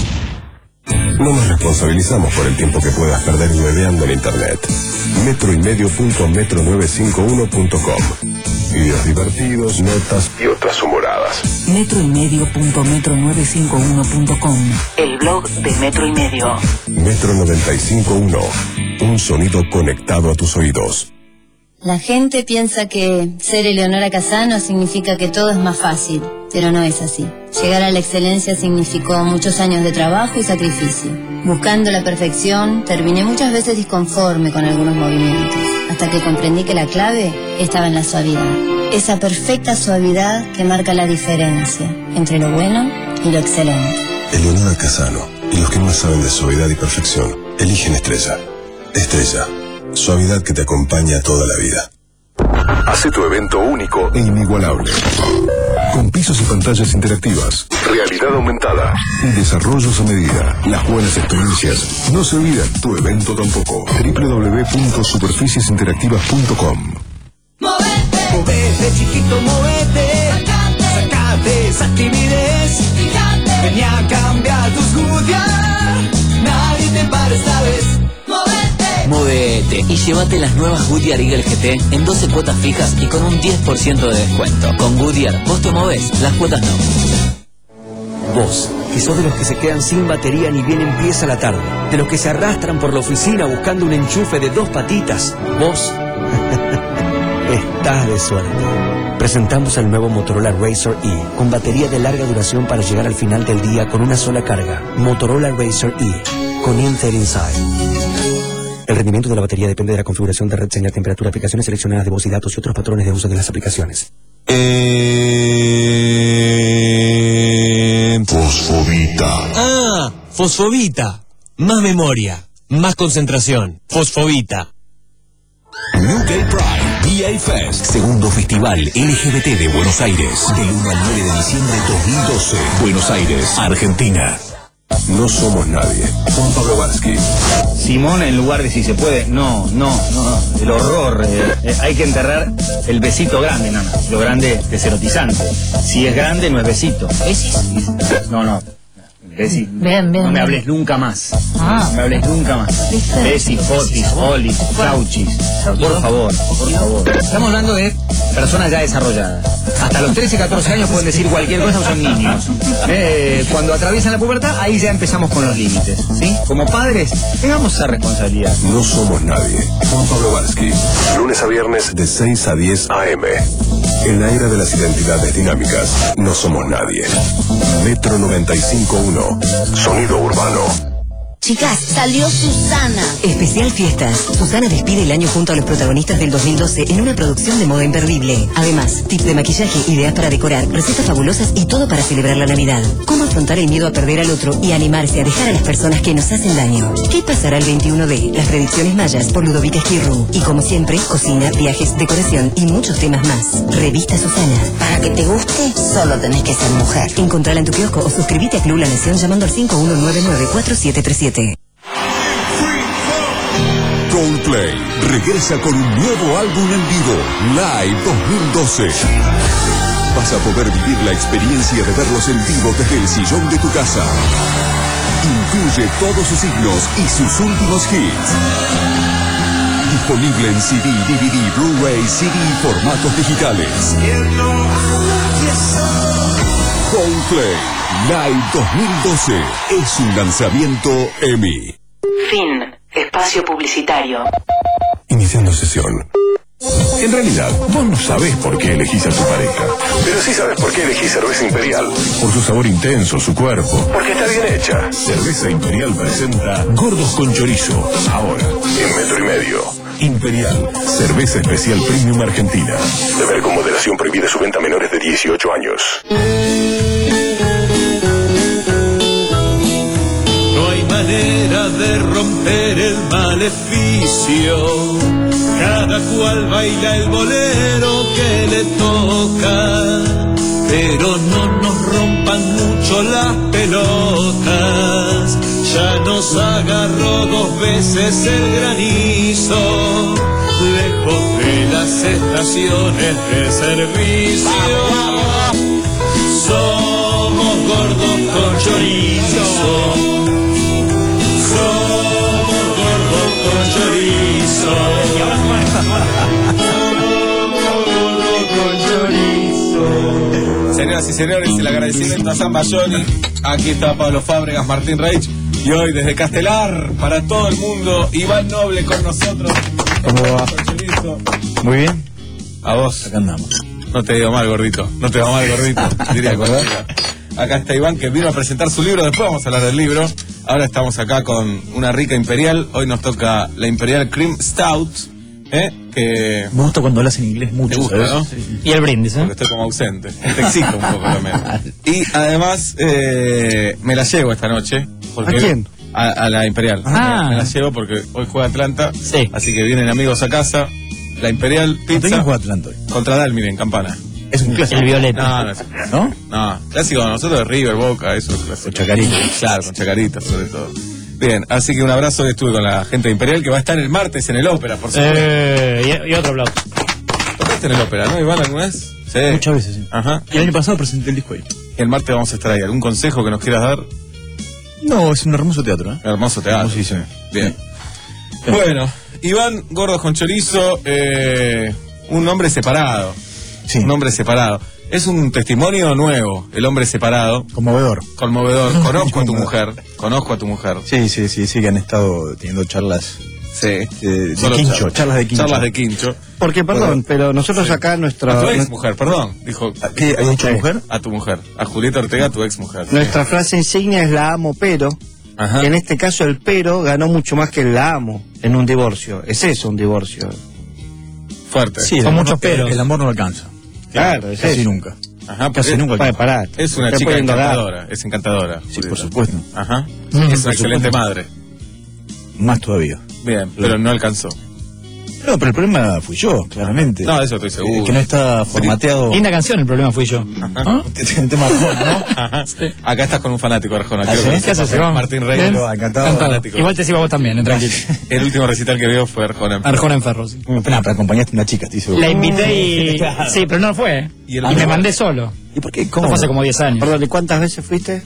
No nos responsabilizamos por el tiempo que puedas perder hueveando en internet. Metro y medio punto metro novecientos cincuenta y uno punto com. Videos divertidos, notas y otras humoradas. Metro y medio punto metro novecientos cincuenta y uno punto com. El blog de Metro y Medio. Metro noventa y cinco punto uno. Un sonido conectado a tus oídos. La gente piensa que ser Eleonora Casano significa que todo es más fácil, pero no es así. Llegar a la excelencia significó muchos años de trabajo y sacrificio. Buscando la perfección, terminé muchas veces disconforme con algunos movimientos, hasta que comprendí que la clave estaba en la suavidad. Esa perfecta suavidad que marca la diferencia entre lo bueno y lo excelente. Eleonora Casano y los que más saben de suavidad y perfección eligen Estrella. Estrella. Suavidad que te acompaña toda la vida. Hace tu evento único e inigualable. Con pisos y pantallas interactivas, realidad aumentada y desarrollos a medida. Las buenas experiencias no se olvidan, tu evento tampoco. doble u doble u doble u punto superficies interactivas punto com. Movete, movete chiquito, movete. Sacate esa timidez. Vení a cambiar tus Goodyear. Nadie te para esta vez. Móvete y llévate las nuevas Goodyear Eagle G T en doce cuotas fijas y con un diez por ciento de descuento. Con Goodyear, vos te movés, las cuotas no. Vos, que sos de los que se quedan sin batería ni bien empieza la tarde, de los que se arrastran por la oficina buscando un enchufe de dos patitas, vos estás de suerte. Presentamos el nuevo Motorola Razr E, con batería de larga duración para llegar al final del día con una sola carga. Motorola Razr E, con Intel Inside. El rendimiento de la batería depende de la configuración de red, señal, temperatura, aplicaciones seleccionadas de voz y datos y otros patrones de uso de las aplicaciones. Eh... Fosfovita. Ah, Fosfovita. Más memoria, más concentración. Fosfovita. New Gay Pride, V A Fest, segundo festival L G B T de Buenos Aires, del uno al nueve de diciembre de dos mil doce. Buenos Aires, Argentina. No somos nadie. Juan Pablo Varsky. Simón, en lugar de si se puede, no, no, no, el horror. Eh, eh, hay que enterrar el besito grande, no, no. Lo grande es erotizante. Si es grande, no es besito. ¿Besis? No, no. Besi, bien, bien, no me bien. hables nunca más. Ah. No me hables nunca más. ¿Viste? Besis, fotis, olis, flauchis. Por favor, por favor. Estamos hablando de personas ya desarrolladas. Hasta los trece, catorce años pueden decir cualquier cosa o son niños. Eh, cuando atraviesan la pubertad, ahí ya empezamos con los límites. ¿Sí? Como padres, tengamos esa responsabilidad. No somos nadie. Juan Pablo Varsky. Lunes a viernes de seis a diez a eme. En la era de las identidades dinámicas, no somos nadie. Metro noventa y cinco punto uno. Sonido urbano. Chicas, salió Susana. Especial Fiestas. Susana despide el año junto a los protagonistas del dos mil doce en una producción de moda imperdible. Además, tips de maquillaje, ideas para decorar, recetas fabulosas y todo para celebrar la Navidad. Cómo afrontar el miedo a perder al otro y animarse a dejar a las personas que nos hacen daño. ¿Qué pasará el veintiuno de? Las predicciones mayas por Ludovica Esquirru. Y como siempre, cocina, viajes, decoración y muchos temas más. Revista Susana. Para que te guste, solo tenés que ser mujer. Encontrala en tu kiosco o suscríbete a Club La Nación llamando al cinco uno nueve nueve cuatro siete tres siete. Coldplay regresa con un nuevo álbum en vivo, Live dos mil doce. Vas a poder vivir la experiencia de verlos en vivo desde el sillón de tu casa. Incluye todos sus himnos y sus últimos hits. Disponible en C D, D V D, Blu-ray, C D y formatos digitales. Coldplay Live dos mil doce es un lanzamiento EMI. Fin. Espacio publicitario. Iniciando sesión. En realidad, vos no sabés por qué elegís a tu pareja, pero sí sabés por qué elegís Cerveza Imperial. Por su sabor intenso, su cuerpo, porque está bien hecha. Cerveza Imperial presenta Gordos con Chorizo, ahora en metro y medio. Imperial, cerveza especial premium argentina. Beber con moderación, prohibida su venta a menores de dieciocho años. No hay manera de romper el maleficio. Cada cual baila el bolero que le toca, pero no nos rompan mucho las pelotas. Ya nos agarró dos veces el granizo, lejos de las estaciones de servicio. Somos gordos con chorizo. Somos gordos con chorizo. Señoras y señores, el agradecimiento a San Bayoni. Aquí está Pablo Fábregas, Martín Reich. Y hoy desde Castelar, para todo el mundo, Iván Noble con nosotros. ¿Cómo va? Muy bien. A vos. Acá andamos. No te digo mal, gordito. No te digo mal, gordito. Diría acordar. Acá está Iván, que vino a presentar su libro. Después vamos a hablar del libro. Ahora estamos acá con una rica Imperial. Hoy nos toca la Imperial Cream Stout. ¿Eh? Que... Me gusta cuando hablas en inglés mucho, te gusta, ¿sabes? ¿no? Sí. Y el brindis, ¿eh? Porque estoy como ausente. Te exijo un poco también. Y además, eh, me la llevo esta noche. Porque ¿A quién? A, a la Imperial. Ah. Me la llevo porque hoy juega Atlanta. Sí. Así que vienen amigos a casa. La Imperial Pizza. ¿Contra quién juega Atlanta hoy? Contra Dalmir en Campana. Es un clásico. El Violeta. No, no es ¿No? No, clásico de nosotros de River, Boca, eso es clásico. Con Chacarita. Claro, con Chacarita sobre todo. Bien, así que un abrazo. Estuve con la gente de Imperial que va a estar el martes en el Ópera, por supuesto. Eh, y, y otro aplauso. ¿Tocaste en el Ópera, no, Iván, alguna vez? Sí. Muchas veces, sí. Ajá. Y el año pasado presenté el disco ahí. El martes vamos a estar ahí. ¿Algún consejo que nos quieras dar? No, es un hermoso teatro, ¿eh? Hermoso teatro. Hermosísimo. Bien. Bueno, Iván, Gordos con Chorizo, eh, un hombre separado. Sí. Un hombre separado. Es un testimonio nuevo, el hombre separado. Conmovedor. Conmovedor. Conozco a tu mujer. Conozco a tu mujer. Sí, sí, sí, sí, que han estado teniendo charlas Sí. de, de Solo quincho, charlas. charlas de quincho. Charlas de quincho. Porque, perdón, pero nosotros Sí. acá nuestra... A tu nuestra- ex mujer, perdón. Dijo. ¿A ¿Qué? ¿Has dicho mujer? A tu mujer. A Julieta Ortega, tu ex mujer. Nuestra frase insignia es la amo, pero... Ajá. En este caso el pero ganó mucho más que el la amo en un divorcio. Es eso, un divorcio. Fuerte. Sí, Son el amor muchos no- peros. El amor no alcanza. Claro, es Casi eso. nunca. Ajá, Casi porque- nunca Vale, alcanza. pará. Es una Te chica pueden dar. encantadora. Es encantadora. Sí, Julieta. por supuesto. Ajá. Mm, Es una excelente supuesto. madre. Más todavía. Bien, pero no alcanzó. No, pero el problema fui yo, claramente. No, de eso estoy seguro. Eh, que no está formateado. Linda canción, el problema fui yo. ¿Ah? El tema Arjona, ¿no? Ajá. Acá estás con un fanático de Arjona. ¿Ah, quiero sí? que ¿Qué sepas. haces, Iván? Martín Rey. Bien. Encantado. Encantado. fanático. Igual te sigo a vos también, eh, tranquilo. El último recital que vio fue Arjona. Arjona en Ferro, sí. No, pero acompañaste a una chica, estoy seguro. La invité y... Sí, pero no fue. ¿eh? ¿Y Y, el me otro? mandé solo. ¿Y por qué? Esto ¿Cómo? fue hace como diez años. Perdón, ¿y cuántas veces fuiste?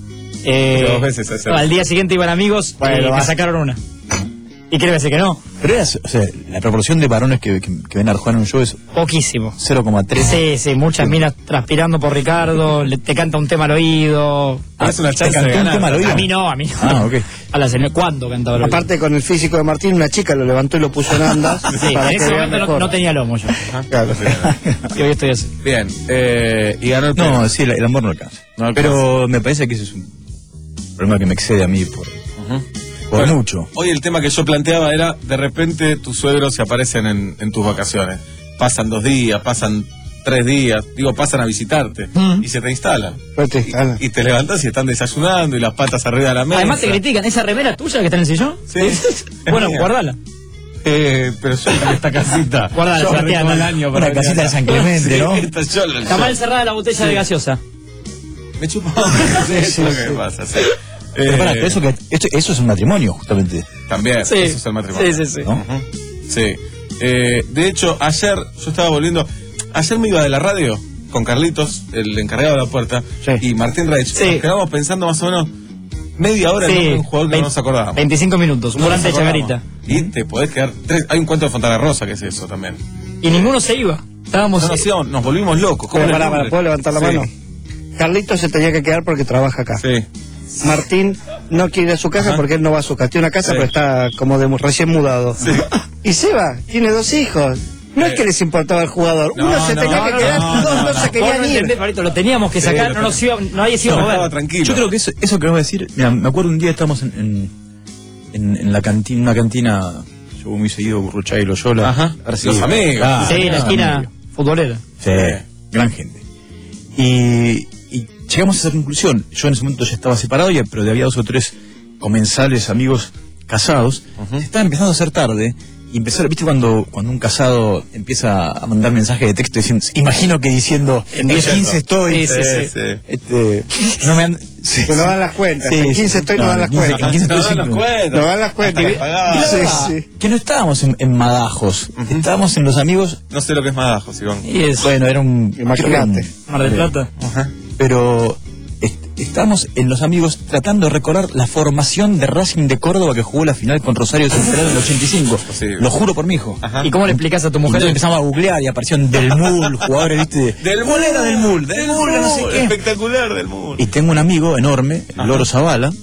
Eh, Dos veces hace- Al día siguiente iban amigos Bueno, y va. me sacaron una. ¿Y qué le decir que no? Pero era, o sea, la proporción de varones que, que, que ven a Arjona en un show es Poquísimo. cero coma tres. Sí, sí, muchas minas transpirando por Ricardo, le- te canta un tema al oído. Ah, es una ¿Te chance cantó de un ganar. tema al oído? A mí no, a mí no. Ah, ok. A la señora, ¿cuándo cantaba al oído? Aparte, con el físico de Martín, una chica lo levantó y lo puso en andas. Sí, para en que ese vea momento no, mejor. no tenía lomo yo. Claro. Y hoy estoy así. Bien, eh, y ganó el No, premio. sí, el, el amor no alcanza. No alcanza. Pero me parece que ese es un problema que me excede a mí por, Ujú. por Bueno, mucho. Hoy el tema que yo planteaba era, de repente tus suegros se aparecen en, en tus vacaciones. Pasan dos días, pasan tres días, digo, pasan a visitarte Mm. y se te instalan. Pues te instalan. Y, y te levantas y están desayunando y las patas arriba de la mesa. Además te critican, ¿esa remera tuya que está en el sillón? Sí. Bueno, mía. guardala. Eh, pero yo en esta casita. Guardala, yo Sebastián. arreglo el año Una para casita venir de San Clemente, acá. ¿no? Sí, esta yo la- Está yo- mal cerrada la botella de gaseosa. Me chupa. Sí, eso es lo que me pasa, sí. Pero Eh, pará, pero eso, que, esto, eso es un matrimonio, justamente. También, Sí. eso es el matrimonio. Sí, sí, sí. ¿No? Ujú. Sí. Eh, de hecho, ayer yo estaba volviendo. Ayer me iba de la radio con Carlitos, el encargado de la puerta, Sí. y Martín Reich. Sí. Nos quedamos pensando más o menos media hora en Sí. nombre de un jugador que Vein- no nos acordábamos. veinticinco minutos, un No nos volante de acordamos. Chacarita. Y te podés quedar. Tres, hay un cuento de Fontana Rosa que es eso también. Y ninguno se iba. Estábamos... No, nos, íbamos- nos volvimos locos. ¿Cómo Pero era el pará, nombre? pará, ¿puedo levantar la Sí. mano? Carlitos se tenía que quedar porque trabaja acá. Sí. Martín no quiere ir a su casa Ajá. porque él no va a su casa. Tiene una casa, Sí. pero está como de mu- recién mudado. Sí. Y Seba tiene dos hijos. No es que les importaba el jugador, No, uno se no, tenía no, que no, quedar, no, dos no, no, no. se querían Vos no ir. entendés, Marito, lo teníamos que sacar, Sí, no lo nos iba, nadie se iba a mover. tranquilo. Yo creo que eso, eso que vas a decir, mira, me acuerdo un día estábamos en, en, en, en la cantina, una cantina, yo muy seguido, Burruchaga y Loyola. Ajá. Sí, Los amigos. claro, Sí, la esquina amigos. futbolera. Sí, gran gente. Y, y llegamos a esa conclusión. Yo en ese momento ya estaba separado, ya, pero había dos o tres comensales, amigos casados. Ujú. Estaba empezando a ser tarde. Y empezar, ¿viste cuando, cuando un casado empieza a mandar mensajes de texto diciendo, imagino que diciendo, en diez quince estoy? Sí, sí, sí. Sí. Este, no me han, sí, Que no dan las cuentas, Sí, en sí, quince estoy, no, no, dan las en quince, cuentas. en quince No estoy dan las cinco. cuentas. No dan las cuentas. Hasta que pagaba. Sí, Ah, sí. que no estábamos en, en Madajos, estábamos en Los Amigos. No sé lo que es Madajos, Iván. Y es Bueno, era un... Imagínate. Mar del Plata. Ajá. Pero est- estábamos en Los Amigos tratando de recordar la formación de Racing de Córdoba que jugó la final con Rosario Central en el ochenta y cinco. Posible. Lo juro por mi hijo. Ajá. ¿Y cómo le explicás a tu Y mujer? entonces empezamos a googlear y aparecieron Del Mul, jugadores, viste. Del ¿Cuál era Del Mul? Del Del Mul, no sé Mul, qué. espectacular del Mul. Y tengo un amigo enorme, el Loro Zavala,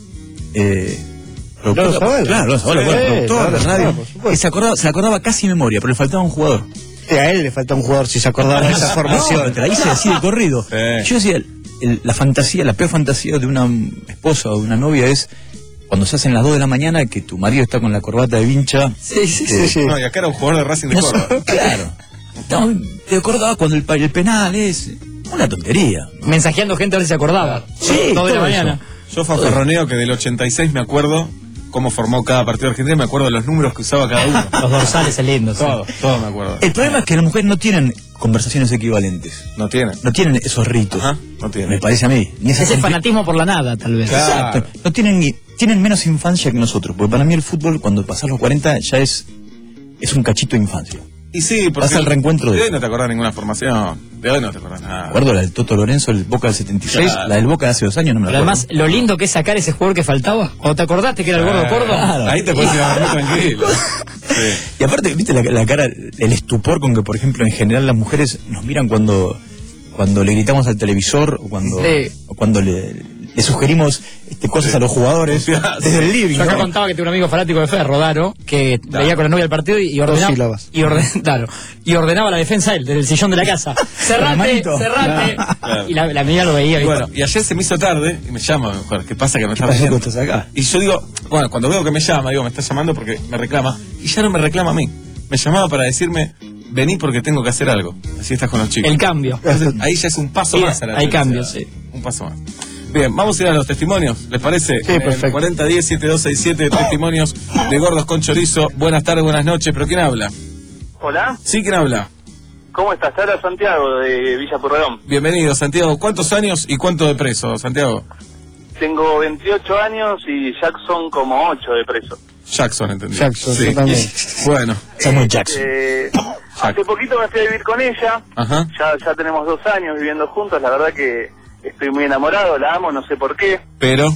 eh, productor- ¿Loro Zavala? Claro, Loro Zavala, Sí, bueno, productor claro, de radio, claro, por supuesto. que se acordaba, se acordaba casi de memoria, pero le faltaba un jugador. Sí, a él le falta un jugador si se acordaba de esa formación. No, te la hice así de corrido. Sí. Yo decía, el- el- la fantasía, la peor fantasía de una esposa o de una novia es cuando se hacen las dos de la mañana que tu marido está con la corbata de vincha. Sí, sí, Eh, sí, sí. No, y acá era un jugador de Racing de No, Córdoba. claro. No, te acordaba cuando el, pa- el penal es una tontería. Mensajeando gente a ver si se acordaba. Sí, Todo de todo la mañana. Yo fanfarroneo que del ochenta y seis me acuerdo cómo formó cada partido argentino, me acuerdo de los números que usaba cada uno. Los dorsales es lindo. sí. Todo, todo me acuerdo. El problema es que las mujeres no tienen conversaciones equivalentes. No tiene. No tienen esos ritos. Ajá, no tiene. Me parece a mí. Ni esa Ese confi- fanatismo por la nada, tal vez. Claro. Exacto. No tienen ni, tienen menos infancia que nosotros. Porque para mí el fútbol, cuando pasas los cuarenta, ya es, es un cachito de infancia. Y sí, porque Vas al reencuentro de- de hoy no te acordás ninguna formación. De hoy no te acordás Me nada. acuerdo la del Toto Lorenzo, el Boca del setenta y seis, Claro. la del Boca de hace dos años, no me la Pero acuerdo. además, lo lindo que es sacar ese jugador que faltaba. Cuando te acordaste que era el gordo Córdoba. Claro. Ahí te puedes ir a dormir tranquilo. Sí. Y aparte, viste la, la cara, el estupor con que, por ejemplo, en general las mujeres nos miran cuando, cuando le gritamos al televisor o cuando, Sí. o cuando le, le sugerimos este, cosas a los jugadores desde el living. Yo acá ¿no? contaba que tengo un amigo fanático de Ferro, Daro, que veía con la novia el partido y, y ordenaba. sílabas. Y, orden- claro, y ordenaba la defensa él, desde el sillón de la casa. Con Cerrate, la manito. cerrate. Claro. Y la, la amiga lo veía. ¿viste? Bueno, y ayer se me hizo tarde y me llama mi mujer. ¿Qué pasa que me está pasó viendo? que estás acá? Y yo digo, bueno, cuando veo que me llama, digo, me está llamando porque me reclama. Y ya no me reclama a mí. Me llamaba para decirme, vení porque tengo que hacer algo. Así estás con los chicos. El cambio. Entonces, ahí ya es un paso Sí, más a la hay violencia. cambios, sí. Un paso más. Bien, vamos a ir a los testimonios, ¿les parece? Sí, perfecto. cuarenta diez siete dos seis siete, testimonios de gordos con chorizo. Buenas tardes, buenas noches, pero ¿quién habla? Hola, Sí, ¿quién habla? ¿cómo estás? Te habla Santiago de Villa Pueyrredón. Bienvenido, Santiago. ¿Cuántos años y cuánto de preso, Santiago? Tengo veintiocho años y Jackson como ocho de preso. Jackson, entendí. Jackson, Sí. yo también. Bueno, Samuel Jackson. Eh, hace poquito me fui a vivir con ella, ajá. ya, ya tenemos dos años viviendo juntos, la verdad que estoy muy enamorado, la amo, no sé por qué. Pero,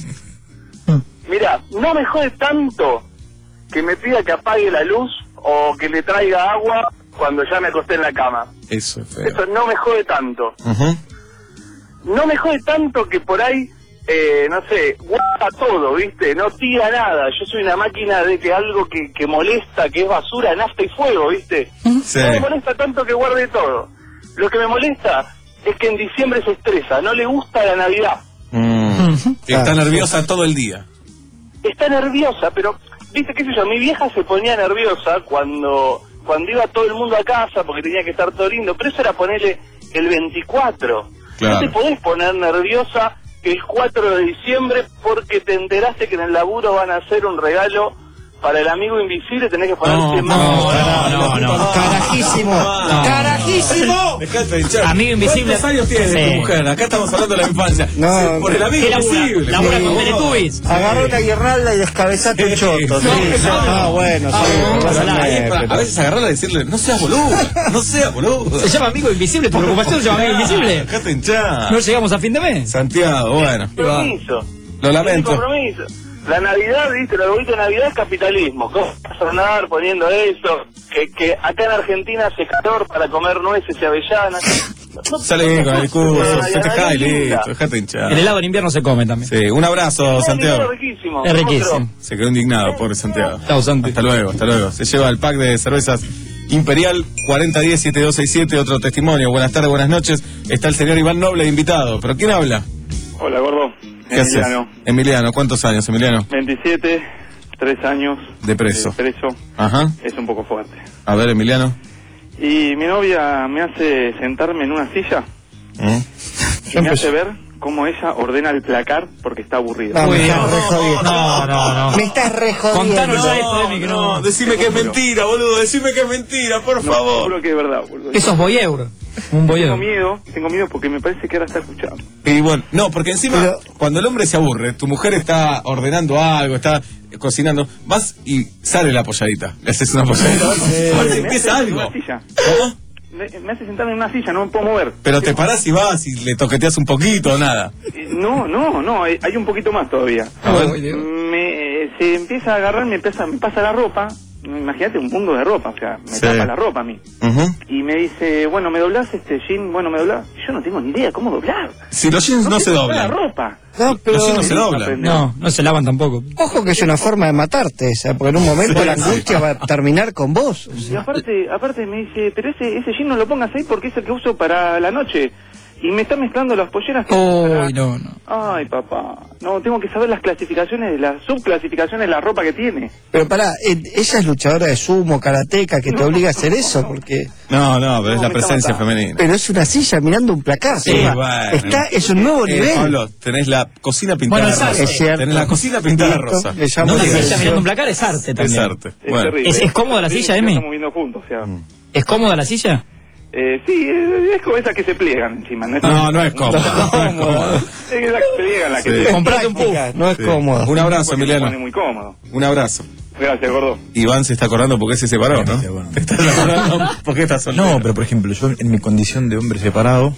Mira, no me jode tanto que me pida que apague la luz o que le traiga agua cuando ya me acosté en la cama. eso es feo. Eso no me jode tanto. Ujú. No me jode tanto que por ahí, eh, no sé, guarda todo, ¿viste? No tira nada. Yo soy una máquina de que algo que, que molesta, que es basura, nafta y fuego, ¿viste? Sí. No me molesta tanto que guarde todo. Lo que me molesta es que en diciembre se estresa, no le gusta la Navidad. Mm. Está Claro, nerviosa todo el día. Está nerviosa, pero, ¿viste qué sé yo? Mi vieja se ponía nerviosa cuando cuando iba todo el mundo a casa porque tenía que estar todo lindo, pero eso era ponerle el veinticuatro. Claro. No te podés poner nerviosa el cuatro de diciembre porque te enteraste que en el laburo van a hacer un regalo para el amigo invisible, tenés que ponerte No, más. no, no, no. Carajísimo. Carajísimo. Dejate de hinchar. Amigo invisible. ¿Cuántos años tiene Sí. tu mujer? Acá estamos hablando de la infancia. No, Sí, por el amigo ¿Qué labura? invisible. Labura por con favor. Teletubbies. Agarró una guirnalda y descabezate un choto. Sí, No, sí. no, Ah, bueno, sí. Pero perdóname, ahí, pa- pero- a veces agarrarla y decirle, no seas boludo, no seas boludo. Se llama amigo invisible, tu preocupación se llama amigo invisible. Dejate hinchar. No llegamos a fin de mes. Santiago, bueno. Compromiso. Lo Es lamento. un compromiso. La Navidad, viste, el arbolito de Navidad es capitalismo. ¿Cómo vas a andar poniendo eso? Que, que acá en Argentina hace calor para comer nueces y avellanas. No- Sale con el discurso, no- festejá y no- listo, dejate hinchar. El helado en invierno se come también. Sí, un abrazo, Santiago. Es riquísimo. Es riquísimo. Se quedó indignado, pobre Santiago. Chao, Santi. Hasta luego, hasta luego. Se lleva el pack de cervezas Imperial cuarenta diez setenta y dos sesenta y siete, otro testimonio. Buenas tardes, buenas noches. Está el señor Iván Noble invitado. ¿Pero quién habla? Hola, gordo. ¿Qué Emiliano. haces? Emiliano, ¿cuántos años, Emiliano? veintisiete, tres años. De preso. De preso. Ajá. Es un poco fuerte. A ver, Emiliano. Y mi novia me hace sentarme en una silla ¿Eh? y me hace ver cómo ella ordena el placar porque está aburrida. No, me estás no, re jodiendo. no, no, no. Me estás re jodiendo. Contanos ya esto, No, no, decime que es mentira, boludo. Decime que es mentira, por No, favor. Seguro que es verdad, boludo. Eso es voyeur. Un voyeur. Tengo miedo, tengo miedo porque me parece que ahora está escuchando. Y bueno, no, porque encima, Pero- cuando el hombre se aburre, tu mujer está ordenando algo, está cocinando, vas y sale la polladita. Le haces una polladita. Aparte Me empieza hace algo. en una silla. ¿Cómo? Me, me hace sentarme en una silla, no me puedo mover. Pero te parás y vas y le toqueteas un poquito o nada. Eh, No, no, no, hay, hay un poquito más todavía. A ver. Me, se empieza a agarrar, me, empieza, me pasa la ropa. Imagínate un mundo de ropa, o sea, me Sí. tapa la ropa a mí. Ujú. Y me dice, bueno, ¿me doblás este jean? Bueno, ¿me doblás? Yo no tengo ni idea cómo doblar. Si los jeans no, sé se doblar la doblan. ropa. No, pero Los jeans no se doblan. No, no se lavan tampoco. ojo que es una forma de matarte esa, porque en un momento Sí, la sí. angustia va a terminar con vos. O Y sea, aparte, aparte me dice, pero ese, ese jean no lo pongas ahí porque es el que uso para la noche. Y me está mezclando las polleras. que- Uy, no, no. Ay, papá. No, tengo que saber las clasificaciones, las subclasificaciones de la ropa que tiene. pero pará, eh, ella es luchadora de sumo, karateca, que te obliga a hacer eso, porque... No, no, pero es No, la me presencia está matando. femenina. Pero es una silla mirando un placar. Sí, Seba. bueno. Está, es un nuevo Eh, nivel. Pablo, tenés la cocina pintada Bueno, rosa. es cierto. Tenés la cocina pintada Listo, rosa. le llamo No la digas Ella atención. mirando un placar es arte Es también. arte. Es Bueno. terrible. ¿Es- es cómoda la Sí, silla, sí, Emi? Estamos viendo juntos, o sea. ¿Es cómoda la silla? Eh, sí, es, es como esas que se pliegan encima. No, es, No, no es cómodo. No es cómodo. Es esa que se pliegan, la que Sí. se Comprate un puff. Práctica, no es Sí. cómodo. Un abrazo, porque se Emiliano. pone muy cómodo. Un abrazo. Gracias, gordo. Iván se está acordando porque se separó, ¿no? Sí, bueno. Te estás acordando porque estás soltero. No, pero por ejemplo, yo en mi condición de hombre separado,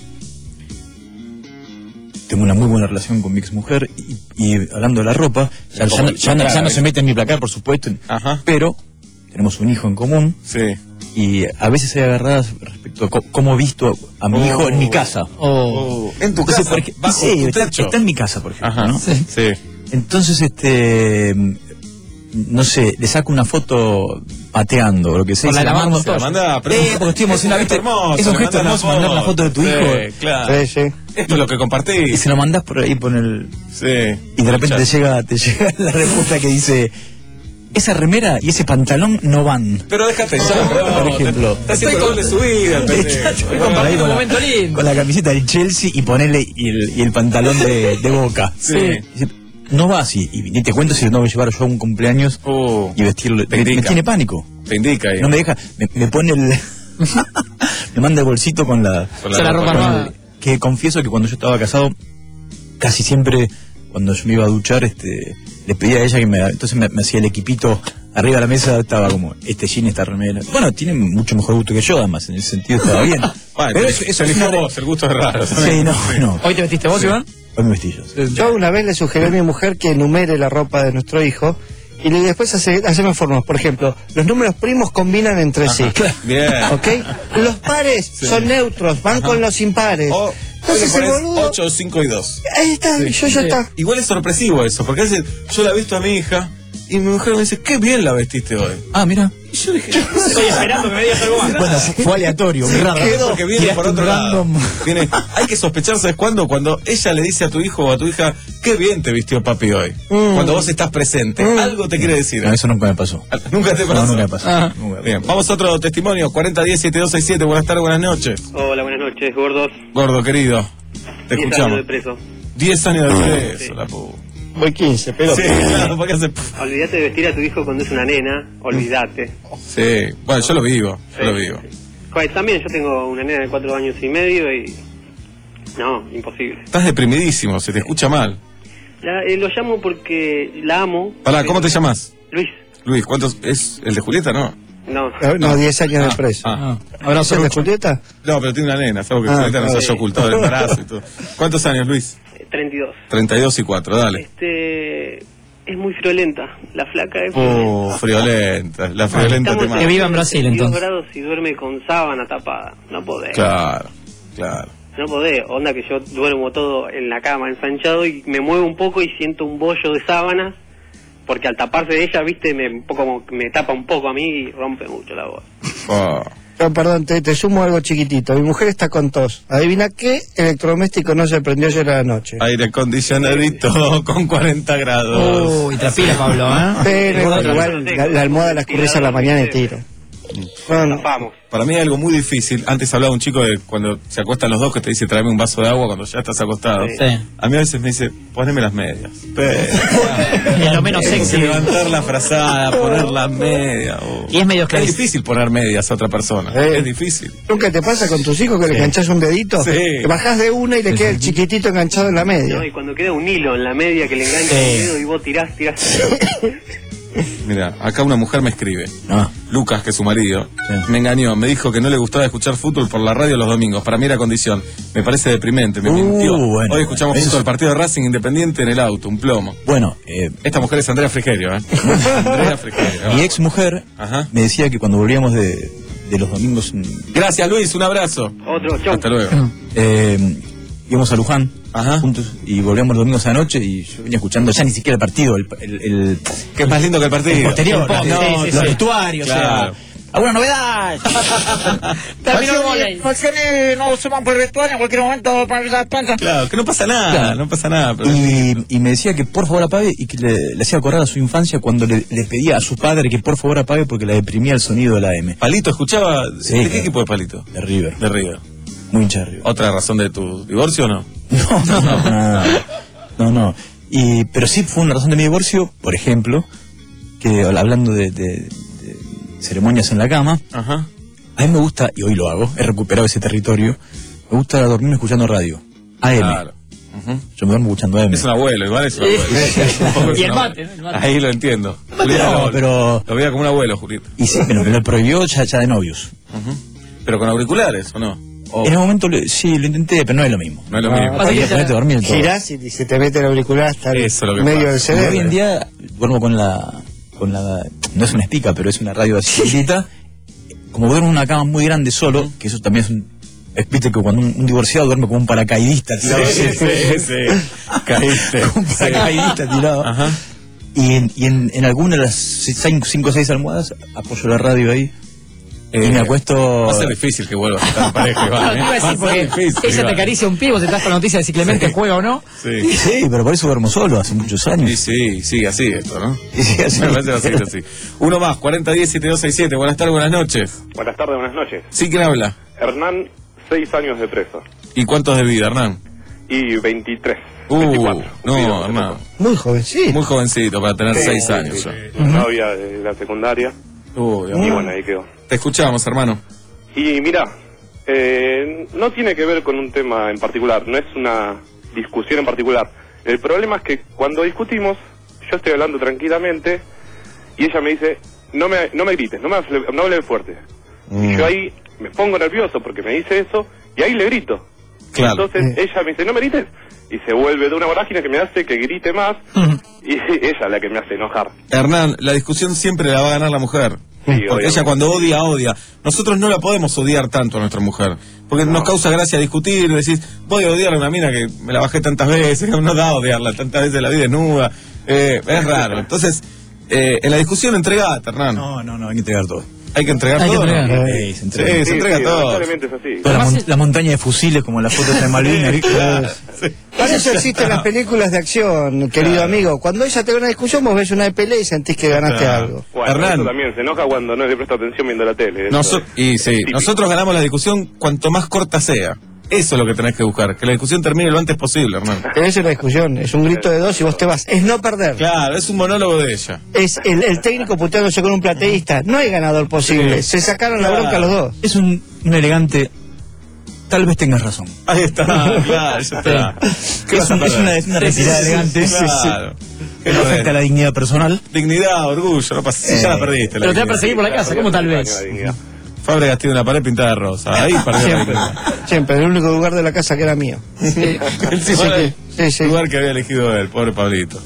tengo una muy buena relación con mi exmujer y, y hablando de la ropa, ya, ya no, ya no- ya no se mete en mi placar, por supuesto, Ajá. pero tenemos un hijo en común Sí. y a veces hay agarradas respecto a co- cómo he visto a, a mi Oh. hijo en mi casa. Oh. En tu Entonces, casa, por ej- bajo sí, tu está, techo. está en mi casa, por ejemplo. Ajá. ¿no? Sí. Sí. Entonces, este, no sé, le saco una foto pateando o lo que sea. Por y la se la lavada mando. con toalla. Se la manda, pero- Eh, porque estoy emocionado, Es un ¿viste? gesto hermoso, Es un le gesto mandás hermoso mandar la foto de tu Sí, hijo. claro. Sí, sí. Esto es lo que Y compartís. se lo mandás por ahí por el. Sí. Y de repente te llega, te llega la respuesta que dice: esa remera y ese pantalón no van. Pero déjate ya, por bro. ejemplo. Está haciendo gol de su vida, el pendejo. Estoy Bueno, compartiendo un la- momento lindo. Con la camiseta del Chelsea y ponerle y el, y el pantalón de, de Boca. Sí. Dice, no va así. Y ni te cuento si lo tengo que llevar yo a un cumpleaños Oh, y vestirlo. te Me, me indica. tiene pánico. te indica ahí. No me deja. Me, me pone el. me manda el bolsito con la. Con la Se la ropa con nueva. el- que confieso que cuando yo estaba casado, casi siempre, cuando yo me iba a duchar, este, le pedía a ella que me. Entonces me, me hacía el equipito arriba de la mesa, estaba como, este jean, esta remera. Bueno, tiene mucho mejor gusto que yo, además, en ese sentido estaba bien. Bueno, Pero eso, eso, eso es eligió una- vos, el gusto es raro. Sí, no, no. ¿Hoy te vestiste vos, Iván? Hoy me vestí yo. Yo una vez le sugerí a mi mujer que enumere la ropa de nuestro hijo y le- después hace, hacemos formas. Por ejemplo, los números primos combinan entre sí. Bien. ¿Ok? Los pares son neutros, van con los impares. O Entonces el boludo... ocho, cinco y dos. Ahí está, yo ya está. Igual es sorpresivo eso, porque a veces yo la he visto a mi hija y mi mujer me dice, qué bien la vestiste hoy. Ah, mira. Y yo dije, Estoy esperando que me digas algo más. Bueno, fue aleatorio, muy raro. quedó, porque viene Tiraste por otro un lado. random. Viene, hay que sospechar, ¿sabes cuándo? Cuando ella le dice a tu hijo o a tu hija, qué bien te vistió papi hoy. Mm. Cuando vos estás presente, Mm. algo te quiere decir. No, eso nunca me pasó. ¿Nunca te No, pasó? nunca me pasó. Ah. Nunca. Bien, vamos a otro testimonio, cuarenta diez setenta y dos sesenta y siete, buenas tardes, buenas noches. Hola, buenas noches, gordos. Gordo, querido, te Diez escuchamos. años de preso. diez años de preso, la puta. Voy quince, pero... Sí, claro, porque hace... Olvídate de vestir a tu hijo cuando es una nena, olvídate. Sí, bueno, yo lo vivo, yo lo vivo. Joder, también yo tengo una nena de cuatro años y medio y... No, imposible. Estás deprimidísimo, se te escucha mal. La- eh, lo llamo porque la amo. Pará, ¿cómo te llamas? Luis. Luis, ¿cuántos? ¿Es el de Julieta, no? No. No, diez años de preso. Ah. ¿Es el de Julieta? No, pero tiene una nena, sabes que Ah, Julieta nos ok. haya ocultado el embarazo y todo. ¿Cuántos años, Luis? treinta y dos. treinta y dos y cuatro, dale. Este... Es muy friolenta. La flaca es... Oh, friolenta, la friolenta te Estamos mata. en viva en Brasil, treinta y dos entonces. grados y duerme con sábana tapada. No podés. Claro, claro. No podés. Onda que yo duermo todo en la cama ensanchado y me muevo un poco y siento un bollo de sábanas. Porque al taparse de ella, viste, me un poco como me tapa un poco a mí y rompe mucho la voz. Oh. No, perdón, te, te sumo algo chiquitito. Mi mujer está con tos. Adivina qué electrodoméstico no se prendió ayer a la noche. Aire acondicionadito con cuarenta grados. Uy, transpira, Pablo, ¿eh? Pero igual, igual la, la almohada la escurriza a la mañana y tiro. Bueno, Vamos. Para mí hay algo muy difícil. Antes hablaba un chico de cuando se acuestan los dos que te dice tráeme un vaso de agua cuando ya estás acostado. Sí. A mí a veces me dice poneme las medias. Es lo menos sexy. Levantar la frazada, poner las medias. Oh. Y es medio Es claro. difícil poner medias a otra persona. Eh. Es difícil. ¿nunca te pasa con tus hijos que Sí. le enganchás un dedito? Sí. Que bajás de una y le queda el chiquitito enganchado en la media. No, y cuando queda un hilo en la media que le engancha Sí. el dedo y vos tirás, tirás. Mira, acá una mujer me escribe. Ah. Lucas, que es su marido, Sí. me engañó, me dijo que no le gustaba escuchar fútbol por la radio los domingos. Para mí era condición. Me parece deprimente, me Uh, mintió. bueno, Hoy escuchamos bueno, junto eso- al partido de Racing Independiente en el auto, un plomo. Bueno, eh, Esta mujer es Andrea Frigerio, ¿eh? Andrea Frigerio. mi ex mujer Ajá. me decía que cuando volvíamos de, de los domingos, mm, Gracias, Luis, un abrazo. Otro, chau. Hasta luego. eh, íbamos a Luján Ajá. juntos y volvíamos los domingos a la noche y yo venía escuchando ya ni siquiera el partido, el, el, el, Que es más lindo que el partido. el posterior, El post, no, sí, sí, los sí. vestuarios, Claro. o sea, ¿alguna novedad? Terminó el volei. no se van por el vestuario en cualquier momento para la panza. Claro, que no pasa nada, Claro. no pasa nada. Pero Y, y me decía que por favor apague y que le, le hacía acordar a su infancia cuando le, le pedía a su padre que por favor apague porque le deprimía el sonido de la M. Palito, escuchaba. Sí, ¿De qué claro. equipo de Palito? De River. De River. Muy hincha de River. ¿Otra razón de tu divorcio o no? No, no, no, no, no, no. Y, pero sí fue una razón de mi divorcio, por ejemplo, que hablando de, de- de ceremonias en la cama, Ajá. a mí me gusta, y hoy lo hago, he recuperado ese territorio, me gusta dormir escuchando radio, A M. Claro. Ujú. Yo me duermo escuchando A M. Es un abuelo, igual es un abuelo. Un poco es Y el un mate, abuelo. el mate. Ahí lo entiendo. mate Julieta no, lo- pero- Lo veía como un abuelo, Julieta. Y sí, pero me lo prohibió ya, ya de novios. Ujú. Pero con auriculares, ¿o no? O- En el momento le- sí, lo intenté, pero no es lo mismo. No es lo mismo. Hay que ponerte a dormir todo. Girás y se te mete el auricular hasta el Eso es lo que medio pasa. del Y cerebro. hoy en día duermo con la, con la, no es una espica, pero es una radio así chiquitita. Como duermo en una cama muy grande solo, que eso también es un, es, viste que cuando un, un divorciado duerme como un paracaidista tirado Sí, así. sí, sí. Caíste. Un paracaidista tirado. Ajá. Y, en, y en, en alguna de las cinco o seis almohadas apoyo la radio ahí. y me acuesto. Va a ser difícil que vuelvas a estar en pareja, Iván, No, te ¿eh? iba a Va decir, a porque ser difícil, ella te Iván. acaricia un pie, vos te estás con la noticia de si Clemente juega o no. Sí. Sí, pero por eso duermo solo hace muchos años. Sí, sí, sigue así esto, ¿no? Y sigue así. Me parece que va a seguir así. Uno más, cuarenta diez siete dos seis siete. Buenas tardes, buenas noches. Buenas tardes, buenas noches. ¿Sí, quién habla? Hernán, seis años de preso. ¿Y cuántos de vida, Hernán? Y veintitrés. Uh, veinticuatro. no, Hernán. Muy jovencito. Muy jovencito para tener Sí, seis sí, años sí. ya. Novia de la secundaria. Uy, Y Hernán. bueno, ahí quedó. Te escuchamos, hermano. Y mira, eh, no tiene que ver con un tema en particular, no es una discusión en particular. El problema es que cuando discutimos, yo estoy hablando tranquilamente y ella me dice, no me, no me grites, no me hable- no hables fuerte. Y yo ahí me pongo nervioso porque me dice eso y ahí le grito. Claro. Entonces ella me dice, no me grites. Y se vuelve de una vorágine que me hace que grite más y ella es la que me hace enojar. Hernán, la discusión siempre la va a ganar la mujer. Porque obviamente. ella cuando odia, odia. Nosotros no la podemos odiar tanto a nuestra mujer. Porque nos causa gracia discutir, decís, voy a odiar a una mina que me la bajé tantas veces, no da a odiarla, tantas veces la vi desnuda. Eh, es raro. Entonces, eh, en la discusión entregate, Hernán. No, no, no, hay que entregar todo. Hay que entregar Hay que todo. entregar. ¿no? Sí, se entrega. Sí, se Sí, entrega sí, todo. lamentablemente es así. Toda la, mon- la montaña de fusiles como las fotos de Malvinas. Para eso existen las películas de acción, querido amigo. Cuando ella te ve una discusión, vos ves una de pelea y sentís que ganaste Claro. algo. Bueno, Hernán. eso también se enoja cuando no le presta atención viendo la tele. eso Noso- es- y sí, es típico. nosotros ganamos la discusión cuanto más corta sea. Eso es lo que tenés que buscar, que la discusión termine lo antes posible, Hernán. Es una discusión, es un grito de dos y vos te vas. Es no perder. Claro, es un monólogo de ella. Es el, el técnico puteándose con un plateísta. No hay ganador posible. Se sacaron la Claro. bronca los dos. Es un, un elegante. Tal vez tengas razón. Ahí está, claro, ya está. ¿Qué Es, vas a un- es perder? una, es una retirada elegante. Claro. Que no afecta a la dignidad personal. Dignidad, orgullo, no pasa, si ya la perdiste. La Pero te va a dignidad. perseguir por la casa, ¿cómo tal vez? Fábregas tiene una pared pintada de rosa. Ahí perdió la Siempre, dignidad. siempre, el único lugar de la casa que era mío. Encima Sí, era sí, sí. el lugar que había elegido él, pobre Pablito.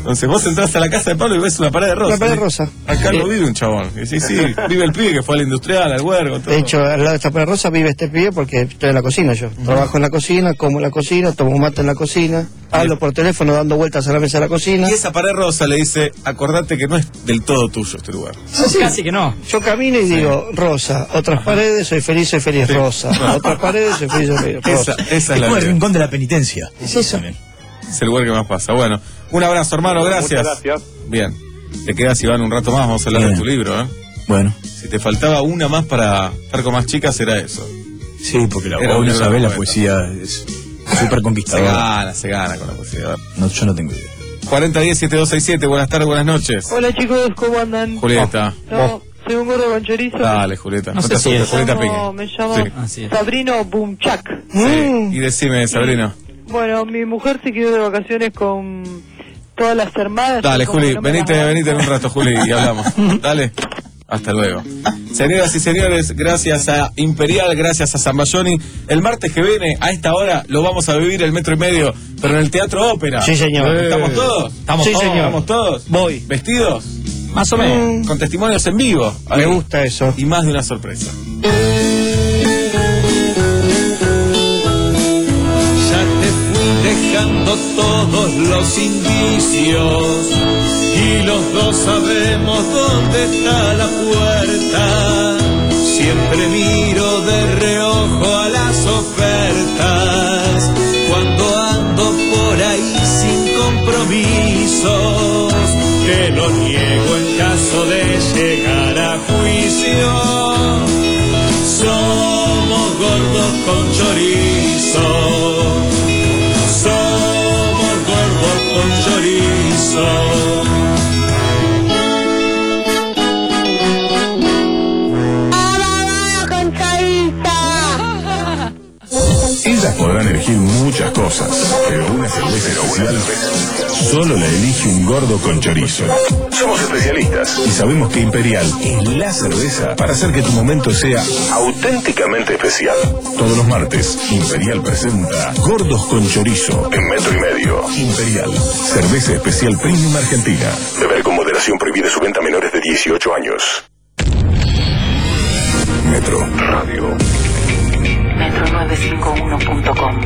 Entonces vos entras a la casa de Pablo y ves una pared de rosa. Una pared rosa. Acá Sí. no vive un chabón. Y sí, sí, vive el pibe que fue al industrial, al huergo, todo. De hecho, al lado de esta pared rosa vive este pibe porque estoy en la cocina yo. Trabajo en la cocina, como en la cocina, tomo mate en la cocina, hablo por teléfono dando vueltas a la mesa de la cocina. Y esa pared rosa le dice, acordate que no es del todo tuyo este lugar. Casi que no. Yo camino y digo, rosa, otras paredes, soy feliz, soy feliz, rosa. Otras paredes, soy feliz, soy feliz, rosa. Esa, esa es, Es la como el vida. rincón de la penitencia. Es eso. Es el lugar que más pasa. Bueno, un abrazo, hermano, gracias. Muchas gracias. Bien. Te quedas, Iván, un rato más, vamos a hablar Bien. de tu libro, ¿eh? Bueno, Si te faltaba una más para estar con más chicas, era eso. sí, porque la Era Paula una Isabel, la poeta. poesía es súper Se conquistadora. gana, se gana con la posibilidad. No, yo no tengo idea. cuarenta diez siete dos seis siete, buenas tardes, buenas noches. Hola chicos, ¿cómo andan? Julieta. No, soy un gordo con chorizo. Dale, Julieta. No No, sé te si asustes, es. Julieta Me llamo- Pique. Me llamo Sí. Así es. Sabrino Bumchak. Sí. Y decime, Sabrina. Bueno, mi mujer se quedó de vacaciones con todas las hermanas. Dale, y como Juli, no me venite, las- venite en un rato, Juli, y hablamos. Dale. Hasta luego. Señoras y señores, gracias a Imperial, gracias a Zambayoni. El martes que viene, a esta hora, lo vamos a vivir el metro y medio, pero en el Teatro Ópera. Sí, señor. Eh, ¿Estamos todos? Estamos Sí, todos. señor. ¿Estamos todos? Voy. ¿Vestidos? Más o menos. Con testimonios en vivo. Me Ahí. gusta eso. Y más de una sorpresa. Ya te fui dejando todos los indicios y los dos sabemos dónde está la puerta. Siempre miro de reojo a las ofertas cuando ando por ahí sin compromisos, que lo niego en caso de llegar a juicio. Somos gordos con chorizo. Somos gordos con chorizo. Ellas podrán elegir muchas cosas, pero una cerveza especial solo la elige un gordo con chorizo. Somos especialistas y sabemos que Imperial es la cerveza para hacer que tu momento sea auténticamente especial. Todos los martes, Imperial presenta Gordos con Chorizo en metro y medio. Imperial, cerveza especial premium argentina. Beber con moderación, prohibida su venta a menores de dieciocho años. Metro Radio. metro novecientos cincuenta y uno punto com.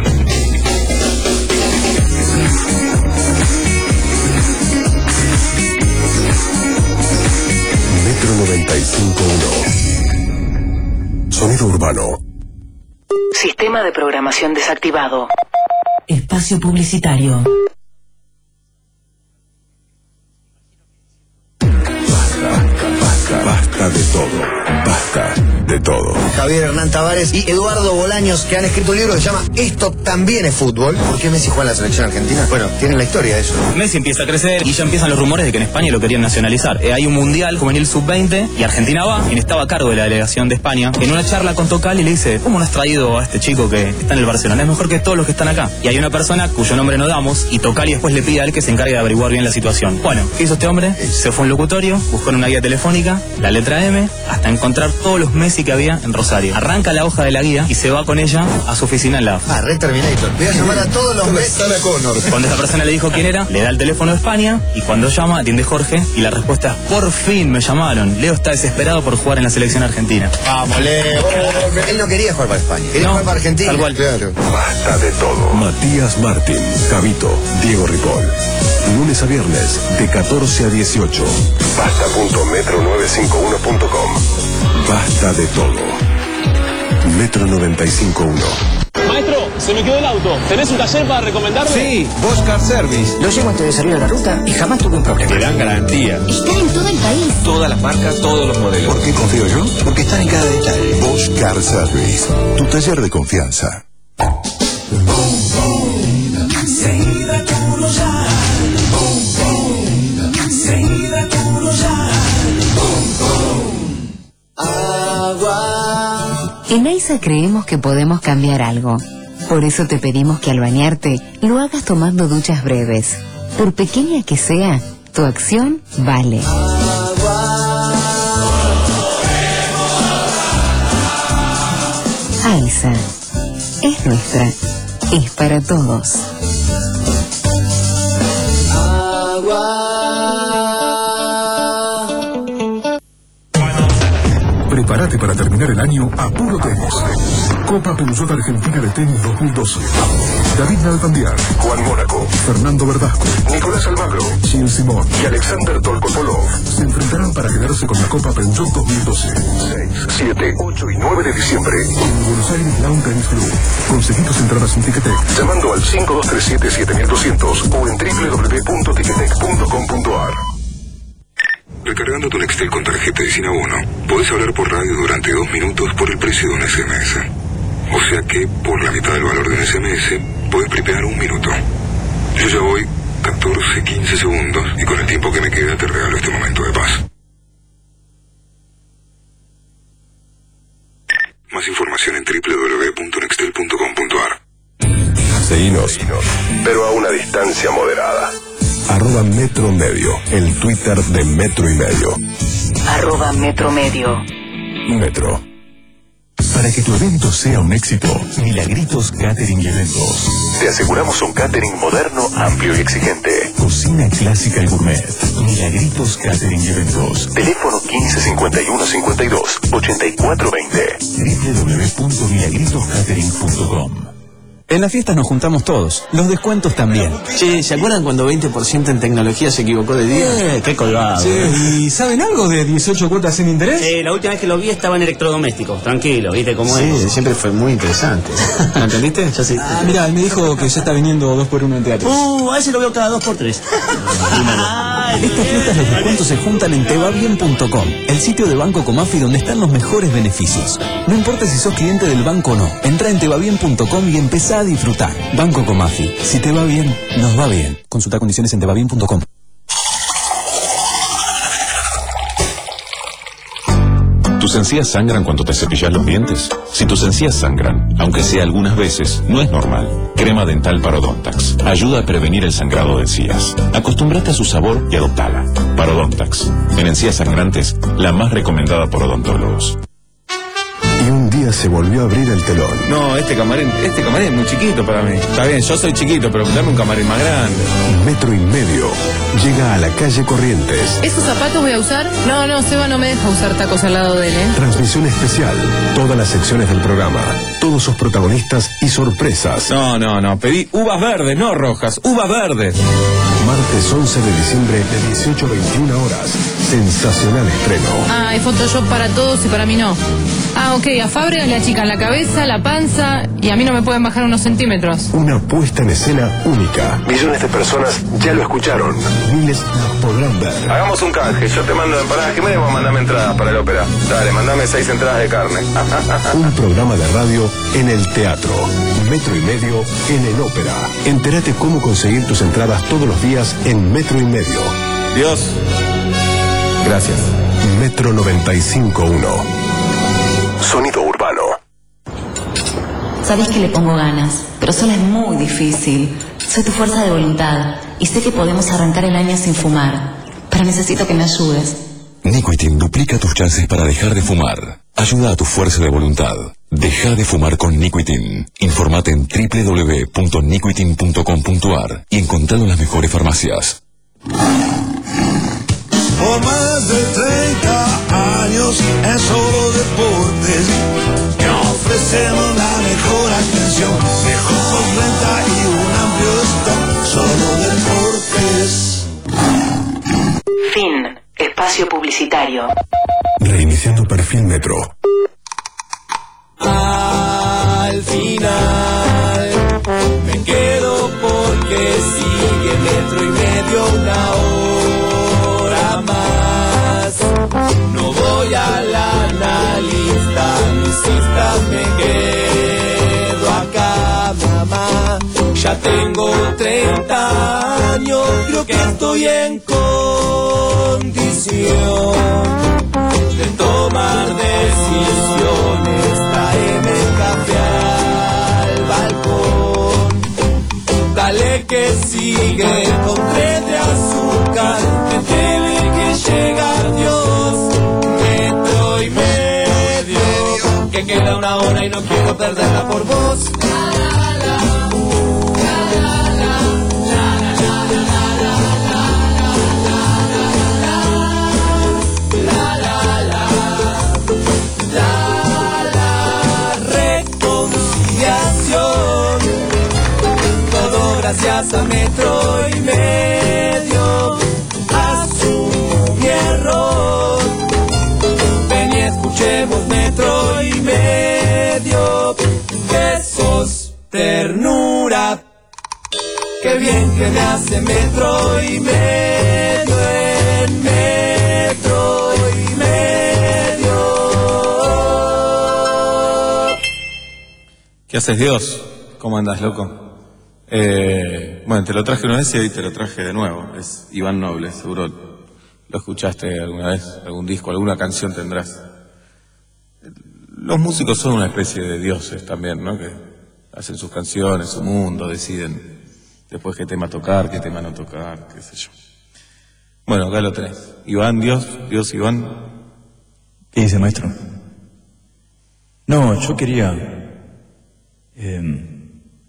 Metro noventa y cinco punto uno. Sonido urbano. Sistema de programación desactivado. Espacio publicitario. Basta, basta de todo. Basta de todo. Javier Hernán Tavares y Eduardo Bolaños, que han escrito un libro que se llama Esto también es fútbol. ¿Por qué Messi juega en la selección argentina? Bueno, tienen la historia de eso. Messi empieza a crecer y ya empiezan los rumores de que en España lo querían nacionalizar. Eh, hay un mundial juvenil sub veinte y Argentina va. Quien estaba a cargo de la delegación de España, en una charla con Tocali le dice: ¿cómo no has traído a este chico que está en el Barcelona? Es mejor que todos los que están acá. Y hay una persona cuyo nombre no damos y Tocali después le pide a él que se encargue de averiguar bien la situación. Bueno, ¿qué hizo este hombre? Se fue a un locutorio, buscó en una guía telefónica la letra M hasta encontrar todos los Messi que había en Rosario. Arranca la hoja de la guía y se va con ella a su oficina en la A F. Ah, Red Terminator. Voy a llamar a todos los Messi. Cuando esta persona le dijo quién era, le da el teléfono de España y cuando llama atiende Jorge y la respuesta es: por fin me llamaron. Leo está desesperado por jugar en la selección argentina. Vamos, Leo. Él no quería jugar para España. Quería jugar para Argentina. Tal cual. Claro. Basta de todo. Matías Martín, Gabito, Diego Ripoll. Lunes a viernes, de catorce a dieciocho. Basta punto metro novecientos cincuenta y uno punto com. Basta de todo. Metro noventa y cinco punto uno. Maestro, se me quedó el auto. ¿Tenés un taller para recomendarme? Sí, Bosch Car Service. Lo llevo antes de salir a la ruta y jamás tuve un problema. Te dan garantía. Está en todo el país. Todas las marcas, todos los modelos. ¿Por qué confío yo? Porque están en cada detalle. Bosch Car Service, tu taller de confianza. En AISA creemos que podemos cambiar algo. Por eso te pedimos que al bañarte lo hagas tomando duchas breves. Por pequeña que sea, tu acción vale. AISA es nuestra, es para todos. Agua. Prepárate para terminar el año a puro tenis. Copa Peugeot Argentina de Tenis dos mil doce. David Nalbandián, Juan Mónaco, Fernando Verdasco, Nicolás Almagro, Gil Simón y Alexander Tolkopolov se enfrentarán para quedarse con la Copa Peugeot dos mil doce. seis, siete, ocho y nueve de diciembre en Buenos Aires Lawn Tennis Club. Conseguí tus entradas en Ticketek llamando al cinco dos tres siete, siete mil doscientos o en doble u doble u doble u punto ticketek punto com punto a r. Recargando tu Nextel con tarjeta de Sin Abono, podés hablar por radio durante dos minutos por el precio de un S M S. O sea que, por la mitad del valor de un S M S, podés prepear un minuto. Yo ya voy catorce, quince segundos y con el tiempo que me queda te regalo este momento de paz. Más información en doble u doble u doble u punto nextel punto com punto a r. Seguinos, pero a una distancia moderada. Arroba Metro Medio, el Twitter de Metro y Medio. Arroba Metro Medio. Metro. Para que tu evento sea un éxito, Milagritos Catering y Eventos. Te aseguramos un catering moderno, amplio y exigente. Cocina clásica y gourmet. Milagritos Catering y Eventos. Teléfono quince cincuenta y uno cincuenta y dos, ochenta y cuatro veinte. doble u doble u doble u punto milagritos catering punto com. En las fiestas nos juntamos todos, los descuentos también. Che, ¿se acuerdan cuando veinte por ciento en tecnología se equivocó de día? Eh, qué colgado. Sí. ¿Y saben algo de dieciocho cuotas sin interés? Sí, la última vez que lo vi estaba en electrodomésticos, tranquilo, ¿viste cómo es? Sí, siempre fue muy interesante. ¿Lo entendiste? Yo sí. Ah, mira, él me dijo que ya está viniendo dos por uno en teatro. Uh, a ese lo veo cada dos por tres. Estas fiestas los descuentos se juntan en te va bien punto com, el sitio de Banco Comafi donde están los mejores beneficios. No importa si sos cliente del banco o no, entra en te va bien punto com y empezá a disfrutar. Banco Comafi, si te va bien, nos va bien. Consulta condiciones en te va bien punto com. ¿Tus encías sangran cuando te cepillas los dientes? Si tus encías sangran, aunque sea algunas veces, no es normal. Crema dental Parodontax ayuda a prevenir el sangrado de encías. Acostúmbrate a su sabor y adoptala. Parodontax, en encías sangrantes, la más recomendada por odontólogos. Y un día se volvió a abrir el telón. No, este camarín, este camarín es muy chiquito para mí. Está bien, yo soy chiquito, pero dame un camarín más grande. Metro y Medio llega a la calle Corrientes. ¿Esos zapatos voy a usar? No, no, Seba no me deja usar tacos al lado de él, ¿eh? Transmisión especial. Todas las secciones del programa. Todos sus protagonistas y sorpresas. No, no, no. Pedí uvas verdes, no rojas. Uvas verdes. Martes once de diciembre de dieciocho a veintiuna horas. Sensacional estreno. Ah, hay Photoshop para todos y para mí no. Ah, ok, a Fábregas le achican la cabeza, la panza y a mí no me pueden bajar unos centímetros. Una puesta en escena única. Millones de personas ya lo escucharon. Miles lo podrán ver. Hagamos un canje. Yo te mando empanadas Jiménez y vos mandame entradas para el ópera. Dale, mandame seis entradas de carne. Un programa de radio en el teatro. Metro y Medio en el ópera. Entérate cómo conseguir tus entradas todos los días en Metro y Medio. Dios. Gracias. Metro noventa y cinco punto uno. Sonido urbano. Sabés que le pongo ganas, pero sola es muy difícil. Soy tu fuerza de voluntad y sé que podemos arrancar el año sin fumar. Pero necesito que me ayudes. Nicotin duplica tus chances para dejar de fumar. Ayuda a tu fuerza de voluntad. Deja de fumar con Nicotin. Informate en doble u doble u doble u punto nicotin punto com punto a r y encontralo en las mejores farmacias. Por más de treinta años en solo deportes, te ofrecemos la mejor atención, mejor renta y un amplio stock, solo deportes. Fin. Espacio publicitario. Reiniciando perfil Metro. Al final me quedo porque sigue Metro y Medio una hora más. No voy a la analista, mis cistas me quedo acá, mamá. Ya tengo treinta años, creo que estoy en condición de tomar decisiones. Tráeme café al balcón, dale que sigue con tren de azúcar, me tiene que llegar Dios. Metro y Medio, que queda una hora y no quiero perderla por vos. metro y medio, asumo mi error. Ven y escuchemos metro y medio, que sos ternura. Qué bien que me hace metro y medio en metro y medio. ¿Qué haces, Dios? ¿Cómo andas, loco? Eh, bueno, te lo traje una vez y hoy te lo traje de nuevo. Es Iván Noble, seguro lo escuchaste alguna vez, algún disco, alguna canción tendrás. Los músicos son una especie de dioses también, ¿no? Que hacen sus canciones, su mundo, deciden después qué tema tocar, qué tema no tocar, qué sé yo. Bueno, acá lo tenés. Iván, Dios, Dios, Iván. ¿Qué dice, maestro? No, yo quería... Eh,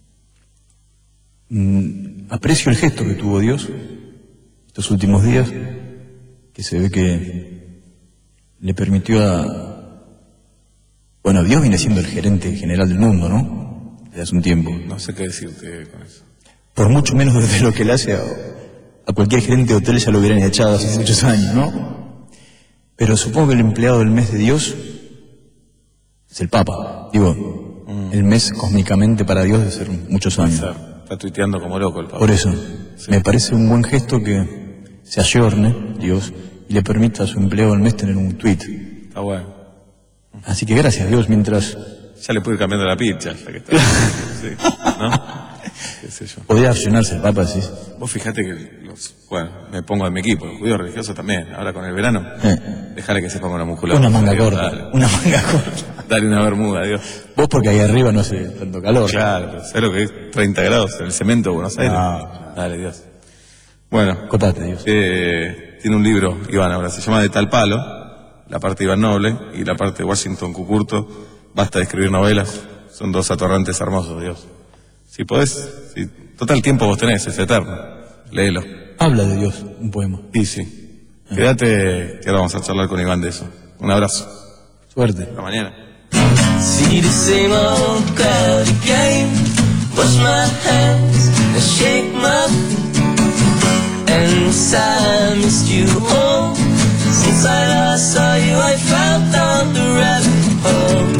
mm, aprecio el gesto que tuvo Dios estos últimos días, que se ve que le permitió a... Bueno, Dios viene siendo el gerente general del mundo, ¿no? Desde hace un tiempo. No sé qué decirte con eso. Por mucho menos de lo que le hace a, a cualquier gerente de hotel ya lo hubieran echado hace muchos años, ¿no? Pero supongo que el empleado del mes de Dios es el Papa. Digo, mm. el mes cósmicamente para Dios debe ser muchos años. Está, está tuiteando como loco el Papa. Por eso, sí. Me parece un buen gesto que se ayorne Dios y le permita a su empleado del mes tener un tuit. Está bueno. Así que gracias, Dios, mientras... Ya le pude ir cambiando la pizza, ya que está. Sí, ¿no? ¿Qué sé yo? Podría accionarse el Papa, sí. Vos fijate que, los, bueno, me pongo en mi equipo, los judíos religiosos también, ahora con el verano, eh. dejale que se ponga una muscular. Una manga Dios, corta, dale. una manga corta. Dale una bermuda, Dios. Vos porque ahí arriba no hace tanto calor. Claro, pero ¿sabés lo que es treinta grados en el cemento de Buenos Aires? No. Dale, Dios. Bueno. Cotate, Dios. Eh, tiene un libro, Iván, ahora se llama De tal palo, la parte de Iván Noble y la parte de Washington Cucurto. Basta de escribir novelas, son dos atorrantes hermosos, Dios. Si podés, si total tiempo vos tenés, es eterno, léelo. Habla de Dios, un poema. Sí, sí. Ah. Quédate, que ahora vamos a charlar con Iván de eso. Un abrazo. Suerte. Hasta mañana. See the same old cloudy game. Wash my hands and shake my feet. And I missed you all. Since I last saw you, I fell down the rabbit hole.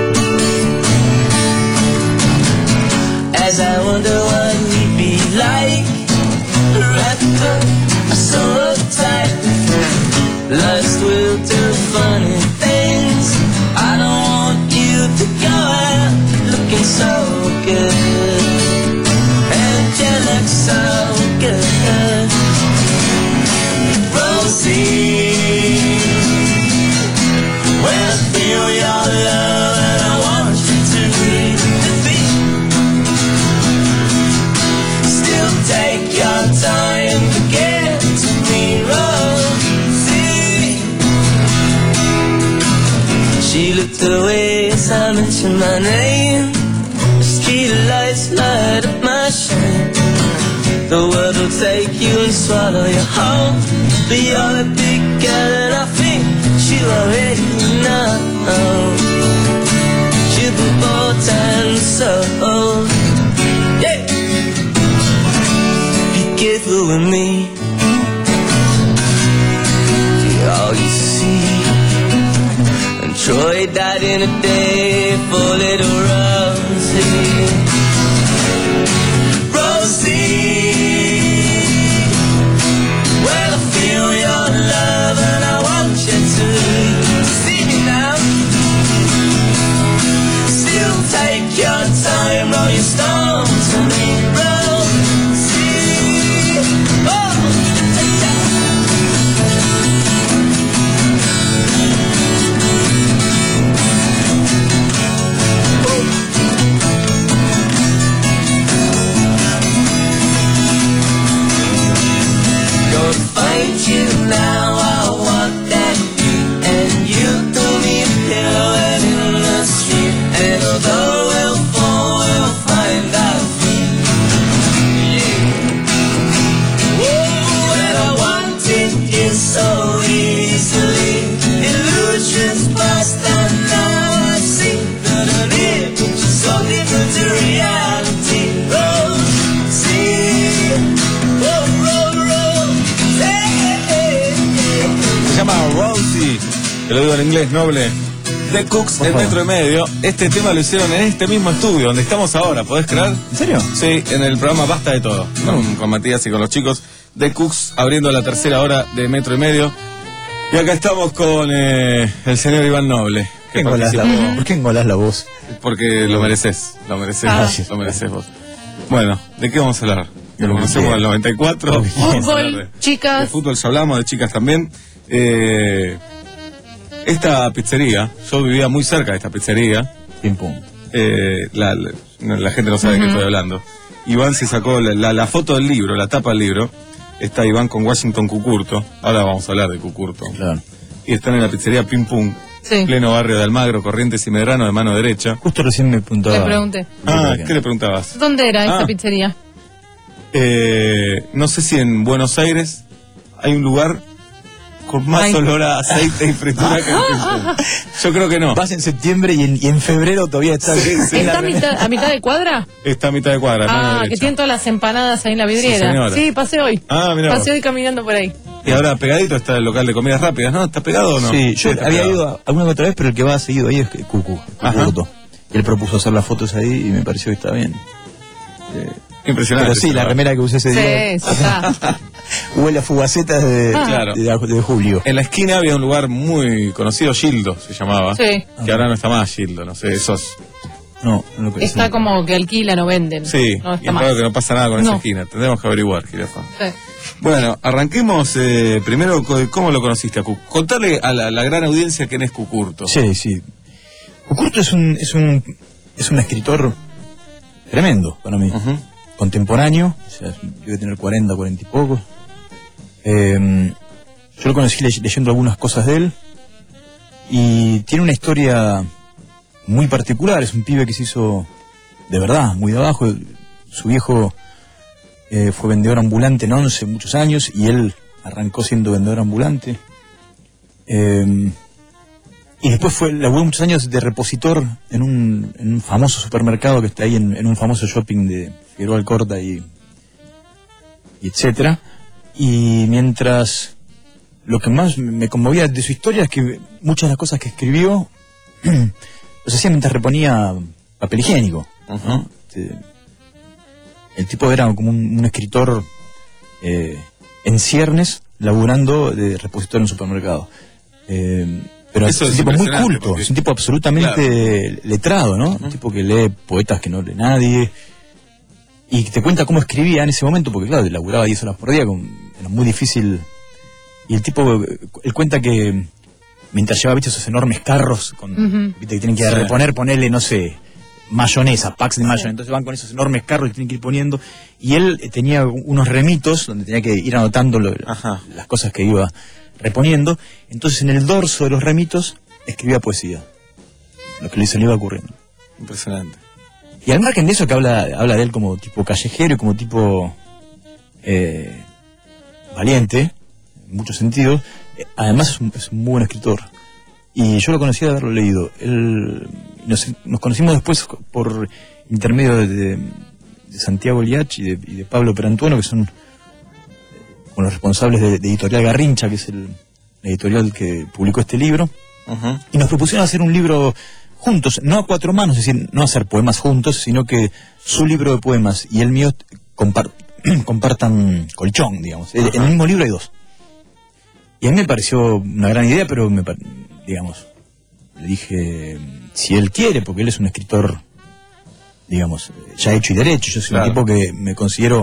As I wonder what we'd be like, after a summer time, lust will do funny things. I don't want you to go out looking so good, and you look so good, Rosie. Well, I feel your love and I want you to be. Still take your time to get to me, Rosie. She looked away as I mentioned my name. The street lights light up my shame. The world will take you and swallow you whole. But you're a big girl and I think you already know. You've been bought and sold. Yeah. Be careful with me. You're all you see. And Troy died in a day for little Rosie. Rosie. Well, I feel your love and I want you to see me now. Still take your time, roll your stone to me, Rosie. Oh. Ooh. Now, Rosie. Te lo digo en inglés, noble. The Cooks, el metro y medio. Este tema lo hicieron en este mismo estudio donde estamos ahora, ¿podés creer? ¿En serio? Sí, en el programa Basta de Todo, con, con Matías y con los chicos. The Cooks abriendo la tercera hora de metro y medio. Y acá estamos con eh, el señor Iván Noble. Que engolás la voz. ¿Por qué engolás la voz? Porque lo mereces, lo mereces, Ah. lo mereces vos. Bueno, ¿de qué vamos a hablar? De lo que conocemos del noventa y cuatro. Vamos a hablar de- Fútbol, chicas. De fútbol ya hablamos, de chicas también. Eh, esta pizzería, yo vivía muy cerca de esta pizzería. Pim pum. Eh, la, la, no, la gente no sabe de qué Ujú. estoy hablando. Iván se sacó la, la, la foto del libro, la tapa del libro. Está Iván con Washington Cucurto. Ahora vamos a hablar de Cucurto. Claro. Y están en la pizzería Pim Pum. Sí. Pleno barrio de Almagro, Corrientes y Medrano, de mano derecha. Justo recién me preguntaba. Le pregunté. Ah, ¿qué le preguntabas? ¿Dónde era esa Ah. pizzería? Eh, no sé si en Buenos Aires hay un lugar con más Ay. olor a aceite y fritura que en Pim Pum. Yo creo que no. Vas en septiembre y en, y en febrero todavía está. Sí, sí. ¿Está a mitad, a mitad de cuadra? Está a mitad de cuadra, mano Ah, que derecha. tienen todas las empanadas ahí en la Sí, vidriera. señora. Sí, pasé hoy. Ah, mirá Pasé vos. hoy caminando por ahí. Y ahora pegadito está el local de comidas rápidas, ¿no? ¿Está pegado o no? Sí, yo está había pegado. ido a- alguna que otra vez, pero el que va seguido ahí es Cucu, Ajá. Cucurto. Y él propuso hacer las fotos ahí y me pareció que está bien. Eh, Impresionante. Pero sí, la remera que usé ese Sí, día eso está. huele a fugacetas de, Ah. Claro. de, de julio. En la esquina había un lugar muy conocido, Gildo se llamaba. Sí. Que ahora no está más Gildo, no sé, esos. No, no lo Está como que alquilan o venden. Sí, No y está es más. raro que no pasa nada con esa No. esquina. Tendremos que averiguar, Jirafa. Sí. Bueno, arranquemos eh, primero, co- ¿cómo lo conociste a Cucurto? Contale a la, la gran audiencia quién es Cucurto. Sí, sí. Cucurto es un, es un, es un escritor tremendo para mí. Contemporáneo, o sea, debe tener cuarenta, cuarenta y pocos. Eh, yo lo conocí ley- leyendo algunas cosas de él. Y tiene una historia muy particular. Es un pibe que se hizo de verdad, muy de abajo. Su viejo eh, fue vendedor ambulante en once muchos años y él arrancó siendo vendedor ambulante. Eh, y después fue, laburó muchos años de repositor en un, en un famoso supermercado que está ahí en, en un famoso shopping de Figueroa Alcorta y, y etcétera. Y mientras lo que más me conmovía de su historia es que muchas de las cosas que escribió los hacía mientras reponía papel higiénico, ¿no? Este, el tipo era como un, un escritor eh, en ciernes, laburando de repositor en un supermercado. Eh, pero Eso es un es tipo muy impresionante, culto, porque- es un tipo absolutamente letrado, ¿no? Un tipo que lee poetas que no lee nadie. Y te cuenta cómo escribía en ese momento, porque claro, laburaba diez horas por día, con, era muy difícil. Y el tipo, eh, él cuenta que mientras llevaba, viste, esos enormes carros, con, Ujú. viste, que tienen que Sí. reponer, ponerle, no sé, mayonesa, packs de mayonesa. Entonces van con esos enormes carros y tienen que ir poniendo. Y él eh, tenía unos remitos donde tenía que ir anotando lo- las cosas que iba reponiendo. Entonces en el dorso de los remitos escribía poesía. Lo que se le iba ocurriendo. Impresionante. Y al margen de eso que habla, habla de él como tipo callejero y como tipo eh, valiente, en muchos sentidos, eh, además es un, es un muy buen escritor. Y yo lo conocía de haberlo leído. Él, nos, nos conocimos después por intermedio de, de- de Santiago Liach y de, y de Pablo Perantuono, que son eh, como los responsables de, de Editorial Garrincha, que es el, la editorial que publicó este libro. Y nos propusieron hacer un libro juntos, no a cuatro manos, es decir, no hacer poemas juntos, sino que su libro de poemas y el mío compar- compartan colchón, digamos. En el mismo libro hay dos. Y a mí me pareció una gran idea, pero me, pa- digamos, le dije si él quiere, porque él es un escritor, digamos, ya hecho y derecho. Yo soy Claro. un tipo que me considero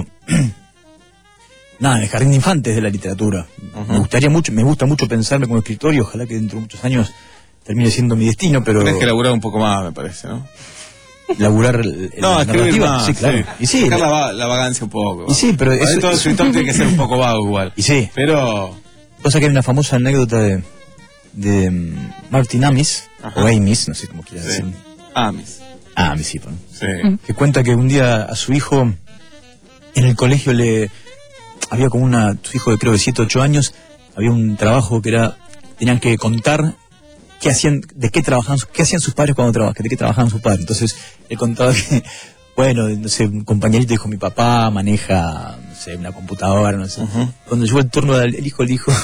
nada, en el jardín de infantes de la literatura. Me gustaría mucho, me gusta mucho pensarme como escritor y ojalá que dentro de muchos años termine siendo mi destino, pero Tenés que laburar un poco más, me parece, ¿no? laburar el, el- No, la escribir narrativa, más. sí, claro. Y sí, Dejar la, va- la vagancia un poco. Y sí, pero Para eso- todo eso- escritor tiene que ser un poco vago igual. Y sí. Pero... cosa que hay una famosa anécdota de, de mm, Martin Amis, o Amis, no sé cómo quieras Sí. decir. Amis. Amis, sí, bueno. Sí. Que cuenta que un día a su hijo en el colegio le había como una, su hijo de creo de siete, ocho años, había un trabajo que era, tenían que contar qué hacían, de qué trabajaban, qué hacían sus padres cuando trabajaban, de qué trabajaban sus padres. Entonces él contaba que, bueno, no sé, un compañerito dijo, mi papá maneja, no sé, una computadora, no sé. Cuando llegó el turno del el hijo, le dijo,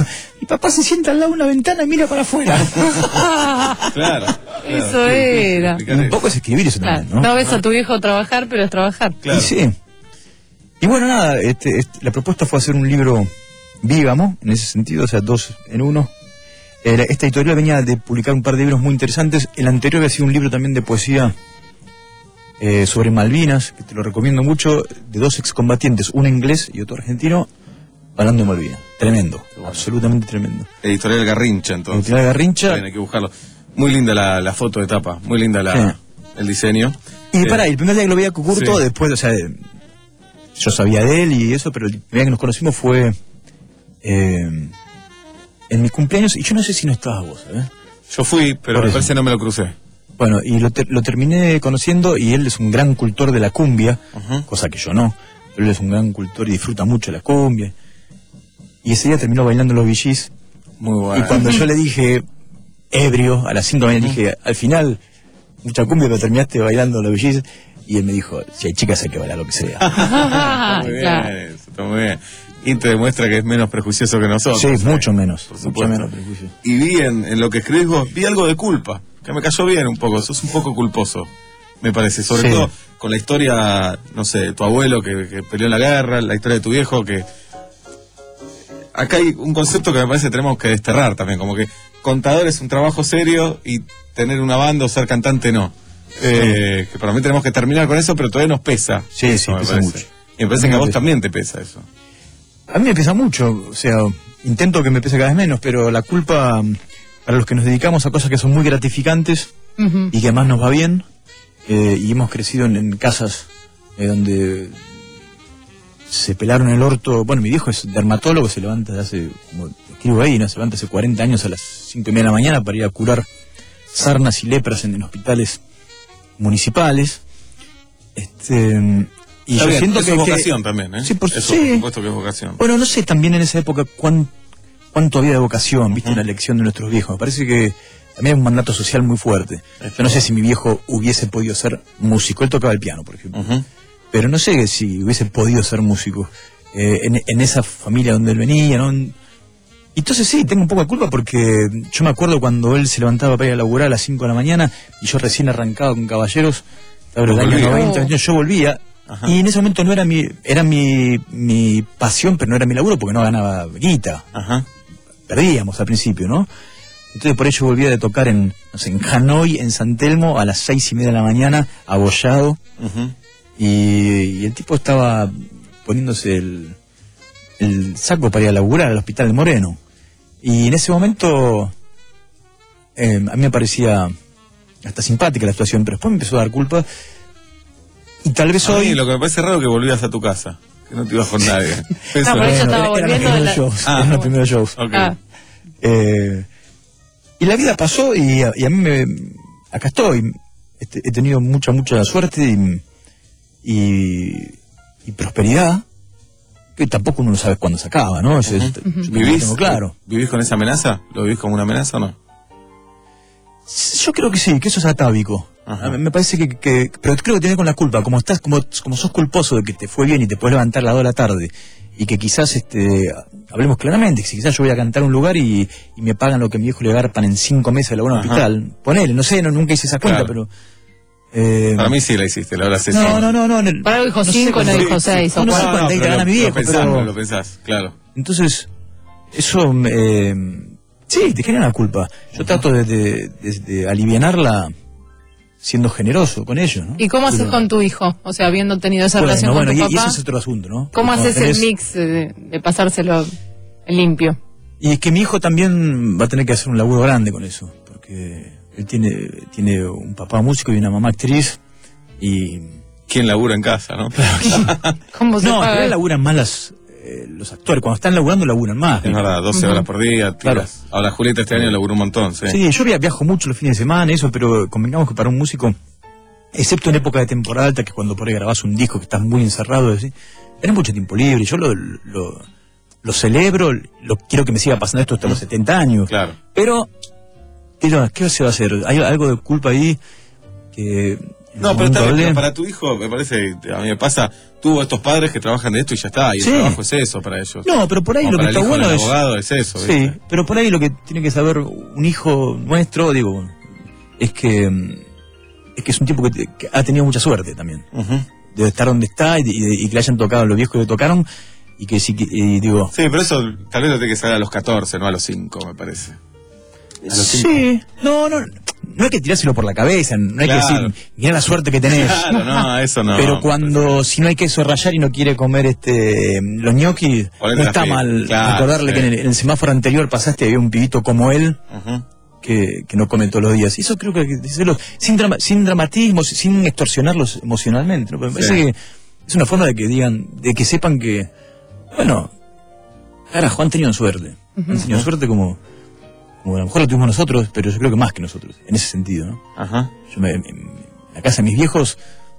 y papá se sienta al lado de una ventana y mira para afuera. Claro. Eso era. Un poco es escribir eso Claro, también, ¿no? no ves a tu viejo trabajar, pero es trabajar. Y sí. Y bueno, nada, este, este, la propuesta fue hacer un libro vígamo, en ese sentido, o sea, dos en uno. Eh, esta editorial venía de publicar un par de libros muy interesantes. El anterior había sido un libro también de poesía eh, sobre Malvinas, que te lo recomiendo mucho, de dos excombatientes, uno inglés y otro argentino, hablando de Malvinas. Tremendo, absolutamente tremendo. Editorial Garrincha, entonces. Editorial Garrincha. Bien, hay que buscarlo. Muy linda la, la foto de tapa, muy linda la, Sí. el diseño. Y Eh, pará, el primer día que lo veía a Cucurto, sí. después, o sea, eh, yo sabía de él y eso, pero el primer día que nos conocimos fue eh, en mi cumpleaños, y yo no sé si no estabas vos, ¿sabes? Yo fui, pero Por me eso. parece no me lo crucé. Bueno, y lo, ter- lo terminé conociendo, y él es un gran cultor de la cumbia, Ujú. cosa que yo no, pero él es un gran cultor y disfruta mucho la cumbia. Y ese día terminó bailando los Bee Gees. Muy bueno. Y cuando yo le dije, ebrio, a las cinco de la mañana, dije, al final, mucha cumbia, pero terminaste bailando los Bee Gees. Y él me dijo, si hay chicas hay que bailar lo que sea. Está muy bien, eso, está muy bien. Y te demuestra que es menos prejuicioso que nosotros. Sí, mucho menos, Por mucho supuesto. menos prejuicio. Y vi en, en lo que escribís vos, vi algo de culpa, que me cayó bien un poco, sos un poco culposo, me parece, sobre Sí. todo con la historia, no sé, de tu abuelo que, que peleó en la guerra, la historia de tu viejo, que acá hay un concepto que me parece que tenemos que desterrar también, como que contador es un trabajo serio y tener una banda o ser cantante no. Eh, que para mí tenemos que terminar con eso, pero todavía nos pesa. Sí, eso, sí, me pesa parece. mucho. Y me parece A mí que a me vos pesa. también te pesa eso. A mí me pesa mucho, o sea, intento que me pese cada vez menos, pero la culpa, mm, para los que nos dedicamos a cosas que son muy gratificantes Ujú. y que además nos va bien, eh, y hemos crecido en, en casas eh, donde se pelaron el orto. Bueno, mi viejo es dermatólogo, se levanta hace, como escribo ahí, ¿no? Se levanta hace cuarenta años a las cinco y media de la mañana para ir a curar sarnas y lepras en, en hospitales municipales. Este, y Está yo bien, siento eso que es que- vocación también, ¿eh? Sí, por, Eso, sí. por supuesto que es vocación. Bueno, no sé también en esa época cuán, cuánto había de vocación, viste, en la elección de nuestros viejos. Me parece que también hay un mandato social muy fuerte. Yo no sé si mi viejo hubiese podido ser músico. Él tocaba el piano, por ejemplo. Ujú. Pero no sé si hubiese podido ser músico eh, en, en esa familia donde él venía, ¿no? Entonces sí, tengo un poco de culpa porque yo me acuerdo cuando él se levantaba para ir a laburar a las cinco de la mañana y yo recién arrancaba con Caballeros, estaba en el Vos año volvías. noventa, Oh. yo volvía. Ajá. Y en ese momento no era mi, era mi, mi pasión, pero no era mi laburo porque no ganaba guita. Ajá. Perdíamos al principio, ¿no? Entonces por ello volvía de tocar en, no sé, en Hanoi, en San Telmo, a las seis y media de la mañana, abollado, Ujú. y, y el tipo estaba poniéndose el, el saco para ir a laburar al Hospital de Moreno. Y en ese momento eh, a mí me parecía hasta simpática la situación, pero después me empezó a dar culpa. Y tal vez A mí hoy... lo que me parece raro es que volvías a tu casa, que no te ibas con nadie. Eso pero ella Bueno, estaba eran los volviendo de primeros la- shows, Ah. eran los primeros shows. Ok. Ah, Eh, y la vida pasó y a, y a mí me... Acá estoy. Este, he tenido mucha, mucha suerte y, y, y prosperidad, que tampoco uno no sabe cuándo se acaba, ¿no? Eso es- yo lo ¿Vivís, tengo claro. ¿Vivís con esa amenaza? ¿Lo vivís como una amenaza o no? Yo creo que sí, que eso es atávico. Ajá. A mí me parece que, que- pero creo que tiene con la culpa, como estás, como, como sos culposo de que te fue bien y te puedes levantar a las dos de la tarde, y que quizás, este, hablemos claramente, que si quizás yo voy a cantar a un lugar y, y me pagan lo que mi hijo le garpan en cinco meses de la buena Ajá. hospital, ponele, no sé, no, nunca hice esa cuenta, Claro. pero... eh, Para mí sí la hiciste, la verdad. no, no, no, no, no. para algo dijo no sé cinco, no cuánto- dijo seis o no sé cuatro. cuánta guita pero gana lo- mi viejo, lo pensás, pero... lo pensás, claro. Entonces, eso, eh, sí, te genera una culpa. Yo trato de, de, de, de alivianarla siendo generoso con ellos, ¿no? ¿Y cómo haces Pero- con tu hijo? O sea, habiendo tenido esa Bueno, relación bueno, con tu y, y papá, ese es otro asunto, ¿no? ¿cómo Cuando haces el tenés- mix de, de pasárselo en limpio? Y es que mi hijo también va a tener que hacer un laburo grande con eso, porque él tiene, tiene un papá músico y una mamá actriz, y... ¿Quién labura en casa, no? ¿Cómo se No, paga? pero él laburan más las, eh, los actores. Cuando están laburando, laburan más. Es verdad, doce Ujú. horas por día, Claro. tiras. Ahora Julieta este año laburó un montón, sí. Sí, yo via- viajo mucho los fines de semana, eso, pero convengamos que para un músico, excepto en época de temporada alta, que es cuando por ahí grabás un disco que estás muy encerrado, ¿sí? Tenés mucho tiempo libre. Yo lo, lo, lo celebro, lo quiero que me siga pasando esto hasta los setenta años. Claro. Pero, ¿qué, lo- qué se va a hacer? Hay algo de culpa ahí que No, pero, está bien, pero para tu hijo, me parece, a mí me pasa, tuvo estos padres que trabajan de esto y ya está, y Sí. el trabajo es eso para ellos. No, pero por ahí Como lo que para el está hijo bueno del es... abogado es eso, Sí, ¿viste? pero por ahí lo que tiene que saber un hijo nuestro, digo, es que mm, es que es un tipo que, te- que ha tenido mucha suerte también. De estar donde está y, y- y que le hayan tocado los viejos que le tocaron y que sí que, y digo... Sí, pero eso tal vez lo tiene que saber a los catorce, no a los cinco, me parece. A los cinco. Sí, no, no, no hay que tirárselo por la cabeza, no hay Claro. que decir, mirá la suerte que tenés. Claro, no, eso no. Pero cuando, si no hay queso rallar y no quiere comer este los ñoquis, Ponete no la está fe. mal Claro, acordarle sí. que en el, en el semáforo anterior pasaste y había un pibito como él Ujú. que, que no come todos los días. Y eso creo que hay que decirlo sin, drama- sin dramatismo, sin extorsionarlos emocionalmente, ¿no? Porque me Sí. parece que es una forma de que digan, de que sepan que, bueno, carajo, han tenido suerte. Han tenido suerte como, como a lo mejor lo tuvimos nosotros, pero yo creo que más que nosotros, en ese sentido, ¿no? Ajá. Yo me, en en la casa de mis viejos,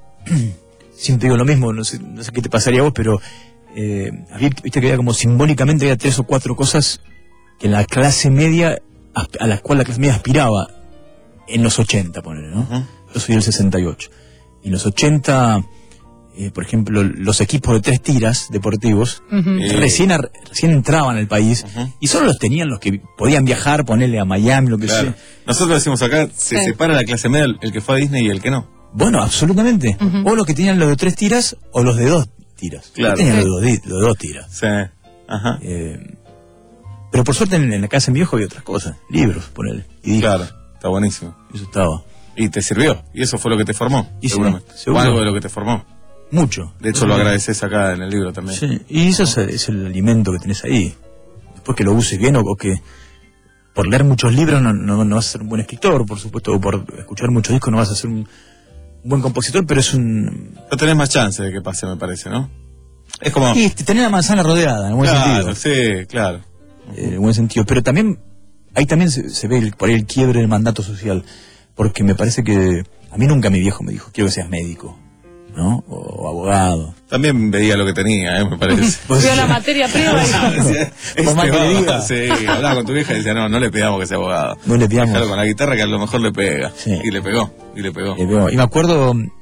siempre digo lo mismo, no sé, no sé qué te pasaría a vos, pero eh, había, viste que había como simbólicamente había tres o cuatro cosas que la clase media, asp- a las cuales la clase media aspiraba en los ochenta, ponele, ¿no? Yo soy del sesenta y ocho. Y en los ochenta, eh, por ejemplo, los equipos de tres tiras deportivos Ujú. eh, recién, ar- recién entraban al país y solo los tenían los que podían viajar, ponerle a Miami, lo que Claro. sea. Nosotros decimos acá, se Sí. separa la clase media, el, el que fue a Disney y el que no. Bueno, absolutamente. Ujú. O los que tenían los de tres tiras o los de dos tiras. Claro. Yo tenía Sí. los, de dos di- los de dos tiras. Sí. Ajá. Eh, pero por suerte en, en la casa de mi viejo había otras cosas. Libros, ponele. Y Claro, está buenísimo. Eso estaba. Y te sirvió, y eso fue lo que te formó, Y sí, seguramente. seguro. O algo de lo que te formó. Mucho. De hecho, lo agradeces acá en el libro también. Sí, y eso es, es el alimento que tenés ahí. Después que lo uses bien o, o que por leer muchos libros no, no, no vas a ser un buen escritor, por supuesto, o por escuchar muchos discos no vas a ser un, un buen compositor, pero es un... No tenés más chance de que pase, me parece, ¿no? Es como... Y tener la manzana rodeada, en buen Claro, sentido. sí, claro. Eh, en buen sentido. Pero también, ahí también se, se ve el, por ahí el quiebre del mandato social. Porque me parece que a mí nunca mi viejo me dijo, quiero que seas médico, ¿no? O, o abogado. También veía lo que tenía, ¿eh? Me parece. Vio la materia prima y... Decía, Por más este que le va- diga. Sí, hablaba con tu vieja y decía, no, no le pidamos que sea abogado. No le pidamos. Déjalo con la guitarra que a lo mejor le pega. Sí. Y le pegó, y le pegó. Eh, veo- Y me acuerdo mm,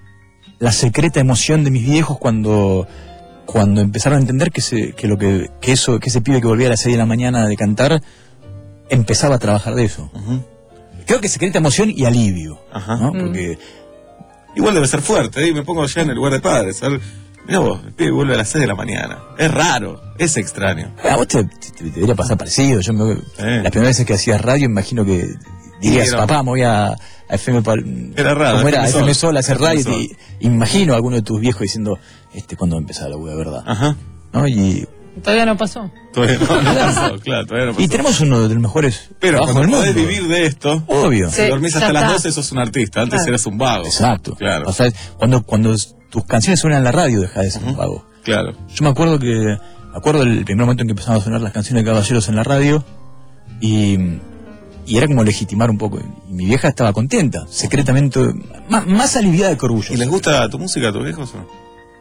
la secreta emoción de mis viejos cuando cuando empezaron a entender que se, que lo que, que eso, que ese pibe que volvía a las seis de la mañana de cantar empezaba a trabajar de eso. Creo que secreta emoción y alivio. Ajá. ¿no? Porque Igual debe ser fuerte, ¿eh? Y me pongo ya en el lugar de padres. ¿sabes? Mirá vos, el pibe vuelve a las seis de la mañana. Es raro, es extraño. a vos te, te- te debería pasar parecido. Yo me, Las primeras veces que hacías radio, imagino que dirías, era- papá, me voy a, a F M Pal- Era raro, ¿cómo era? F M F M Sol. Sol a hacer F M radio. Sol. Y, y imagino a alguno de tus viejos diciendo, este, ¿cuándo va a empezar la web, verdad? Ajá. ¿No? Y, Todavía no pasó. Todavía no, no pasó, claro, todavía no pasó. y tenemos uno de los mejores Pero trabajos cuando del podés mundo. vivir de esto, Obvio. si Sí, dormís ya hasta las está. doce sos un artista, antes Claro. eras un vago. Exacto. Claro. O sea, cuando, cuando tus canciones suenan en la radio, deja de ser un vago. Claro. Yo me acuerdo que, me acuerdo el primer momento en que empezaban a sonar las canciones de Caballeros en la radio, y, y era como legitimar un poco. Y mi vieja estaba contenta, secretamente, más, más aliviada que orgullo. ¿Y les gusta tu música a tus viejos o no?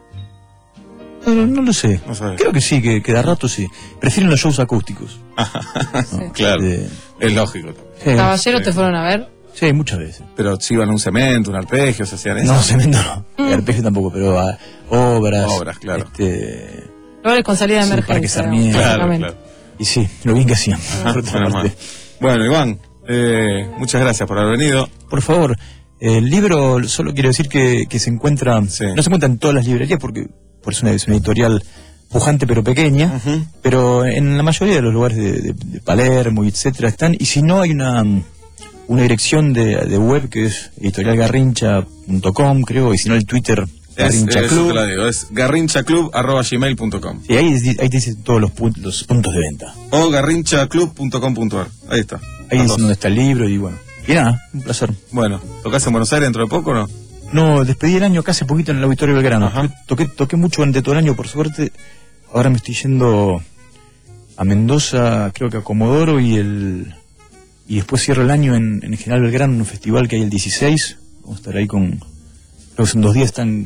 No, no lo sé. No sabes. Creo que sí, que, que de rato sí. Prefieren los shows acústicos. Claro. Eh, Es lógico. sí, ¿Caballeros te fueron a ver? sí, muchas veces. Pero si iban a un cemento, un arpegio, se hacían eso. No, cemento no. Y arpegio tampoco, pero a obras. Obras, claro. Este, Lugares con salida de sí, Parque emergencia. Sarmiento. Claro, básicamente. claro. Y sí, lo bien que hacían. Ajá, por otra menos parte. mal. Bueno, Iván, eh, muchas gracias por haber venido. Por favor, el libro, solo quiero decir que, que se encuentra, no se encuentra en todas las librerías porque por eso es una editorial pujante pero pequeña, pero en la mayoría de los lugares de, de- de Palermo, etcétera, están, y si no hay una, una dirección de, de web que es editorial garrincha punto com, creo, y si no el Twitter Es, Garrincha eso te Club. lo digo, es garrinchaclub arroba gmail punto com Y ahí, ahí te dice todos los, pun- los puntos de venta. o garrinchaclub punto com punto ar. Ahí está. Ahí Las es dos. donde está el libro y bueno. Y nada, un placer. Bueno, ¿tocás en Buenos Aires dentro de poco o no? No, despedí el año casi poquito en el Auditorio Belgrano. Ajá. Toqué, toqué mucho durante todo el año, por suerte. Ahora me estoy yendo a Mendoza, creo que a Comodoro, y el y después cierro el año en, en General Belgrano, en un festival que hay el dieciséis. Vamos a estar ahí con... Creo que son dos días, están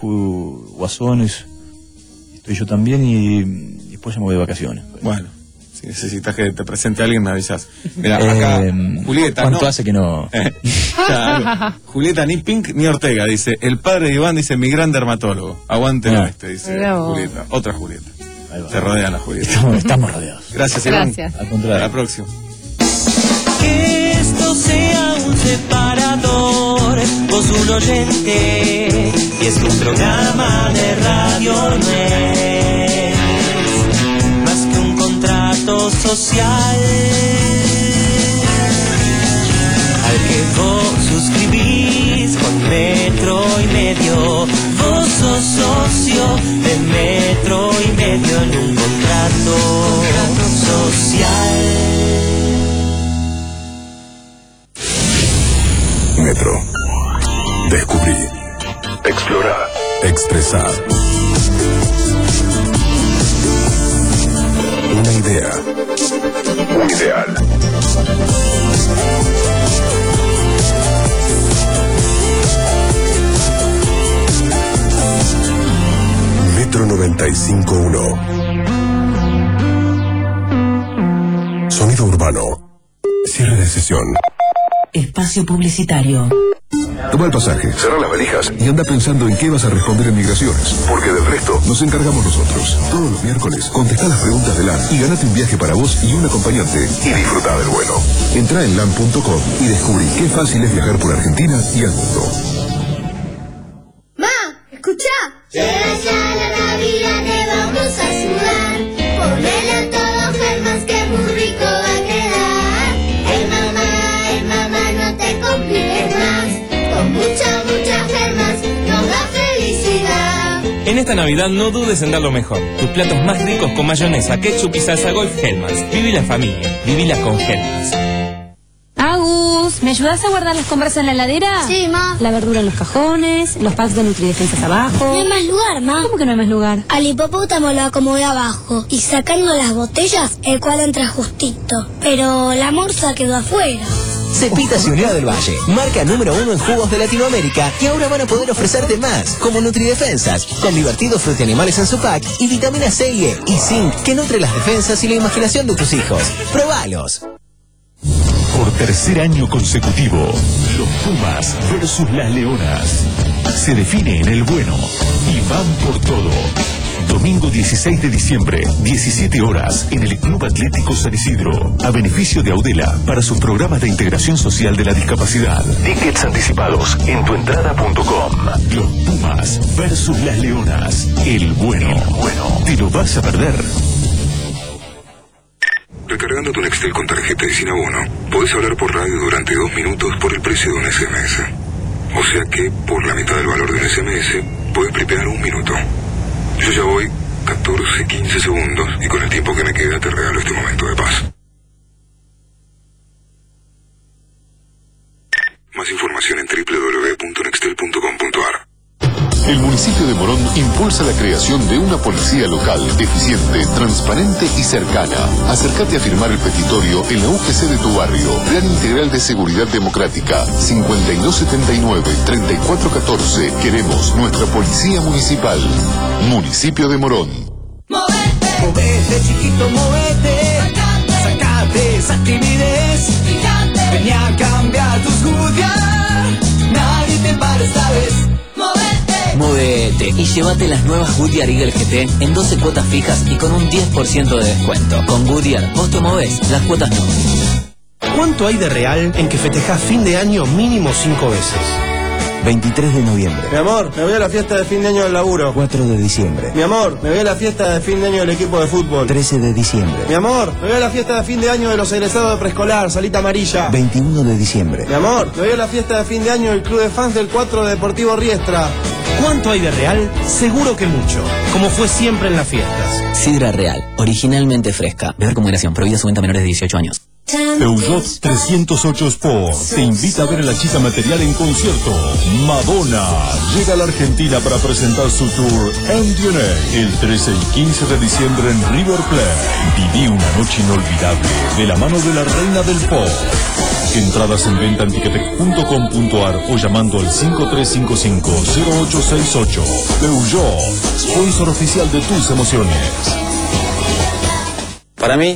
Catupecu, Guasones, estoy yo también, y, y después ya me voy de vacaciones. Bueno, Si necesitas que te presente a alguien, me avisas. Mira, acá, Eh, Julieta, ¿Cuánto ¿no? hace que no? Claro. Julieta, ni Pink ni Ortega, dice. El padre de Iván dice, mi gran dermatólogo. Aguante Ah. este, dice Mirá vos. Julieta. Otra Julieta. Te rodean las Julieta. Estamos, estamos rodeados. Gracias, Iván. Gracias. Al contrario. Hasta la próxima. Que esto sea un separador, vos un oyente, y es que un programa de radio no es más que un contrato social al que vos suscribís con metro y medio. Vos sos socio de metro y medio en un contrato social. Metro. Descubrí. Explorar. Expresar. Una idea. Un ideal. Metro noventa y cinco punto uno. Sonido urbano. Cierre de sesión. Espacio publicitario. Toma el pasaje, cerra las valijas y anda pensando en qué vas a responder en migraciones. Porque del resto nos encargamos nosotros. Todos los miércoles contestá las preguntas de LAN y ganate un viaje para vos y un acompañante. Y disfrutá del vuelo. Entrá en lan punto com y descubrí qué fácil es viajar por Argentina y al mundo. ¡Ma! ¡Escuchá! Llega ya la Navidad, te vamos a ayudar. Ponele a todo Germans que muy rico va a quedar. Hey mamá, hey mamá, no te compliques más. Con mucha, mucha Germans nos da felicidad. En esta Navidad no dudes en dar lo mejor. Tus platos más ricos con mayonesa, ketchup y salsa golf Hellmann's. Viví la familia, vivila con Hellmann's. Agus, ¿me ayudas a guardar las compras en la heladera? Sí, ma. La verdura en los cajones, los packs de Nutridefensas abajo. No hay más lugar, ma. ¿Cómo que no hay más lugar? Al hipopótamo lo acomodé abajo y sacando las botellas, el cual entra justito. Pero la morsa quedó afuera. Cepita Unidad del Valle, marca número uno en jugos de Latinoamérica, y ahora van a poder ofrecerte más, como Nutridefensas, con divertidos fruti-animales en su pack y vitamina C y E y zinc que nutre las defensas y la imaginación de tus hijos. ¡Probalos! Por tercer año consecutivo, los Pumas versus las Leonas. Se define en el bueno y van por todo. Domingo dieciséis de diciembre, diecisiete horas, en el Club Atlético San Isidro, a beneficio de Audela para sus programas de integración social de la discapacidad. Tickets anticipados en tuentrada punto com. Los Pumas versus las Leonas. El bueno. El bueno. ¿Te lo vas a perder? Recargando tu Nextel con tarjeta de Sin Abono, podés hablar por radio durante dos minutos por el precio de un S M S. O sea que, por la mitad del valor de un S M S, podés prepear un minuto. Yo ya voy catorce, quince segundos y con el tiempo que me queda te regalo este momento de paz. Más información en doble u doble u doble u punto nextel punto com punto a r. El municipio de Morón impulsa la creación de una policía local, eficiente, transparente y cercana. Acércate a firmar el petitorio en la U G C de tu barrio. Plan Integral de Seguridad Democrática. cincuenta y dos setenta y nueve, treinta y cuatro catorce. Queremos nuestra policía municipal. Municipio de Morón. Movete, movete chiquito, movete. Sacate esa timidez. Vení a cambiar tus Goodyear. Nadie te para esta vez. Móvete y llévate las nuevas Goodyear Eagle G T en doce cuotas fijas y con un diez por ciento de descuento. Con Goodyear, vos te movés, las cuotas no. ¿Cuánto hay de real en que festejás fin de año mínimo cinco veces? veintitrés de noviembre. Mi amor, me voy a la fiesta de fin de año del laburo. cuatro de diciembre. Mi amor, me voy a la fiesta de fin de año del equipo de fútbol. trece de diciembre. Mi amor, me voy a la fiesta de fin de año de los egresados de preescolar, salita amarilla. veintiuno de diciembre. Mi amor, me voy a la fiesta de fin de año del club de fans del cuatro de Deportivo Riestra. ¿Cuánto hay de real? Seguro que mucho, como fue siempre en las fiestas. Sidra Real, originalmente fresca. Beber con moderación, prohibida su venta a menores de dieciocho años. Peugeot trescientos ocho Sport te invita a ver a la chica material en concierto. Madonna llega a la Argentina para presentar su tour M D N A el trece y quince de diciembre en River Plate. Viví una noche inolvidable de la mano de la reina del pop. Entradas en venta en ticketek punto com punto a r o llamando al cinco tres cinco cinco, cero ocho seis ocho. Peugeot, sponsor oficial de tus emociones. Para mí,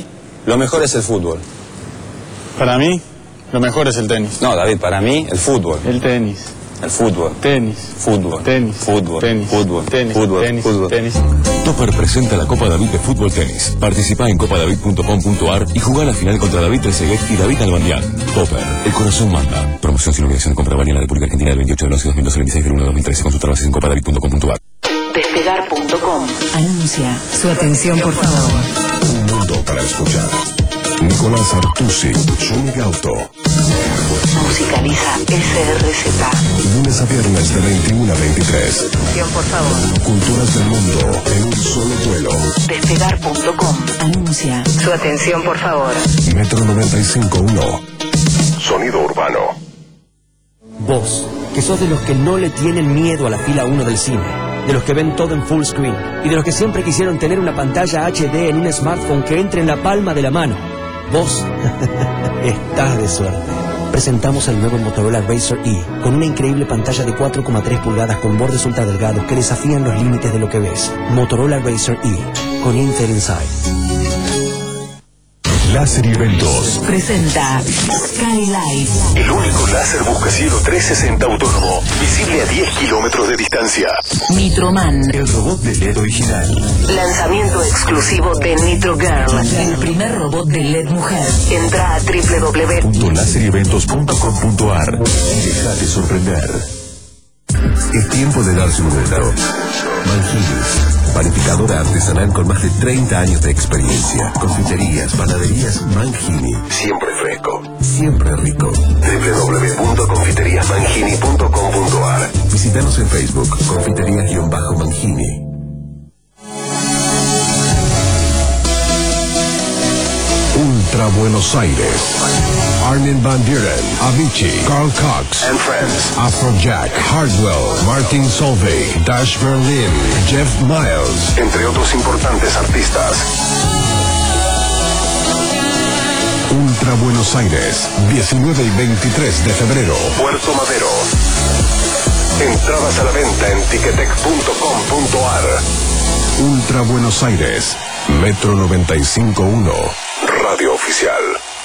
Lo mejor es el fútbol. Para mí, lo mejor es el tenis. No, David, para mí, el fútbol. El tenis. El fútbol. Tenis. Fútbol. Tenis. Fútbol. Tenis. Fútbol. Tenis. Fútbol. Tenis. Fútbol. Tenis. Topper presenta la Copa David de Fútbol Tenis. Participa en copa david punto com punto a r y juega la final contra David Trezeguet y David Albandián. Topper, el corazón manda. Promoción sin obligación de compra válida en la República Argentina del veintiocho del once de dos mil doce al veintiséis del uno de dos mil trece. Consulta bases en copa david punto com punto a r. Despegar punto com anuncia su atención, por favor. Un mundo para escuchar. Nicolás Artusi, Sonic Auto. Musicaliza S R Z. Lunes a viernes de veintiuno a veintitrés. Atención, por favor. Culturas del mundo en un solo vuelo. Despegar punto com anuncia su atención, por favor. Metro noventa y cinco punto uno. Sonido urbano. Vos, que sos de los que no le tienen miedo a la fila uno del cine, de los que ven todo en full screen y de los que siempre quisieron tener una pantalla H D en un smartphone que entre en la palma de la mano. Vos estás de suerte. Presentamos el nuevo Motorola Razr E con una increíble pantalla de cuatro coma tres pulgadas con bordes ultra delgados que desafían los límites de lo que ves. Motorola Razr E con Intel Inside. Láser y Eventos Presenta Skylight. El único láser buscasiero trescientos sesenta autónomo, visible a diez kilómetros de distancia. Nitroman. El robot de L E D original. Lanzamiento exclusivo de Nitro Girl, el primer robot de L E D mujer. Entra a doble u doble u doble u punto láser y eventos punto com punto a r y déjate sorprender. Es tiempo de darse un gusto. Manginis, panificadora artesanal con más de treinta años de experiencia. Confiterías, panaderías Mangini. Siempre fresco, siempre rico. doble u doble u doble u punto confiterías mangini punto com punto a r. Visítanos en Facebook, confiterías-mangini. Ultra Buenos Aires. Armin van Buuren, Avicii, Carl Cox and Friends, Afrojack, Hardwell, Martin Solveig, Dash Berlin, Jeff Miles, entre otros importantes artistas. Ultra Buenos Aires, diecinueve y veintitrés de febrero, Puerto Madero. Entradas a la venta en ticketek punto com punto a r. Ultra Buenos Aires, Metro noventa y cinco punto uno, Radio Oficial.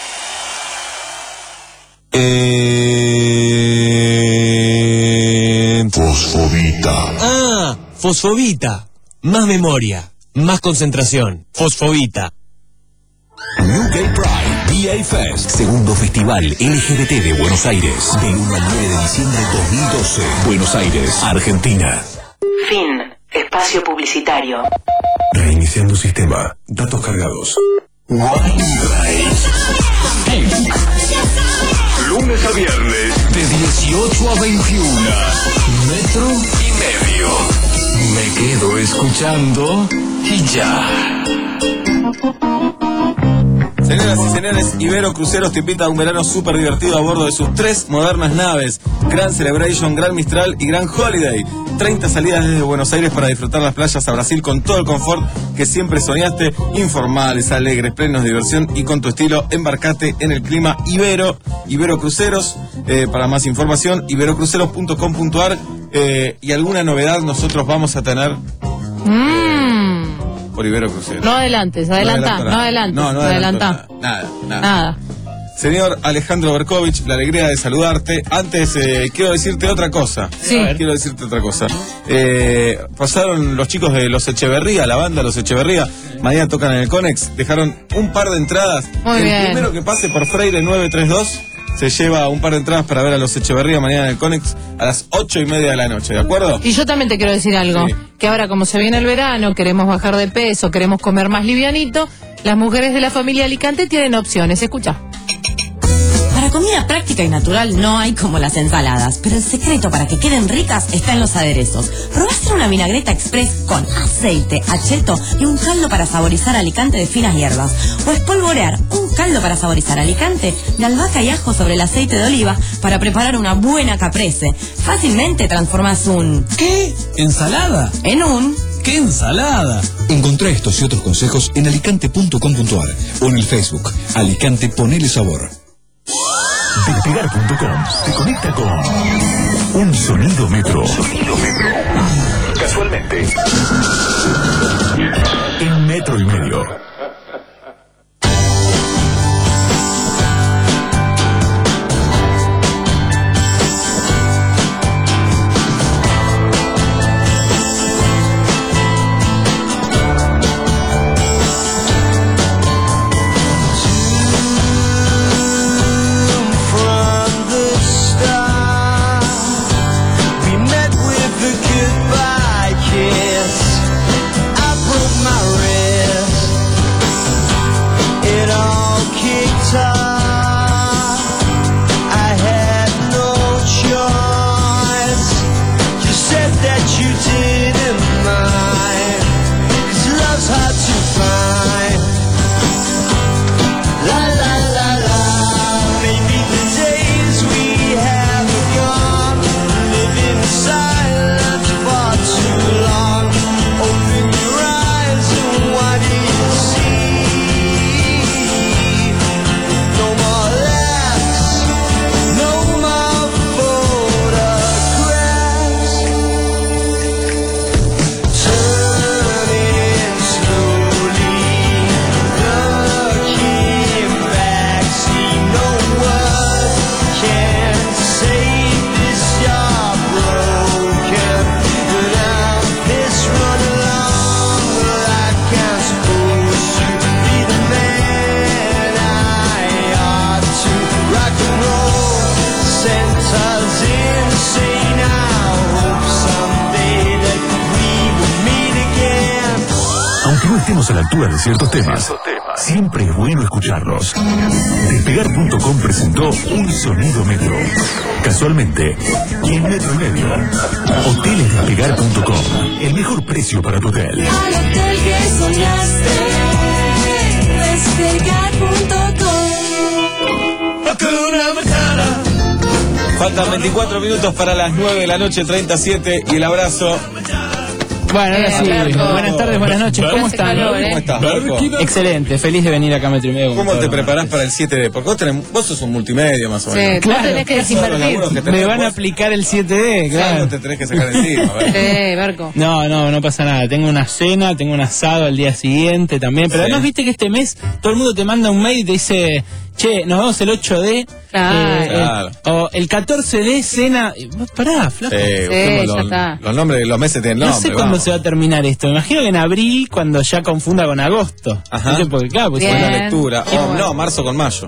Eh... Fosfovita. Ah, Fosfovita. Más memoria, más concentración. Fosfovita. New Gay Pride V A Fest, segundo festival L G B T de Buenos Aires, del uno al nueve de diciembre de dos mil doce. Buenos Aires, Argentina. Fin. Espacio publicitario. Reiniciando sistema. Datos cargados. Lunes a viernes de dieciocho a veintiuno. Metro y medio. Me quedo escuchando y ya. Señoras y señores, Ibero Cruceros te invita a un verano súper divertido a bordo de sus tres modernas naves, Grand Celebration, Grand Mistral y Grand Holiday. treinta salidas desde Buenos Aires para disfrutar las playas a Brasil con todo el confort que siempre soñaste, informales, alegres, plenos de diversión y con tu estilo. Embarcate en el clima Ibero, Ibero Cruceros. Eh, para más información, ibero cruceros punto com punto a r. Eh, y alguna novedad nosotros vamos a tener Mm. por Ibero Cruceros. No adelantes, adelantá, no adelantes. No, no adelantá. Nada, nada. Nada. Señor Alejandro Berkovich, la alegría de saludarte. Antes, eh, quiero decirte otra cosa. Sí. Quiero decirte otra cosa. Eh, pasaron los chicos de Los Echeverría, la banda Los Echeverría. Mañana tocan en el Conex. Dejaron un par de entradas. Muy el bien. primero que pase por Freire nueve tres dos se lleva un par de entradas para ver a Los Echeverría mañana en el Conex a las ocho y media de la noche, ¿de acuerdo? Y yo también te quiero decir algo, Sí. que ahora como se viene el verano, queremos bajar de peso, queremos comer más livianito, las mujeres de la familia Alicante tienen opciones, escucha. Para comida práctica y natural no hay como las ensaladas, pero el secreto para que queden ricas está en los aderezos. Probá hacer una vinagreta express con aceite, acheto y un caldo para saborizar Alicante de finas hierbas. O espolvorear un caldo para saborizar Alicante de albahaca y ajo sobre el aceite de oliva para preparar una buena caprese. Fácilmente transformas un... ¿Qué? ¿Ensalada? En un... ¡Qué ensalada! Encontrá estos y otros consejos en alicante punto com punto a r o en el Facebook Alicante Ponele Sabor. Despegar punto com te conecta con un sonido metro. Sonido metro. Casualmente. En metro y medio. kicked off. I had no choice. You said that you didn't mind, 'cause love's hard to find. La la la la. Maybe the days we have are gone. Living silent for too long. Open your eyes and what do you see? No more laughs, no more photographs. Turning slowly, looking back, see no one can save this. You're broken, but I'm this run along like I'm supposed to be the man I ought to. Rock and roll sent us insane. I hope someday that we will meet again. Aunque no estemos a la altura de ciertos temas, siempre es bueno escucharlos. Despegar punto com presentó Un Sonido Metro. Casualmente, y en Metro y Medio. Hoteles Despegar punto com. El mejor precio para tu hotel. Al hotel que soñaste, despegar punto com. Hakuna Matata. Faltan veinticuatro minutos para las nueve de la noche, treinta y siete, y el abrazo. Bueno, ahora sí. Barco. Buenas tardes, buenas noches. ¿Cómo Hace están? calor, ¿eh? ¿Cómo estás, Barco? Excelente, feliz de venir acá a Metro y Medio. ¿Cómo te preparás para el siete D? Porque vos, tenés, vos sos un multimedia más o menos. Sí, claro, tenés que desinvertir. Me van a aplicar el siete D, claro. Claro, te tenés que sacar encima. ¿verdad? Sí, Barco. No, no, no pasa nada. Tengo una cena, tengo un asado al día siguiente también. Pero Sí. además, viste que este mes todo el mundo te manda un mail y te dice, che, nos vemos el ocho D. Claro. eh, Claro. el- o el catorce D, cena. Y vos, pará, flaco. Sí, busquemos ya los, está. los nombres de los meses tienen No nombre. sé cuándo vamos. se va a terminar esto. Me imagino que en abril, cuando ya confunda con agosto. Ajá. ¿Viste? Porque, claro, pues, Bien. Buena lectura. Qué Oh, bueno. no, marzo con mayo.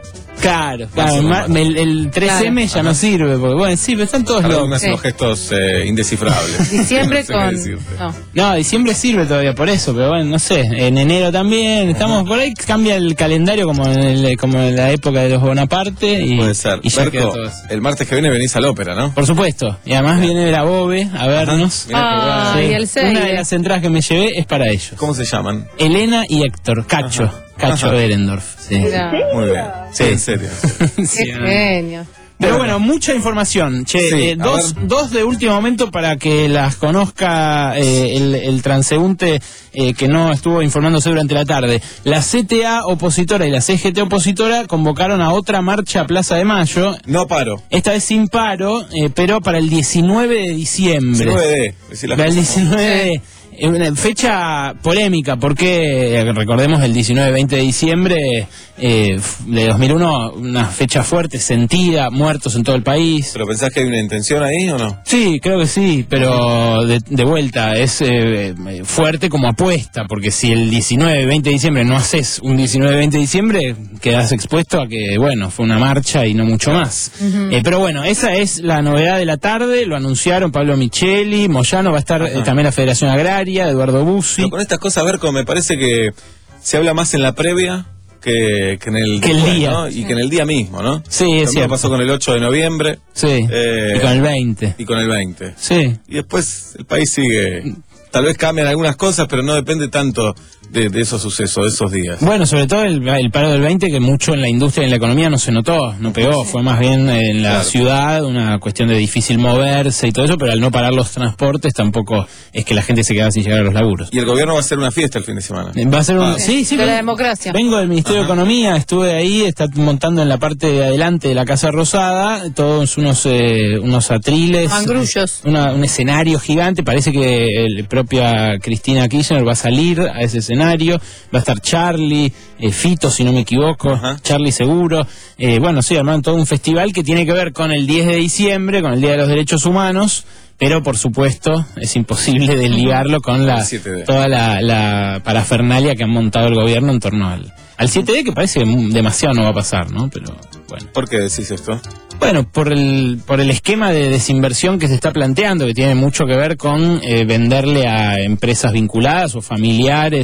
claro, Marzo claro, con ma- marzo. el, el tres M ya no sirve. Porque, bueno, sí, pero están todos Ahora me locos. hacen Sí. unos gestos eh, indescifrables. Diciembre No sé qué con. decirte. No. No, diciembre sirve todavía por eso, pero bueno, no sé. En enero también, estamos por ahí, cambia el calendario como en, el- como en la época de los Bonaparte y, Puede ser. y ya queda Berco, todo eso. el martes que viene venís a la ópera, ¿no? Por supuesto, y además viene la Bobe a vernos. Mirá qué Ah, bueno. y el seis. Una de las entradas que me llevé es para ellos. ¿Cómo se llaman? Elena y Héctor, Cacho, Cacho Ajá. Behrendorf. Sí. Mira. Muy bien. Sí, en serio. Sí, Qué no. genio. Pero bueno, mucha información. Che, Sí, eh, a dos, ver. dos de último momento para que las conozca eh, el, el transeúnte eh, que no estuvo informándose durante la tarde. La C T A opositora y la C G T opositora convocaron a otra marcha a Plaza de Mayo. No paro. Esta vez sin paro, eh, pero para el diecinueve de diciembre. nueve D. Decí las Para el cosas. diecinueve de... eh, Una fecha polémica, porque eh, recordemos el diecinueve veinte de diciembre eh, f- de dos mil uno, una fecha fuerte, sentida, muertos en todo el país. ¿Pero pensás que hay una intención ahí o no? Sí, creo que sí, pero de, de vuelta es eh, eh, fuerte como apuesta, porque si el diecinueve veinte de diciembre no haces un diecinueve veinte de diciembre, quedas expuesto a que, bueno, fue una marcha y no mucho más. Ujú. Eh, pero bueno, esa es la novedad de la tarde, lo anunciaron Pablo Micheli, Moyano, va a estar eh, también la Federación Agraria, Eduardo Bussi. Pero con estas cosas, Berco, me parece que se habla más en la previa que, que en el, Que el después, día. ¿no? Y que en el día mismo, ¿no? Sí, es Lo mismo cierto. pasó con el ocho de noviembre. Sí, Eh, y con el veinte. Y con el veinte. Sí. Y después el país sigue. Tal vez cambian algunas cosas, pero no depende tanto de, de esos sucesos, de esos días. Bueno, sobre todo el, el paro del veinte, que mucho en la industria y en la economía no se notó, no pegó, fue más bien en la Claro. ciudad, una cuestión de difícil moverse y todo eso, pero al no parar los transportes tampoco es que la gente se quedaba sin llegar a los laburos. Y el gobierno va a hacer una fiesta el fin de semana. Va a ser un... Ah, sí, sí, De la ven- democracia. vengo del Ministerio de Economía, estuve ahí, está montando en la parte de adelante de la Casa Rosada, todos unos eh, unos atriles. Mangrullos. Una- un escenario gigante, parece que la propia Cristina Kirchner va a salir a ese escenario, va a estar Charlie, eh, Fito si no me equivoco, Ajá. Charlie seguro, eh, bueno, sí, armaron todo un festival que tiene que ver con el diez de diciembre, con el Día de los Derechos Humanos, pero por supuesto es imposible desligarlo con la, El siete D. toda la, la parafernalia que han montado el gobierno en torno al, al siete D, que parece que demasiado no va a pasar, ¿no? Pero bueno. ¿Por qué decís esto? Bueno, por el, por el esquema de desinversión que se está planteando, que tiene mucho que ver con eh, venderle a empresas vinculadas o familiares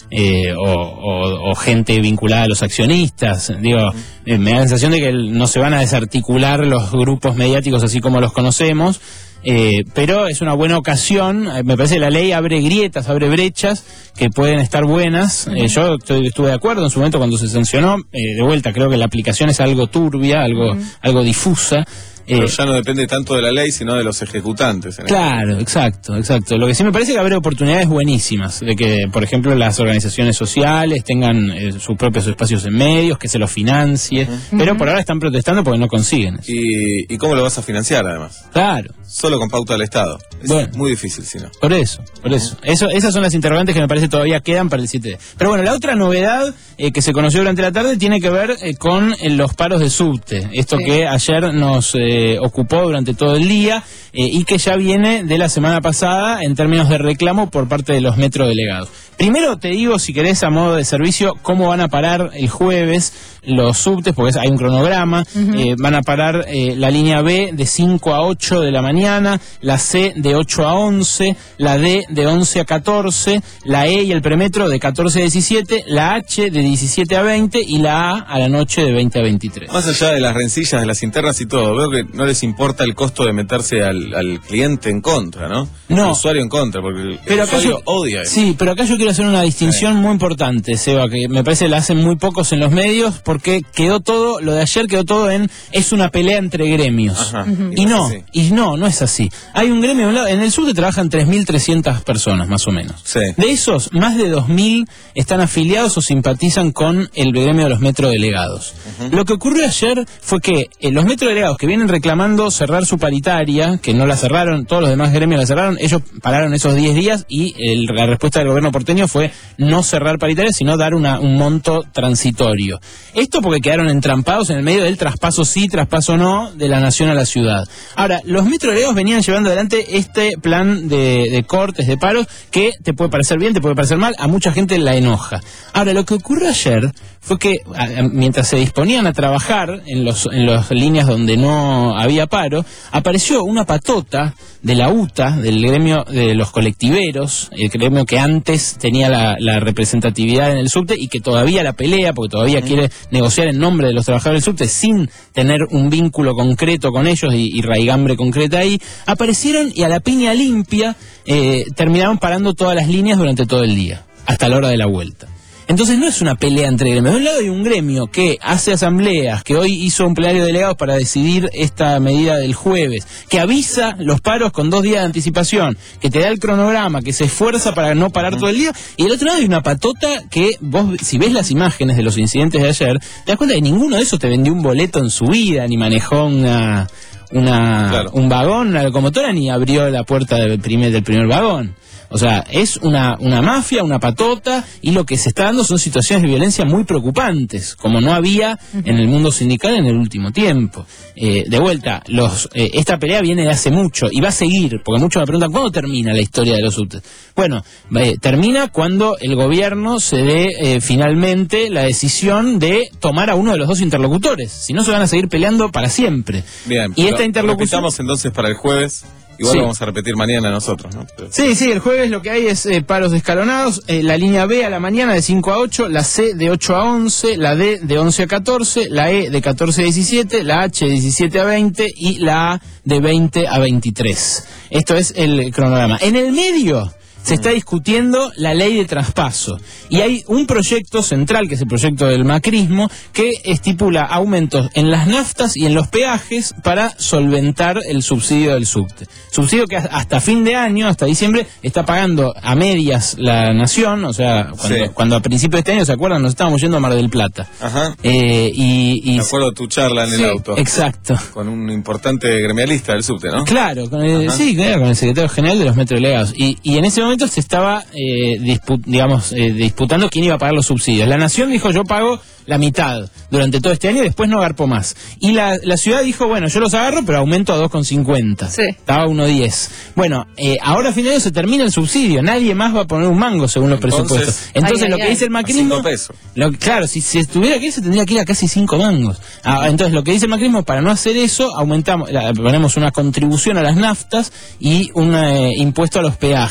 eh, o, o, o gente vinculada a los accionistas. Digo, eh, me da la sensación de que no se van a desarticular los grupos mediáticos así como los conocemos. Eh, pero es una buena ocasión, eh, me parece que la ley abre grietas, abre brechas que pueden estar buenas. eh, yo estoy, estuve de acuerdo en su momento cuando se sancionó. Eh, de vuelta, creo que la aplicación es algo turbia, algo, uh-huh. algo difusa. Pero ya no depende tanto de la ley, sino de los ejecutantes. En claro, el exacto, exacto. Lo que sí me parece que abre oportunidades buenísimas, de que, por ejemplo, las organizaciones sociales tengan eh, sus propios espacios en medios, que se los financie, uh-huh. pero por ahora están protestando porque no consiguen eso. ¿Y, ¿Y cómo lo vas a financiar, además? Claro. Solo con pauta del Estado. Es bueno, muy difícil, si no. Por eso, por eso. eso. Esas son las interrogantes que me parece todavía quedan para el siete de. Pero bueno, la otra novedad eh, que se conoció durante la tarde tiene que ver eh, con eh, los paros de subte. Esto sí. que ayer nos eh, ocupó durante todo el día eh, y que ya viene de la semana pasada en términos de reclamo por parte de los metrodelegados. Primero te digo, si querés, a modo de servicio, cómo van a parar el jueves los subtes, porque hay un cronograma. Uh-huh. eh, van a parar eh, la línea B de cinco a ocho de la mañana, la C de ocho a once, la D de once a catorce, la E y el premetro de catorce a diecisiete, la H de diecisiete a veinte y la A a la noche de veinte a veintitrés. Más allá de las rencillas, de las internas y todo, veo que no les importa el costo de meterse al, al cliente en contra, ¿no? No. Al usuario en contra, porque el, pero el usuario yo, odia eso. Sí, pero acá yo quiero hacer una distinción sí. muy importante, Seba, que me parece la hacen muy pocos en los medios, porque quedó todo, lo de ayer quedó todo en, es una pelea entre gremios. Ajá, uh-huh. Y no, y no, no es así. Hay un gremio, en el sur trabajan tres mil trescientas personas, más o menos. Sí. De esos, más de dos mil están afiliados o simpatizan con el gremio de los metrodelegados. Uh-huh. Lo que ocurrió ayer fue que eh, los metrodelegados que vienen reclamando cerrar su paritaria, que no la cerraron, todos los demás gremios la cerraron, ellos pararon esos diez días y el, la respuesta del gobierno porteño fue no cerrar paritarias, sino dar una, un monto transitorio. Esto porque quedaron entrampados en el medio del traspaso sí, traspaso no, de la nación a la ciudad. Ahora, los metrodelegados venían llevando adelante este plan de, de cortes, de paros, que te puede parecer bien, te puede parecer mal, a mucha gente la enoja. Ahora, lo que ocurrió ayer fue que a, a, mientras se disponían a trabajar en los en las líneas donde no había paro, apareció una patota de la U T A, del gremio de los colectiveros, el gremio que antes tenía la, la representatividad en el subte y que todavía la pelea, porque todavía quiere negociar en nombre de los trabajadores del subte sin tener un vínculo concreto con ellos y, y raigambre concreta ahí, aparecieron y a la piña limpia eh, terminaron parando todas las líneas durante todo el día, hasta la hora de la vuelta. Entonces no es una pelea entre gremios. De un lado hay un gremio que hace asambleas, que hoy hizo un plenario de delegados para decidir esta medida del jueves, que avisa los paros con dos días de anticipación, que te da el cronograma, que se esfuerza para no parar todo el día, y del otro lado hay una patota que vos, si ves las imágenes de los incidentes de ayer, te das cuenta que ninguno de esos te vendió un boleto en su vida, ni manejó una, una claro. un vagón, una locomotora, ni abrió la puerta del primer, del primer vagón. O sea, es una, una mafia, una patota, y lo que se está dando son situaciones de violencia muy preocupantes, como no había en el mundo sindical en el último tiempo. Eh, de vuelta, los eh, esta pelea viene de hace mucho, y va a seguir, porque muchos me preguntan, ¿cuándo termina la historia de los subtes? Bueno, eh, termina cuando el gobierno se dé eh, finalmente la decisión de tomar a uno de los dos interlocutores, si no se van a seguir peleando para siempre. Bien, y esta interlocución... repitamos entonces para el jueves. Igual sí. Lo vamos a repetir mañana nosotros, ¿no? Pero... Sí, sí, el jueves lo que hay es eh, paros escalonados, eh, la línea B a la mañana de cinco a ocho, la C de ocho a once, la D de once a catorce, la E de catorce a diecisiete, la H de diecisiete a veinte y la A de veinte a veintitrés. Esto es el cronograma. En el medio se está discutiendo la ley de traspaso y hay un proyecto central, que es el proyecto del macrismo, que estipula aumentos en las naftas y en los peajes para solventar el subsidio del subte. Subsidio que hasta fin de año, hasta diciembre, está pagando a medias la nación, o sea, cuando, sí. cuando a principios de este año, ¿se acuerdan? Nos estábamos yendo a Mar del Plata. Ajá. Eh, y, y... Me acuerdo tu charla en sí, el auto. Exacto. Con un importante gremialista del subte, ¿no? Claro, con el, sí, claro, con el secretario general de los metrodelegados. Y, y en ese momento se estaba, eh, dispu digamos, eh, disputando quién iba a pagar los subsidios. La nación dijo, yo pago la mitad durante todo este año y después no agarpo más. Y la, la ciudad dijo, bueno, yo los agarro, pero aumento a dos con cincuenta. Sí. Estaba a uno diez. Bueno, eh, ahora a fin de año se termina el subsidio. Nadie más va a poner un mango según los Entonces, presupuestos. Entonces, ay, lo ay, que ay. dice el macrismo... cinco pesos. Lo, claro, si se estuviera que ir, se tendría que ir a casi cinco mangos. Ah, entonces, lo que dice el macrismo, para no hacer eso, aumentamos, la, ponemos una contribución a las naftas y un eh, impuesto a los peajes. Y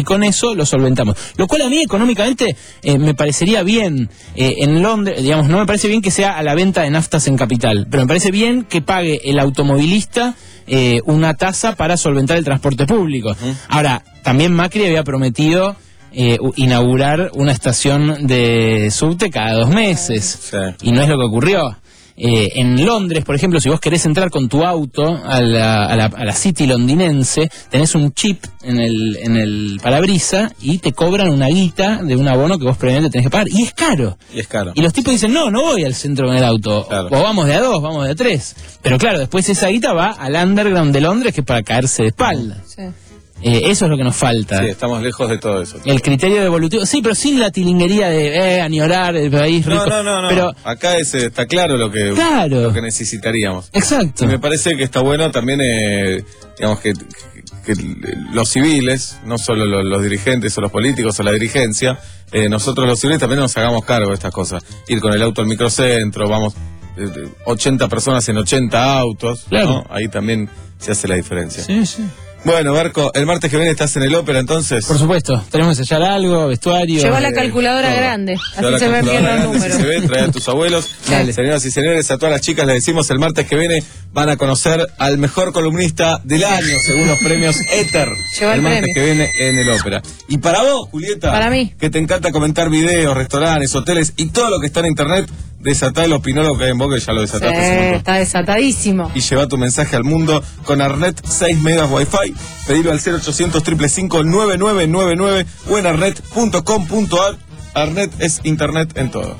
con eso lo solventamos. Lo cual a mí económicamente eh, me parecería bien. Eh, en Londres, digamos, no me parece bien que sea a la venta de naftas en capital, pero me parece bien que pague el automovilista eh, una tasa para solventar el transporte público. Uh-huh. Ahora, también Macri había prometido eh, inaugurar una estación de subte cada dos meses, sí. Y no es lo que ocurrió. Eh, en Londres, por ejemplo, si vos querés entrar con tu auto a la, a la, a la City londinense, tenés un chip en el, en el parabrisa y te cobran una guita de un abono que vos previamente tenés que pagar. Y es caro. Y es caro. Y los tipos dicen, no, no voy al centro con el auto. Claro. O vamos de a dos, vamos de a tres. Pero claro, después esa guita va al underground de Londres, que es para caerse de espalda. Sí. Eh, eso es lo que nos falta. Sí, estamos lejos de todo eso. El criterio devolutivo, sí, pero sin la tilinguería de eh, añorar el país rico. No, no, no, no. Pero acá es, está claro lo que, claro. lo que necesitaríamos. Exacto. Y me parece que está bueno también, eh, digamos, que, que, que los civiles, no solo los, los dirigentes o los políticos o la dirigencia, eh, nosotros los civiles también nos hagamos cargo de estas cosas. Ir con el auto al microcentro, vamos, eh, ochenta personas en ochenta autos, claro. ¿No? Ahí también se hace la diferencia. Sí, sí. Bueno, Barco, el martes que viene estás en el ópera, entonces. Por supuesto, tenemos que ensayar algo, vestuario. Lleva la eh, calculadora todo. grande, Lleva así se ven bien los grande, números. Si se ve, trae a tus abuelos. Dale. Señoras y señores, a todas las chicas les decimos el martes que viene van a conocer al mejor columnista del año, según los premios Éter. Lleva el el martes premio. que viene en el ópera. Y para vos, Julieta, para mí, que te encanta comentar videos, restaurantes, hoteles y todo lo que está en internet, desatá el opinólogo que hay en vos, que ya lo desataste. Sí, hace un está desatadísimo. Y lleva tu mensaje al mundo con Arnet seis megas Wi-Fi. Pedilo al cero ochocientos, cinco cinco cinco, nueve nueve nueve nueve o en arnet punto com punto ar. Arnet es internet en todo.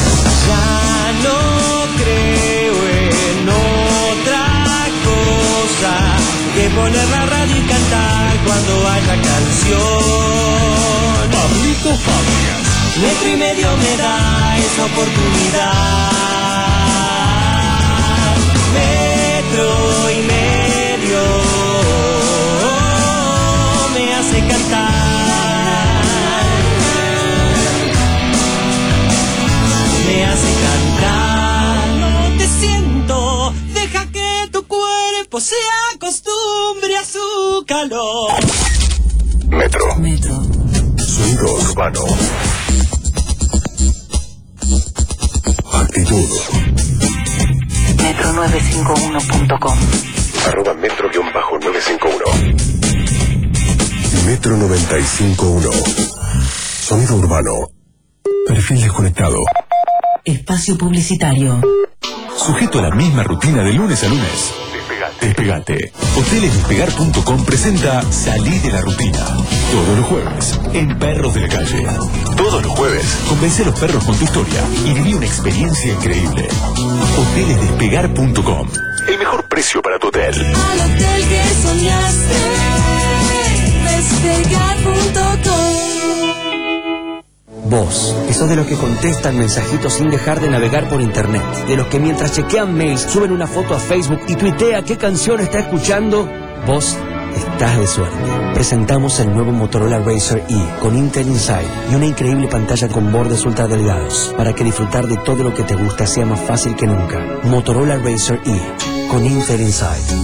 Ya no creo en otra cosa que poner la radio y cantar cuando haya canción. Pablito Fabián. Metro y medio me da esa oportunidad. Metro y medio me hace cantar. Me hace cantar. No te siento, deja que tu cuerpo se acostumbre a su calor. Metro. Metro. Sonido urbano. Actitud. metro nueve cinco uno punto com. Arroba metro guión bajo nueve cinco uno. Metro noventa y cinco uno. Sonido urbano. Perfil desconectado. Espacio publicitario. Sujeto a la misma rutina de lunes a lunes. Despegate. Hoteles Despegar punto com presenta Salí de la Rutina. Todos los jueves, en Perros de la Calle. Todos los jueves, convence a los perros con tu historia y viví una experiencia increíble. Hoteles Despegar punto com. El mejor precio para tu hotel. Al hotel que soñaste, despegar punto com. Vos, que sos de los que contestan mensajitos sin dejar de navegar por internet, de los que mientras chequean mails suben una foto a Facebook y tuitea qué canción está escuchando, vos estás de suerte. Presentamos el nuevo Motorola Razr E con Intel Inside y una increíble pantalla con bordes ultra delgados para que disfrutar de todo lo que te gusta sea más fácil que nunca. Motorola Razr E con Intel Inside.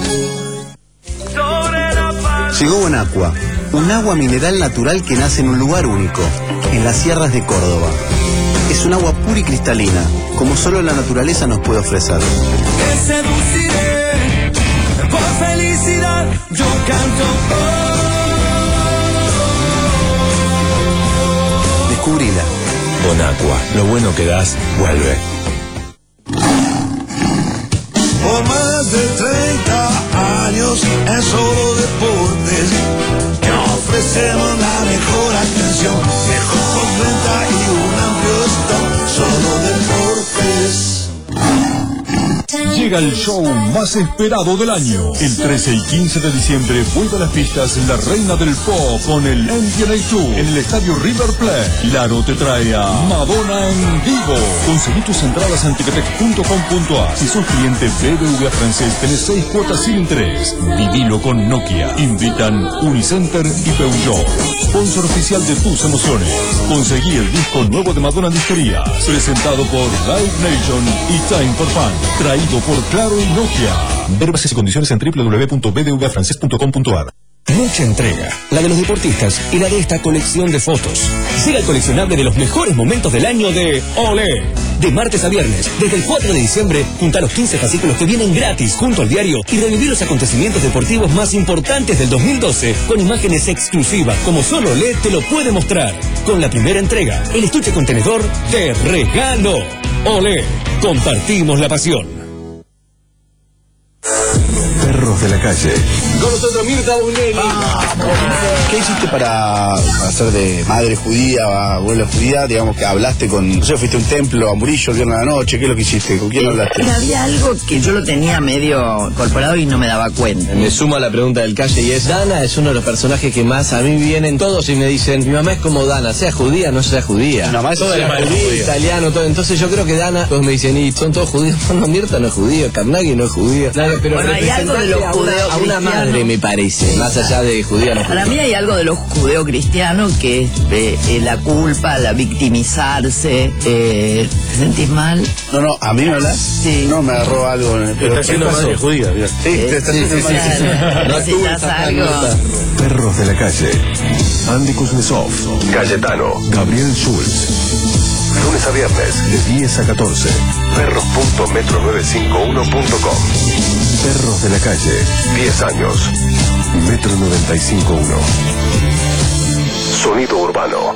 Llegó Bonaqua, un agua mineral natural que nace en un lugar único, en las sierras de Córdoba. Es un agua pura y cristalina, como solo la naturaleza nos puede ofrecer. Te seduciré, por felicidad yo canto. Descubrila. Bonaqua, lo bueno que das, vuelve. Por más de treinta años en Solo Deportes, que ofrecemos la mejor atención, mejor renta y un amplio stock. Solo Deportes. Llega el show más esperado del año. El trece y quince de diciembre vuelve a las pistas La Reina del Pop con el M V N A Tour en el estadio River Plate. Laro te trae a Madonna en vivo. Conseguí tus entradas en ticketek punto com punto ar. Si sos cliente B B V A francés, tenés seis cuotas sin interés. Vivilo con Nokia. Invitan Unicenter y Peugeot. Sponsor oficial de tus emociones. Conseguí el disco nuevo de Madonna en disquerías. Presentado por Live Nation y Time for Fun. Traído por Claro y Nokia. Ver bases y condiciones en doble u doble u doble u punto b d v a francés punto com punto ar. Mucha entrega, la de los deportistas y la de esta colección de fotos. Llega el coleccionable de los mejores momentos del año de Olé. De martes a viernes, desde el cuatro de diciembre, junta los quince fascículos que vienen gratis junto al diario y revivir los acontecimientos deportivos más importantes del dos mil doce con imágenes exclusivas como solo Olé te lo puede mostrar. Con la primera entrega, el estuche contenedor te regalo. Olé, compartimos la pasión. Perros de la calle. Con nosotros Mirta Bunelli. ¿Qué hiciste para hacer de madre judía, abuela judía? Digamos que hablaste con, no sé, fuiste a un templo, a Murillo el viernes a la noche, ¿qué es lo que hiciste? ¿Con quién hablaste? Pero había algo que yo lo tenía medio incorporado y no me daba cuenta. Me sumo a la pregunta del calle y es, Dana es uno de los personajes que más a mí vienen todos y me dicen, mi mamá es como Dana, sea judía, no sea judía. Mi mamá es todo judía, judía, italiano, todo. Entonces yo creo que Dana, todos me dicen, y son todos judíos. No, Mirta no es judío, Carnaghi no es judío. Nada, pero bueno, hay algo de los a una, a una madre, me parece, más allá de judía no judía. Para mí hay algo de los judeocristianos que es eh, eh, la culpa, la victimizarse, eh, ¿te sentís mal? No, no, ¿a mí me hablas? Sí. No, me agarró algo en el Te está haciendo madre judía, mira. Sí, te está haciendo sí, madre sí, judía. Necesitas algo. Perros de la calle. Andy Kuznetsov, Cayetano, Gabriel Schulz. Lunes a viernes, de diez a catorce. perros punto metro nueve cinco uno punto com. Perros de la calle, diez años. Metro noventa y cinco punto uno. Sonido urbano.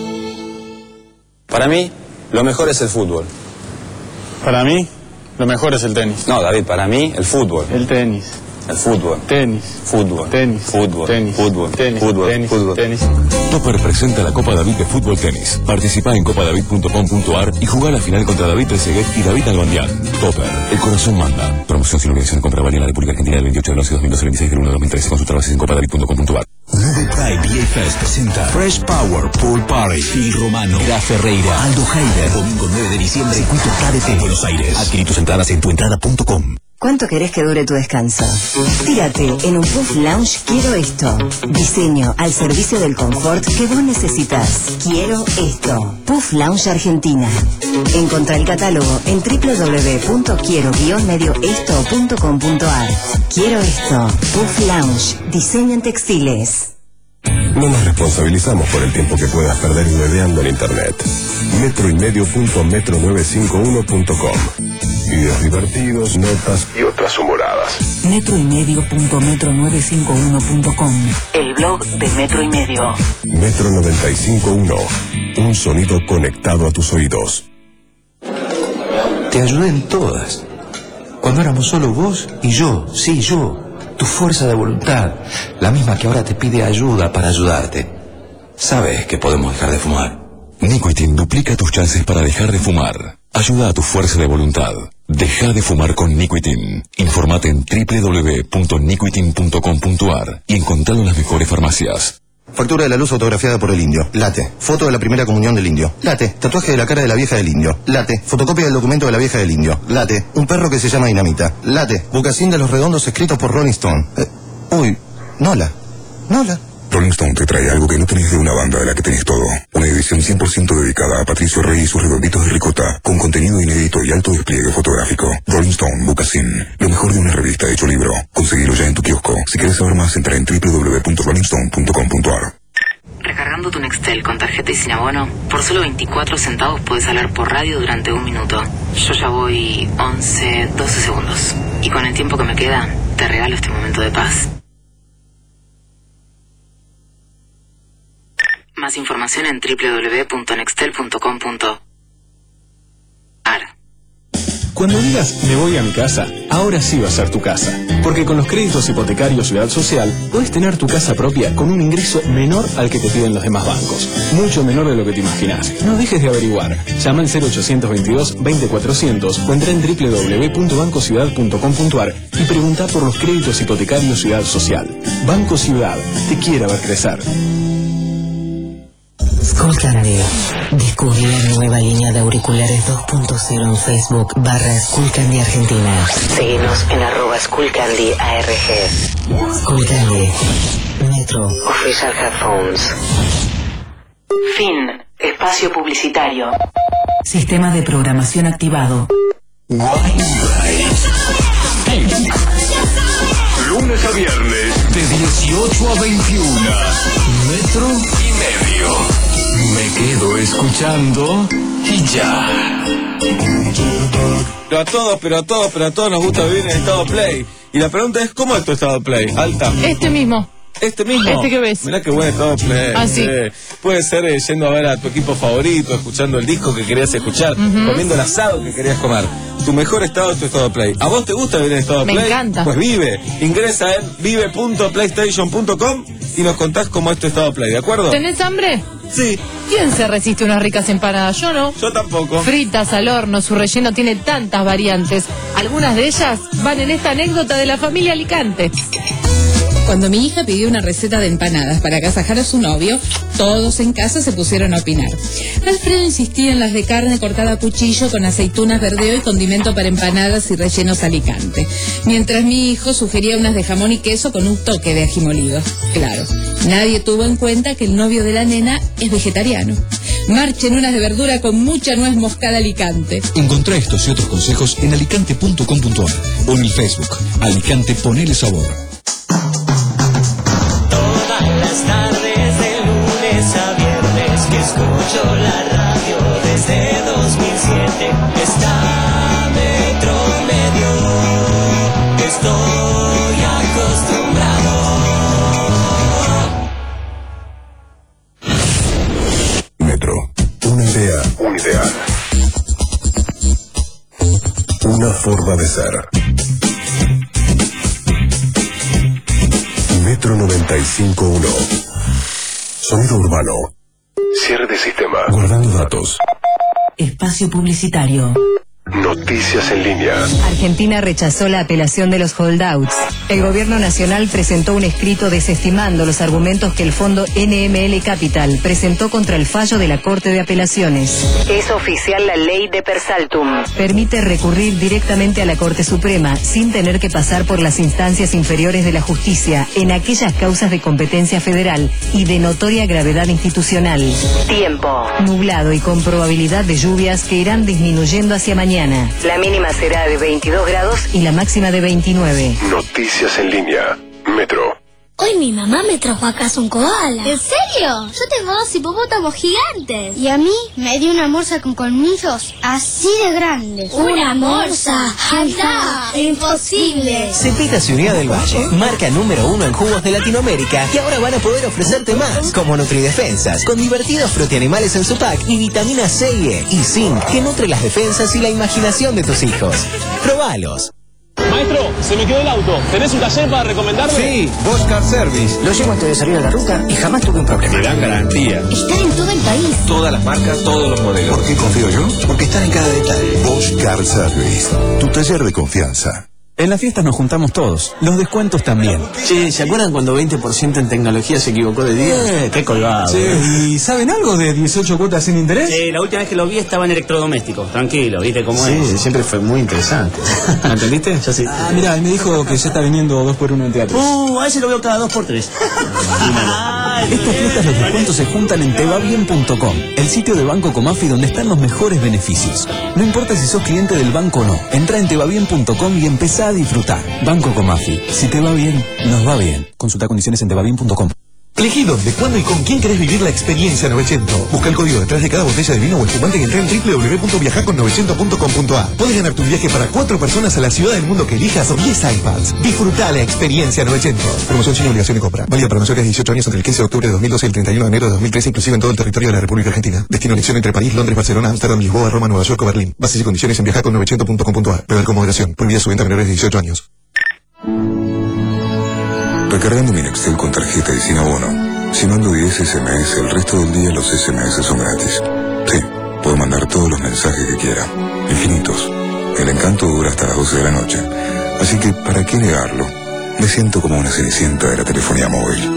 Para mí, lo mejor es el fútbol. Para mí, lo mejor es el tenis. No, David, para mí, el fútbol. El tenis. El fútbol. Tenis. Fútbol. Tenis. Fútbol. Tenis. Fútbol. Tenis. Fútbol. Tenis. Fútbol. Tenis. Topper presenta la Copa David de Fútbol Tenis. Participa en copa david punto com punto ar y juega la final contra David Trezeguet y David Albandián. Topper, el corazón manda. Promoción sin obligación de compra válida en la República Argentina del veintiocho de once de dos mil doce al veintiséis del uno de dos mil trece. Consulta bases en copa david punto com punto ar. Nube Pride D J Fest presenta Fresh Power Pool Party. Phil Romano, Gra Ferreira, Aldo Heider. Domingo nueve de diciembre, circuito K D T, Buenos Aires. Adquirí tus entradas en tu entrada punto com. ¿Cuánto querés que dure tu descanso? Tírate en un Puff Lounge Quiero Esto. Diseño al servicio del confort que vos necesitas. Quiero esto. Puff Lounge Argentina. Encontrá el catálogo en doble u doble u doble u punto quiero guión medio esto punto com punto ar. Quiero esto. Puff Lounge. Diseño en textiles. No nos responsabilizamos por el tiempo que puedas perder hueveando en internet. Metro y medio punto metro novecientos cincuenta y uno punto com. Videos divertidos, notas y otras humoradas. Metro y medio punto metro novecientos cincuenta y uno punto com. El blog de Metro y Medio. Metro noventa y cinco punto uno. Un sonido conectado a tus oídos. Te ayudé en todas. Cuando éramos solo vos y yo, sí, yo. Tu fuerza de voluntad, la misma que ahora te pide ayuda para ayudarte. Sabes que podemos dejar de fumar. Nicotin duplica tus chances para dejar de fumar. Ayuda a tu fuerza de voluntad. Deja de fumar con Nicotin. Informate en doble u doble u doble u punto nicotin punto com punto ar y encontralo en las mejores farmacias. Factura de la luz autografiada por el indio. Late. Foto de la primera comunión del indio. Late. Tatuaje de la cara de la vieja del indio. Late. Fotocopia del documento de la vieja del indio. Late. Un perro que se llama Dinamita. Late. Bucasín de los redondos escritos por Rolling Stone. Eh, uy. Nola. Nola. Rolling Stone te trae algo que no tenés de una banda de la que tenés todo. Una edición cien por ciento dedicada a Patricio Rey y sus redonditos de ricota, con contenido inédito y alto despliegue fotográfico. Rolling Stone, Bucasín, lo mejor de una revista hecho libro. Conseguilo ya en tu kiosco. Si querés saber más, entra en doble u doble u doble u punto rolling stone punto com punto ar. Recargando tu Nextel con tarjeta y sin abono, por solo veinticuatro centavos puedes hablar por radio durante un minuto. Yo ya voy once, doce segundos. Y con el tiempo que me queda, te regalo este momento de paz. Más información en doble u doble u doble u punto nextel punto com punto ar. Cuando digas me voy a mi casa, ahora sí va a ser tu casa. Porque con los créditos hipotecarios Ciudad Social, puedes tener tu casa propia con un ingreso menor al que te piden los demás bancos. Mucho menor de lo que te imaginas. No dejes de averiguar. Llama al cero ochocientos veintidós veinte cuatrocientos o entra en doble u doble u doble u punto banco ciudad punto com punto ar y pregunta por los créditos hipotecarios Ciudad Social. Banco Ciudad, te quiere ver crecer. Skullcandy. Descubrí la nueva línea de auriculares dos punto cero en Facebook barra Skullcandy Argentina. Seguinos en arroba Skullcandy A R G. Skullcandy. Metro. Official Headphones. Fin. Espacio publicitario. Sistema de programación activado. Lunes a viernes, De dieciocho a veintiuno. Metro y medio. Me quedo escuchando y ya. Pero a todos, pero a todos, pero a todos nos gusta vivir en estado play. Y la pregunta es, ¿cómo es tu estado play? Alta. Este mismo. ¿Este mismo? Este que ves. Mirá qué buen estado play. Ah, sí. Eh, puede ser eh, yendo a ver a tu equipo favorito, escuchando el disco que querías escuchar, Uh-huh. comiendo el asado que querías comer. Tu mejor estado es tu estado play. ¿A vos te gusta vivir en estado Me play? encanta. Pues vive. Ingresa en vive punto playstation punto com y nos contás cómo es tu estado play, ¿de acuerdo? ¿Tenés hambre? Sí. ¿Quién se resiste a unas ricas empanadas? Yo no. Yo tampoco. Fritas al horno, su relleno tiene tantas variantes. Algunas de ellas van en esta anécdota de la familia Alicante. Cuando mi hija pidió una receta de empanadas para agasajar a su novio, todos en casa se pusieron a opinar. Alfredo insistía en las de carne cortada a cuchillo con aceitunas, verdeo y condimento para empanadas y rellenos Alicante. Mientras mi hijo sugería unas de jamón y queso con un toque de ají molido. Claro, nadie tuvo en cuenta que el novio de la nena es vegetariano. Marchen unas de verdura con mucha nuez moscada Alicante. Encontrá estos y otros consejos en alicante punto com punto a r o en mi Facebook. Alicante, ponele sabor. Las tardes de lunes a viernes que escucho la radio desde dos mil siete está Metro Medio, estoy acostumbrado. Metro. Una idea. Un ideal. Una forma de ser. Metro noventa y cinco punto uno. Sonido urbano. Cierre de sistema. Guardando datos. Espacio publicitario. Noticias en línea. Argentina rechazó la apelación de los holdouts. El gobierno nacional presentó un escrito desestimando los argumentos que el fondo N M L Capital presentó contra el fallo de la Corte de Apelaciones. Es oficial la ley de Persaltum. Permite recurrir directamente a la Corte Suprema sin tener que pasar por las instancias inferiores de la justicia en aquellas causas de competencia federal y de notoria gravedad institucional. Tiempo. Nublado y con probabilidad de lluvias que irán disminuyendo hacia mañana. La mínima será de veintidós grados y la máxima de veintinueve. Noticias en línea. Metro. Hoy mi mamá me trajo a casa un koala. ¿En serio? Yo tengo dos hipopótamos gigantes. Y a mí me dio una morsa con colmillos así de grandes. ¡Una morsa! ¡Anda! ¡Imposible! Cepita Unidad del Valle, marca número uno en jugos de Latinoamérica, y ahora van a poder ofrecerte más, como Nutridefensas, con divertidos proteanimales en su pack y vitamina C y E, y zinc, que nutre las defensas y la imaginación de tus hijos. ¡Probalos! Maestro, se me quedó el auto. ¿Tenés un taller para recomendarme? Sí, Bosch Car Service. Lo llevo antes de salir a la ruta y jamás tuve un problema. Me dan garantía. Están en todo el país. Todas las marcas, todos los modelos. ¿Por qué confío yo? Porque están en cada detalle. Bosch Car Service. Tu taller de confianza. En las fiestas nos juntamos todos, los descuentos también. Che, ¿se acuerdan cuando veinte por ciento en tecnología se equivocó de día? Eh, qué colgado. Sí. ¿Y saben algo de dieciocho cuotas sin interés? Sí, la última vez que lo vi estaba en electrodomésticos. Tranquilo, ¿viste cómo sí, es? Sí, siempre fue muy interesante. ¿Me entendiste? Yo sí. Ah, mirá, me dijo que ya está viniendo dos por uno en teatro. Uh, a ese lo veo cada dos por tres. Estas fiestas los descuentos se juntan en te va bien punto com, el sitio de Banco Comafi donde están los mejores beneficios. No importa si sos cliente del banco o no, entra en te va bien punto com y empezá a disfrutar. Banco Comafi, si te va bien, nos va bien. Consulta condiciones en te va bien punto com. Elegí dónde, cuándo y con quién querés vivir la experiencia novecientos. Busca el código detrás de cada botella de vino o espumante y entra en doble u doble u doble u punto viajar con novecientos punto com punto a r. Podés ganar tu viaje para cuatro personas a la ciudad del mundo que elijas o diez iPads. Disfrutá la experiencia novecientos. Promoción sin obligación de compra. Válida para mayores de dieciocho años entre el quince de octubre de dos mil doce y el treinta y uno de enero de dos mil trece, inclusive en todo el territorio de la República Argentina. Destino elección entre París, Londres, Barcelona, Amsterdam, Lisboa, Roma, Nueva York o Berlín. Bases y condiciones en viajar con novecientos punto com punto a r. Beber con moderación. Prohibida su venta a menores de dieciocho años. Recargando mi Nextel con tarjeta y sin abono. Si mando diez ese eme ese, el resto del día los ese eme ese son gratis. Sí, puedo mandar todos los mensajes que quiera. Infinitos. El encanto dura hasta las doce de la noche. Así que, ¿para qué negarlo? Me siento como una cenicienta de la telefonía móvil.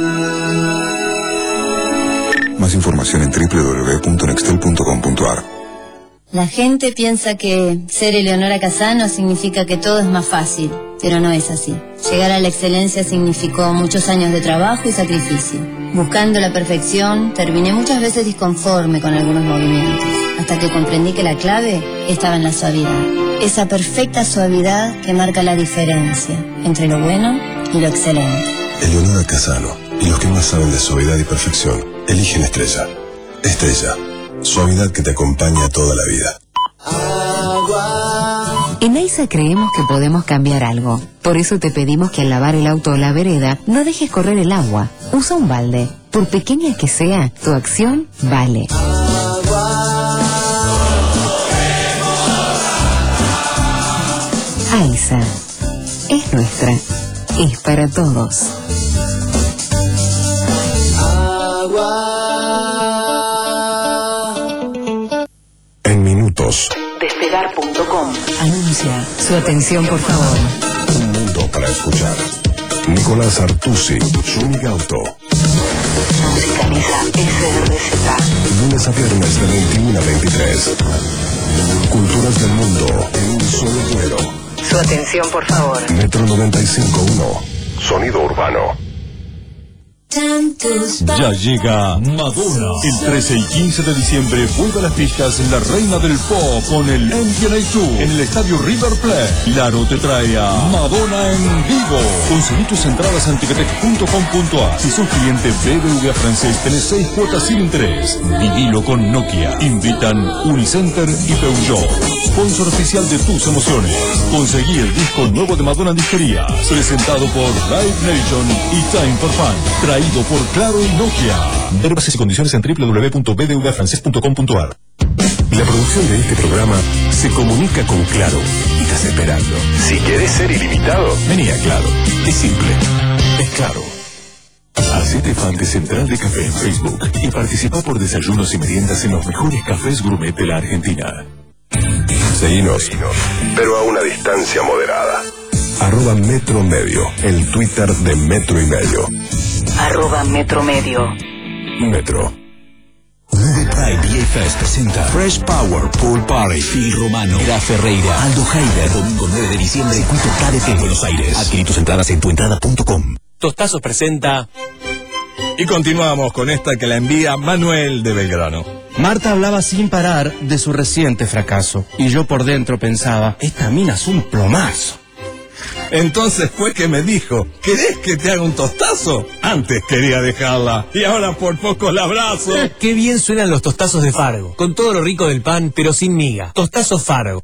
Más información en doble u doble u doble u punto nextel punto com punto a r. La gente piensa que ser Eleonora Casano significa que todo es más fácil, pero no es así. Llegar a la excelencia significó muchos años de trabajo y sacrificio. Buscando la perfección, terminé muchas veces disconforme con algunos movimientos, hasta que comprendí que la clave estaba en la suavidad. Esa perfecta suavidad que marca la diferencia entre lo bueno y lo excelente. Eleonora Casano y los que más saben de suavidad y perfección eligen Estrella. Estrella, suavidad que te acompaña toda la vida. En AISA creemos que podemos cambiar algo. Por eso te pedimos que al lavar el auto o la vereda no dejes correr el agua. Usa un balde. Por pequeña que sea, tu acción vale. AISA es nuestra. Es para todos. En minutos. Despegar punto com anuncia su atención, por favor. Un mundo para escuchar. Nicolás Artusi, Juni Gauto. Musicaliza S R Z. Lunes a viernes de veintiuno a veintitrés. Culturas del mundo en un solo vuelo. Su atención, por favor. Metro noventa y cinco punto uno. Sonido urbano. Ya llega Madonna. El trece y quince de diciembre vuelve a las pistas La Reina del Pop con el M V N Tour en el estadio River Plate. Laro te trae a Madonna en vivo. Conseguí tus entradas en ticketek punto com punto a. Si sos cliente B B V A francés, tenés seis cuotas sin interés. Vivilo con Nokia. Invitan Unicenter y Peugeot. Sponsor oficial de tus emociones. Conseguí el disco nuevo de Madonna en disquerías. Presentado por Live Nation y Time for Fun. Traído por Claro y Nokia. Ver bases y condiciones en doble u doble u doble u punto b d v francés punto com punto a r. La producción de este programa se comunica con Claro y estás esperando. Si querés ser ilimitado, vení a Claro. Es simple. Es Claro. Hacete fan de Central de Café en Facebook y participa por desayunos y meriendas en los mejores cafés gourmet de la Argentina. Seguinos, pero a una distancia moderada. Arroba Metro Medio, el Twitter de Metro y Medio. Arroba Metro Medio. Metro. Uruguay Pride D J Fest presenta Fresh Power Pool Party. Phil Romano, Gra Ferreira, Aldo Heider. Domingo nueve de diciembre, circuito K D T, Buenos Aires. Adquirí tus entradas en tu entrada punto com. Tostazos presenta. Y continuamos con esta que la envía Manuel de Belgrano. Marta hablaba sin parar de su reciente fracaso. Y yo por dentro pensaba, esta mina es un plomazo. Entonces fue que me dijo, ¿querés que te haga un tostazo? Antes quería dejarla y ahora por poco la abrazo. Qué bien suenan los tostazos de Fargo, con todo lo rico del pan, pero sin miga. Tostazos Fargo.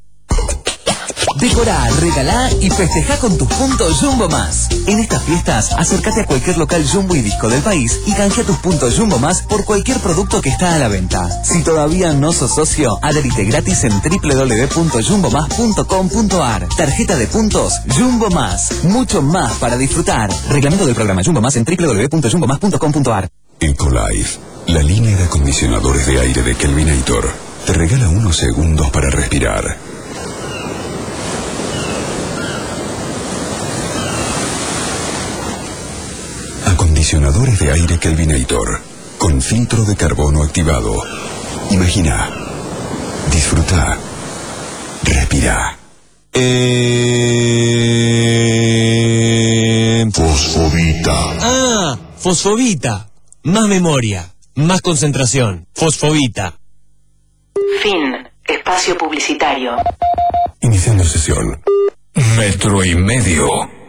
Decorá, regalá y festejá con tus puntos Jumbo Más. En estas fiestas, acércate a cualquier local Jumbo y Disco del país y canjea tus puntos Jumbo Más por cualquier producto que está a la venta. Si todavía no sos socio, adherite gratis en doble u doble u doble u punto jumbo más punto com punto a r. Tarjeta de puntos Jumbo Más. Mucho más para disfrutar. Reglamento del programa Jumbo Más en doble u doble u doble u punto jumbo más punto com punto a r. Ecolife, la línea de acondicionadores de aire de Kelvinator, te regala unos segundos para respirar. Acondicionadores de aire Kelvinator, con filtro de carbono activado. Imagina, disfruta, respira. Eh... Fosfovita. Ah, Fosfovita. Más memoria, más concentración. Fosfovita. Fin. Espacio publicitario. Iniciando sesión. Metro y Medio.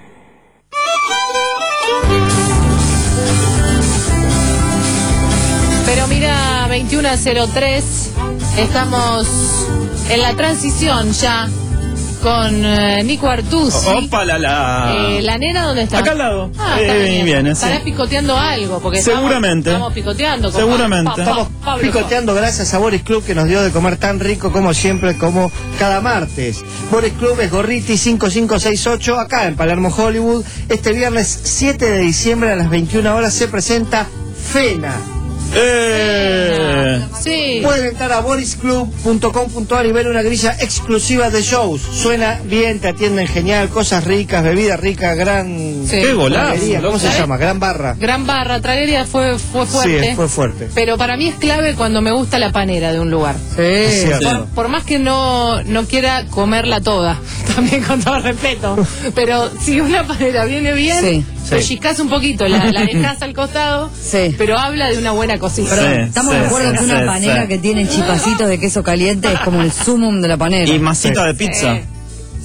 Pero mira, veintiuno a cero tres, estamos en la transición ya con eh, Nico Artusi. ¡Opa, la la! Eh, ¿La nena dónde está? Acá al lado. Ah, eh, está bien. bien, Estarás sí. picoteando algo, porque Seguramente. Estamos, estamos picoteando. con Seguramente. Pa- pa- Estamos Pablo, picoteando gracias a Boris Club, que nos dio de comer tan rico como siempre, como cada martes. Boris Club es Gorriti cinco cinco seis ocho, acá en Palermo, Hollywood. Este viernes siete de diciembre a las veintiuna horas se presenta Fena. Eh. Sí. Pueden entrar a boris club punto com punto a r y ver una grilla exclusiva de shows. Suena bien, te atienden genial, cosas ricas, bebida rica, gran... Sí. ¡Qué golazo! ¿Cómo se ¿Sabes? llama? Gran barra. Gran barra, tragedia fue, fue fuerte. Sí, fue fuerte. Pero para mí es clave cuando me gusta la panera de un lugar. Es cierto. Por, por más que no, no quiera comerla toda, también con todo respeto, pero si una panera viene bien, Sí, sí. pellizcás un poquito, la, la dejás al costado, Sí. pero habla de una buena cocina. Sí, Estamos sí, de acuerdo sí, que una sí, panera sí. que tiene chipacitos de queso caliente es como el sumum de la panera. Y masita de pizza. Sí.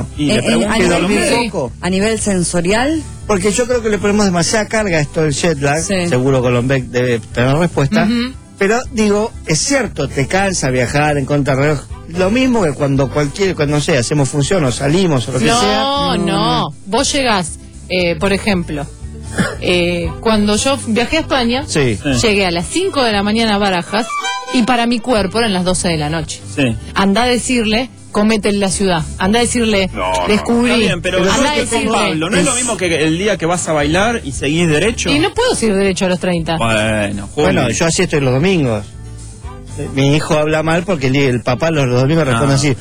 sueño. Y eh, eh, a, nivel, sí. a nivel sensorial. Porque yo creo que le ponemos demasiada carga a esto del jet lag. Sí. Seguro Golombek debe tener respuesta. Uh-huh. Pero digo, es cierto, te cansa viajar en contrarreloj. Lo mismo que cuando cualquier, cuando no sé, hacemos función o salimos o lo que no, sea. No, no. Vos llegás, eh, por ejemplo, eh, cuando yo viajé a España, sí. llegué a las cinco de la mañana a Barajas y para mi cuerpo eran las doce de la noche. Sí. Andá a decirle, comete en la ciudad. Andá a decirle, no, descubrí. Está bien, pero, pero andá a decirle, Pablo, no es... es lo mismo que el día que vas a bailar y seguís derecho. Y no puedo seguir derecho a los treinta. Bueno, Juli. Bueno, yo así estoy los domingos. Mi hijo habla mal porque el, el papá los, los domingos responde no. así.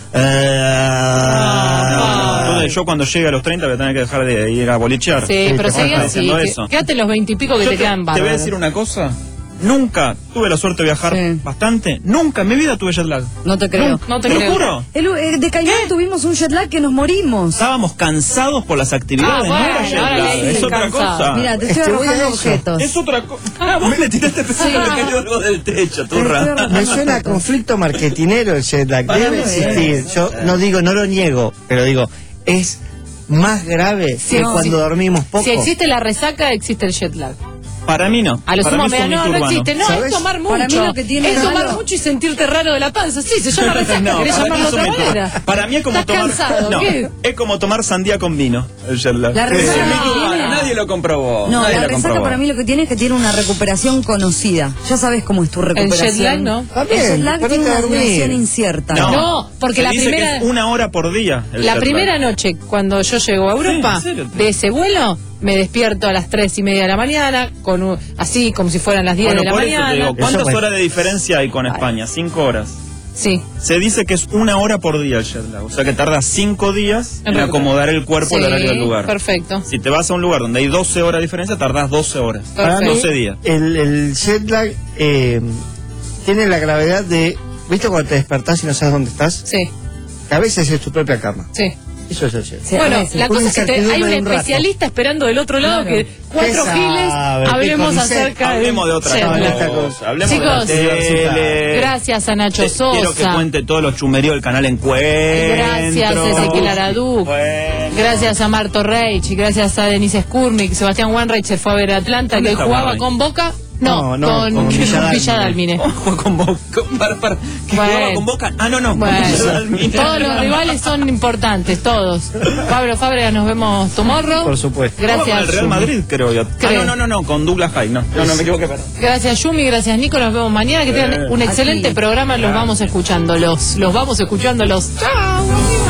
No, no, entonces yo cuando llegue a los treinta voy a tener que dejar de ir a bolichear. Sí, sí, pero seguí así. Que, quédate los veinte y pico que yo te, te quedan bárbaros. Te voy a decir una cosa. Nunca tuve la suerte de viajar sí. bastante. Nunca en mi vida tuve jet lag. No te creo. No, no te, te creo. lo juro. El, el, de Caimán tuvimos un jet lag que nos morimos. Estábamos cansados por las actividades. Ah, bueno, no era jet lag. Es otra cansado. cosa. Mira, te estoy arrojando objetos. Es otra cosa. Ah, vos me tiraste pensando sí. que cayó algo del techo, turra. Me suena a conflicto marketinero el jet lag. Debe existir. Yo no digo, no lo niego, pero digo, es más grave sí, que no, cuando si, dormimos poco. Si existe la resaca, existe el jet lag. Para mí no. A lo sumo, me, no, no existe. No, ¿sabes? es tomar mucho. Para mí lo que tiene es tomar malo. mucho y sentirte raro de la panza. Sí, se llama resaca. No, ¿Querés llamarlo de otra manera? Para mí es como ¿Estás tomar. cansado? No, ¿Qué? es como tomar sandía con vino. El jet lag. La resaca no, nadie lo comprobó. No, nadie la lo resaca comprobó. para mí lo que tiene es que tiene una recuperación conocida. Ya sabes cómo es tu recuperación. El jet lag no. El jet lag tiene una duración incierta. No, no porque se la dice primera. Que es una hora por día. La primera noche, cuando yo llego a Europa, sí, de ese vuelo. Me despierto a las tres y media de la mañana, con un, así como si fueran las diez bueno, de la por mañana. Eso te digo, ¿cuántas eso horas de diferencia hay con España? Cinco horas. Sí. Se dice que es una hora por día el jet lag, o sea que tarda cinco días en, en acomodar el cuerpo al sí, horario del lugar. Perfecto. Si te vas a un lugar donde hay doce horas de diferencia, tardás doce horas. Perfecto. doce días. El, el jet lag eh, tiene la gravedad de, ¿viste cuando te despertás y no sabes dónde estás? Sí. Que a veces es tu propia cama. Sí. Eso es el jet. Sí, bueno, la cosa es que te, hay un especialista esperando del otro lado claro. que cuatro giles hablemos acerca de... Hablemos de otra cosa. Hablemos Chicos, de la tele. Gracias a Nacho Sosa. Quiero que cuente todos los chumeríos del canal Encuentro. Gracias a Ezequiel Aradú. Gracias a Marto Reich. Gracias a Denise Skurnik. Sebastián Wanreich se fue a ver a Atlanta, que hoy jugaba con Boca. No, no, con, con Villadalmine. Oh, con Boca. Para, para. ¿Que bueno. jugaba con Boca? Ah, no, no. Bueno. Todos los rivales son importantes, todos. Pablo Fábregas, nos vemos tomorrow. Por supuesto. Gracias. Con el Real Madrid, creo yo. Creo. Ah, no, no, no, no, con Douglas High. No, no, no me equivoqué. Para. Gracias, Yumi. Gracias, Nico. Nos vemos mañana. Que tengan eh, un excelente aquí. programa. Los vamos escuchando. Los, los vamos escuchando. Los. ¡Chao!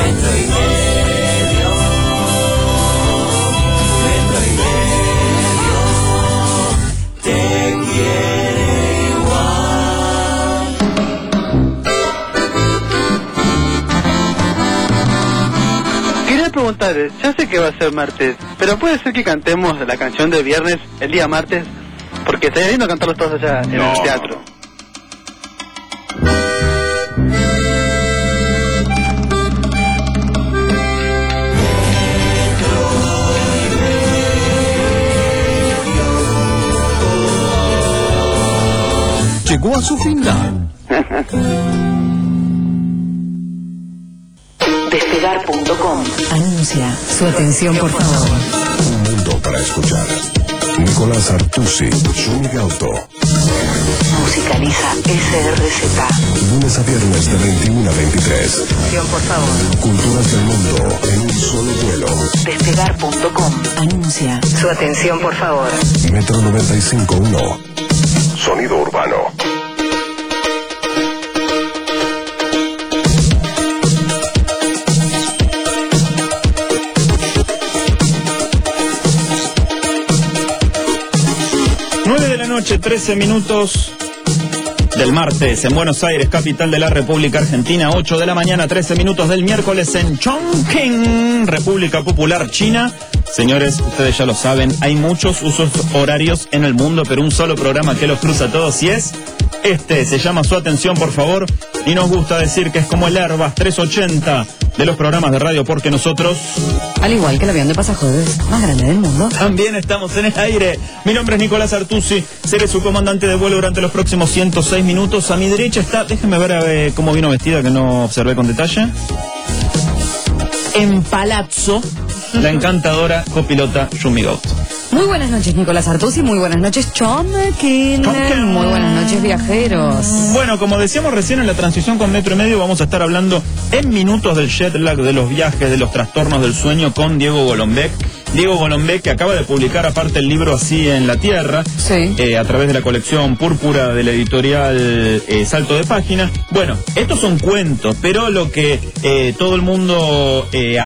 Preguntar, ya sé que va a ser martes, pero puede ser que cantemos la canción de viernes el día martes, porque estaría lindo cantarlos todos allá en no. el teatro. Llegó a su final. Despegar punto com anuncia su atención, por favor. Un mundo para escuchar. Nicolás Artusi, Yumi Gauto. Musicaliza S R Z. Lunes a viernes de veintiuno a veintitrés. Atención, por favor. Culturas del mundo en un solo vuelo. Despegar punto com anuncia su atención, por favor. Metro noventa y cinco punto uno. Sonido urbano. trece minutos del martes en Buenos Aires, capital de la República Argentina. Ocho de la mañana, trece minutos del miércoles en Chongqing, República Popular China. Señores, ustedes ya lo saben, hay muchos usos horarios en el mundo, pero un solo programa que los cruza a todos y es este. Se llama Su Atención, por favor, y nos gusta decir que es como el Airbus trescientos ochenta de los programas de radio, porque nosotros, al igual que el avión de pasajeros más grande del mundo, también estamos en el aire. Mi nombre es Nicolás Artusi, seré su comandante de vuelo durante los próximos ciento seis minutos. A mi derecha está, déjenme ver a ver cómo vino vestida, que no observé con detalle. En palazzo, la encantadora copilota Yumi Gauto. Muy buenas noches, Nicolás Artusi. Muy buenas noches, Chomkin. Muy buenas noches, viajeros. Bueno, como decíamos recién en la transición con Metro y Medio, vamos a estar hablando en minutos del jet lag, de los viajes, de los trastornos del sueño con Diego Golombek. Diego Golombek, que acaba de publicar aparte el libro Así en la Tierra, sí. eh, a través de la colección Púrpura de la editorial eh, Salto de Página. Bueno, estos son cuentos, pero lo que eh, todo el mundo eh,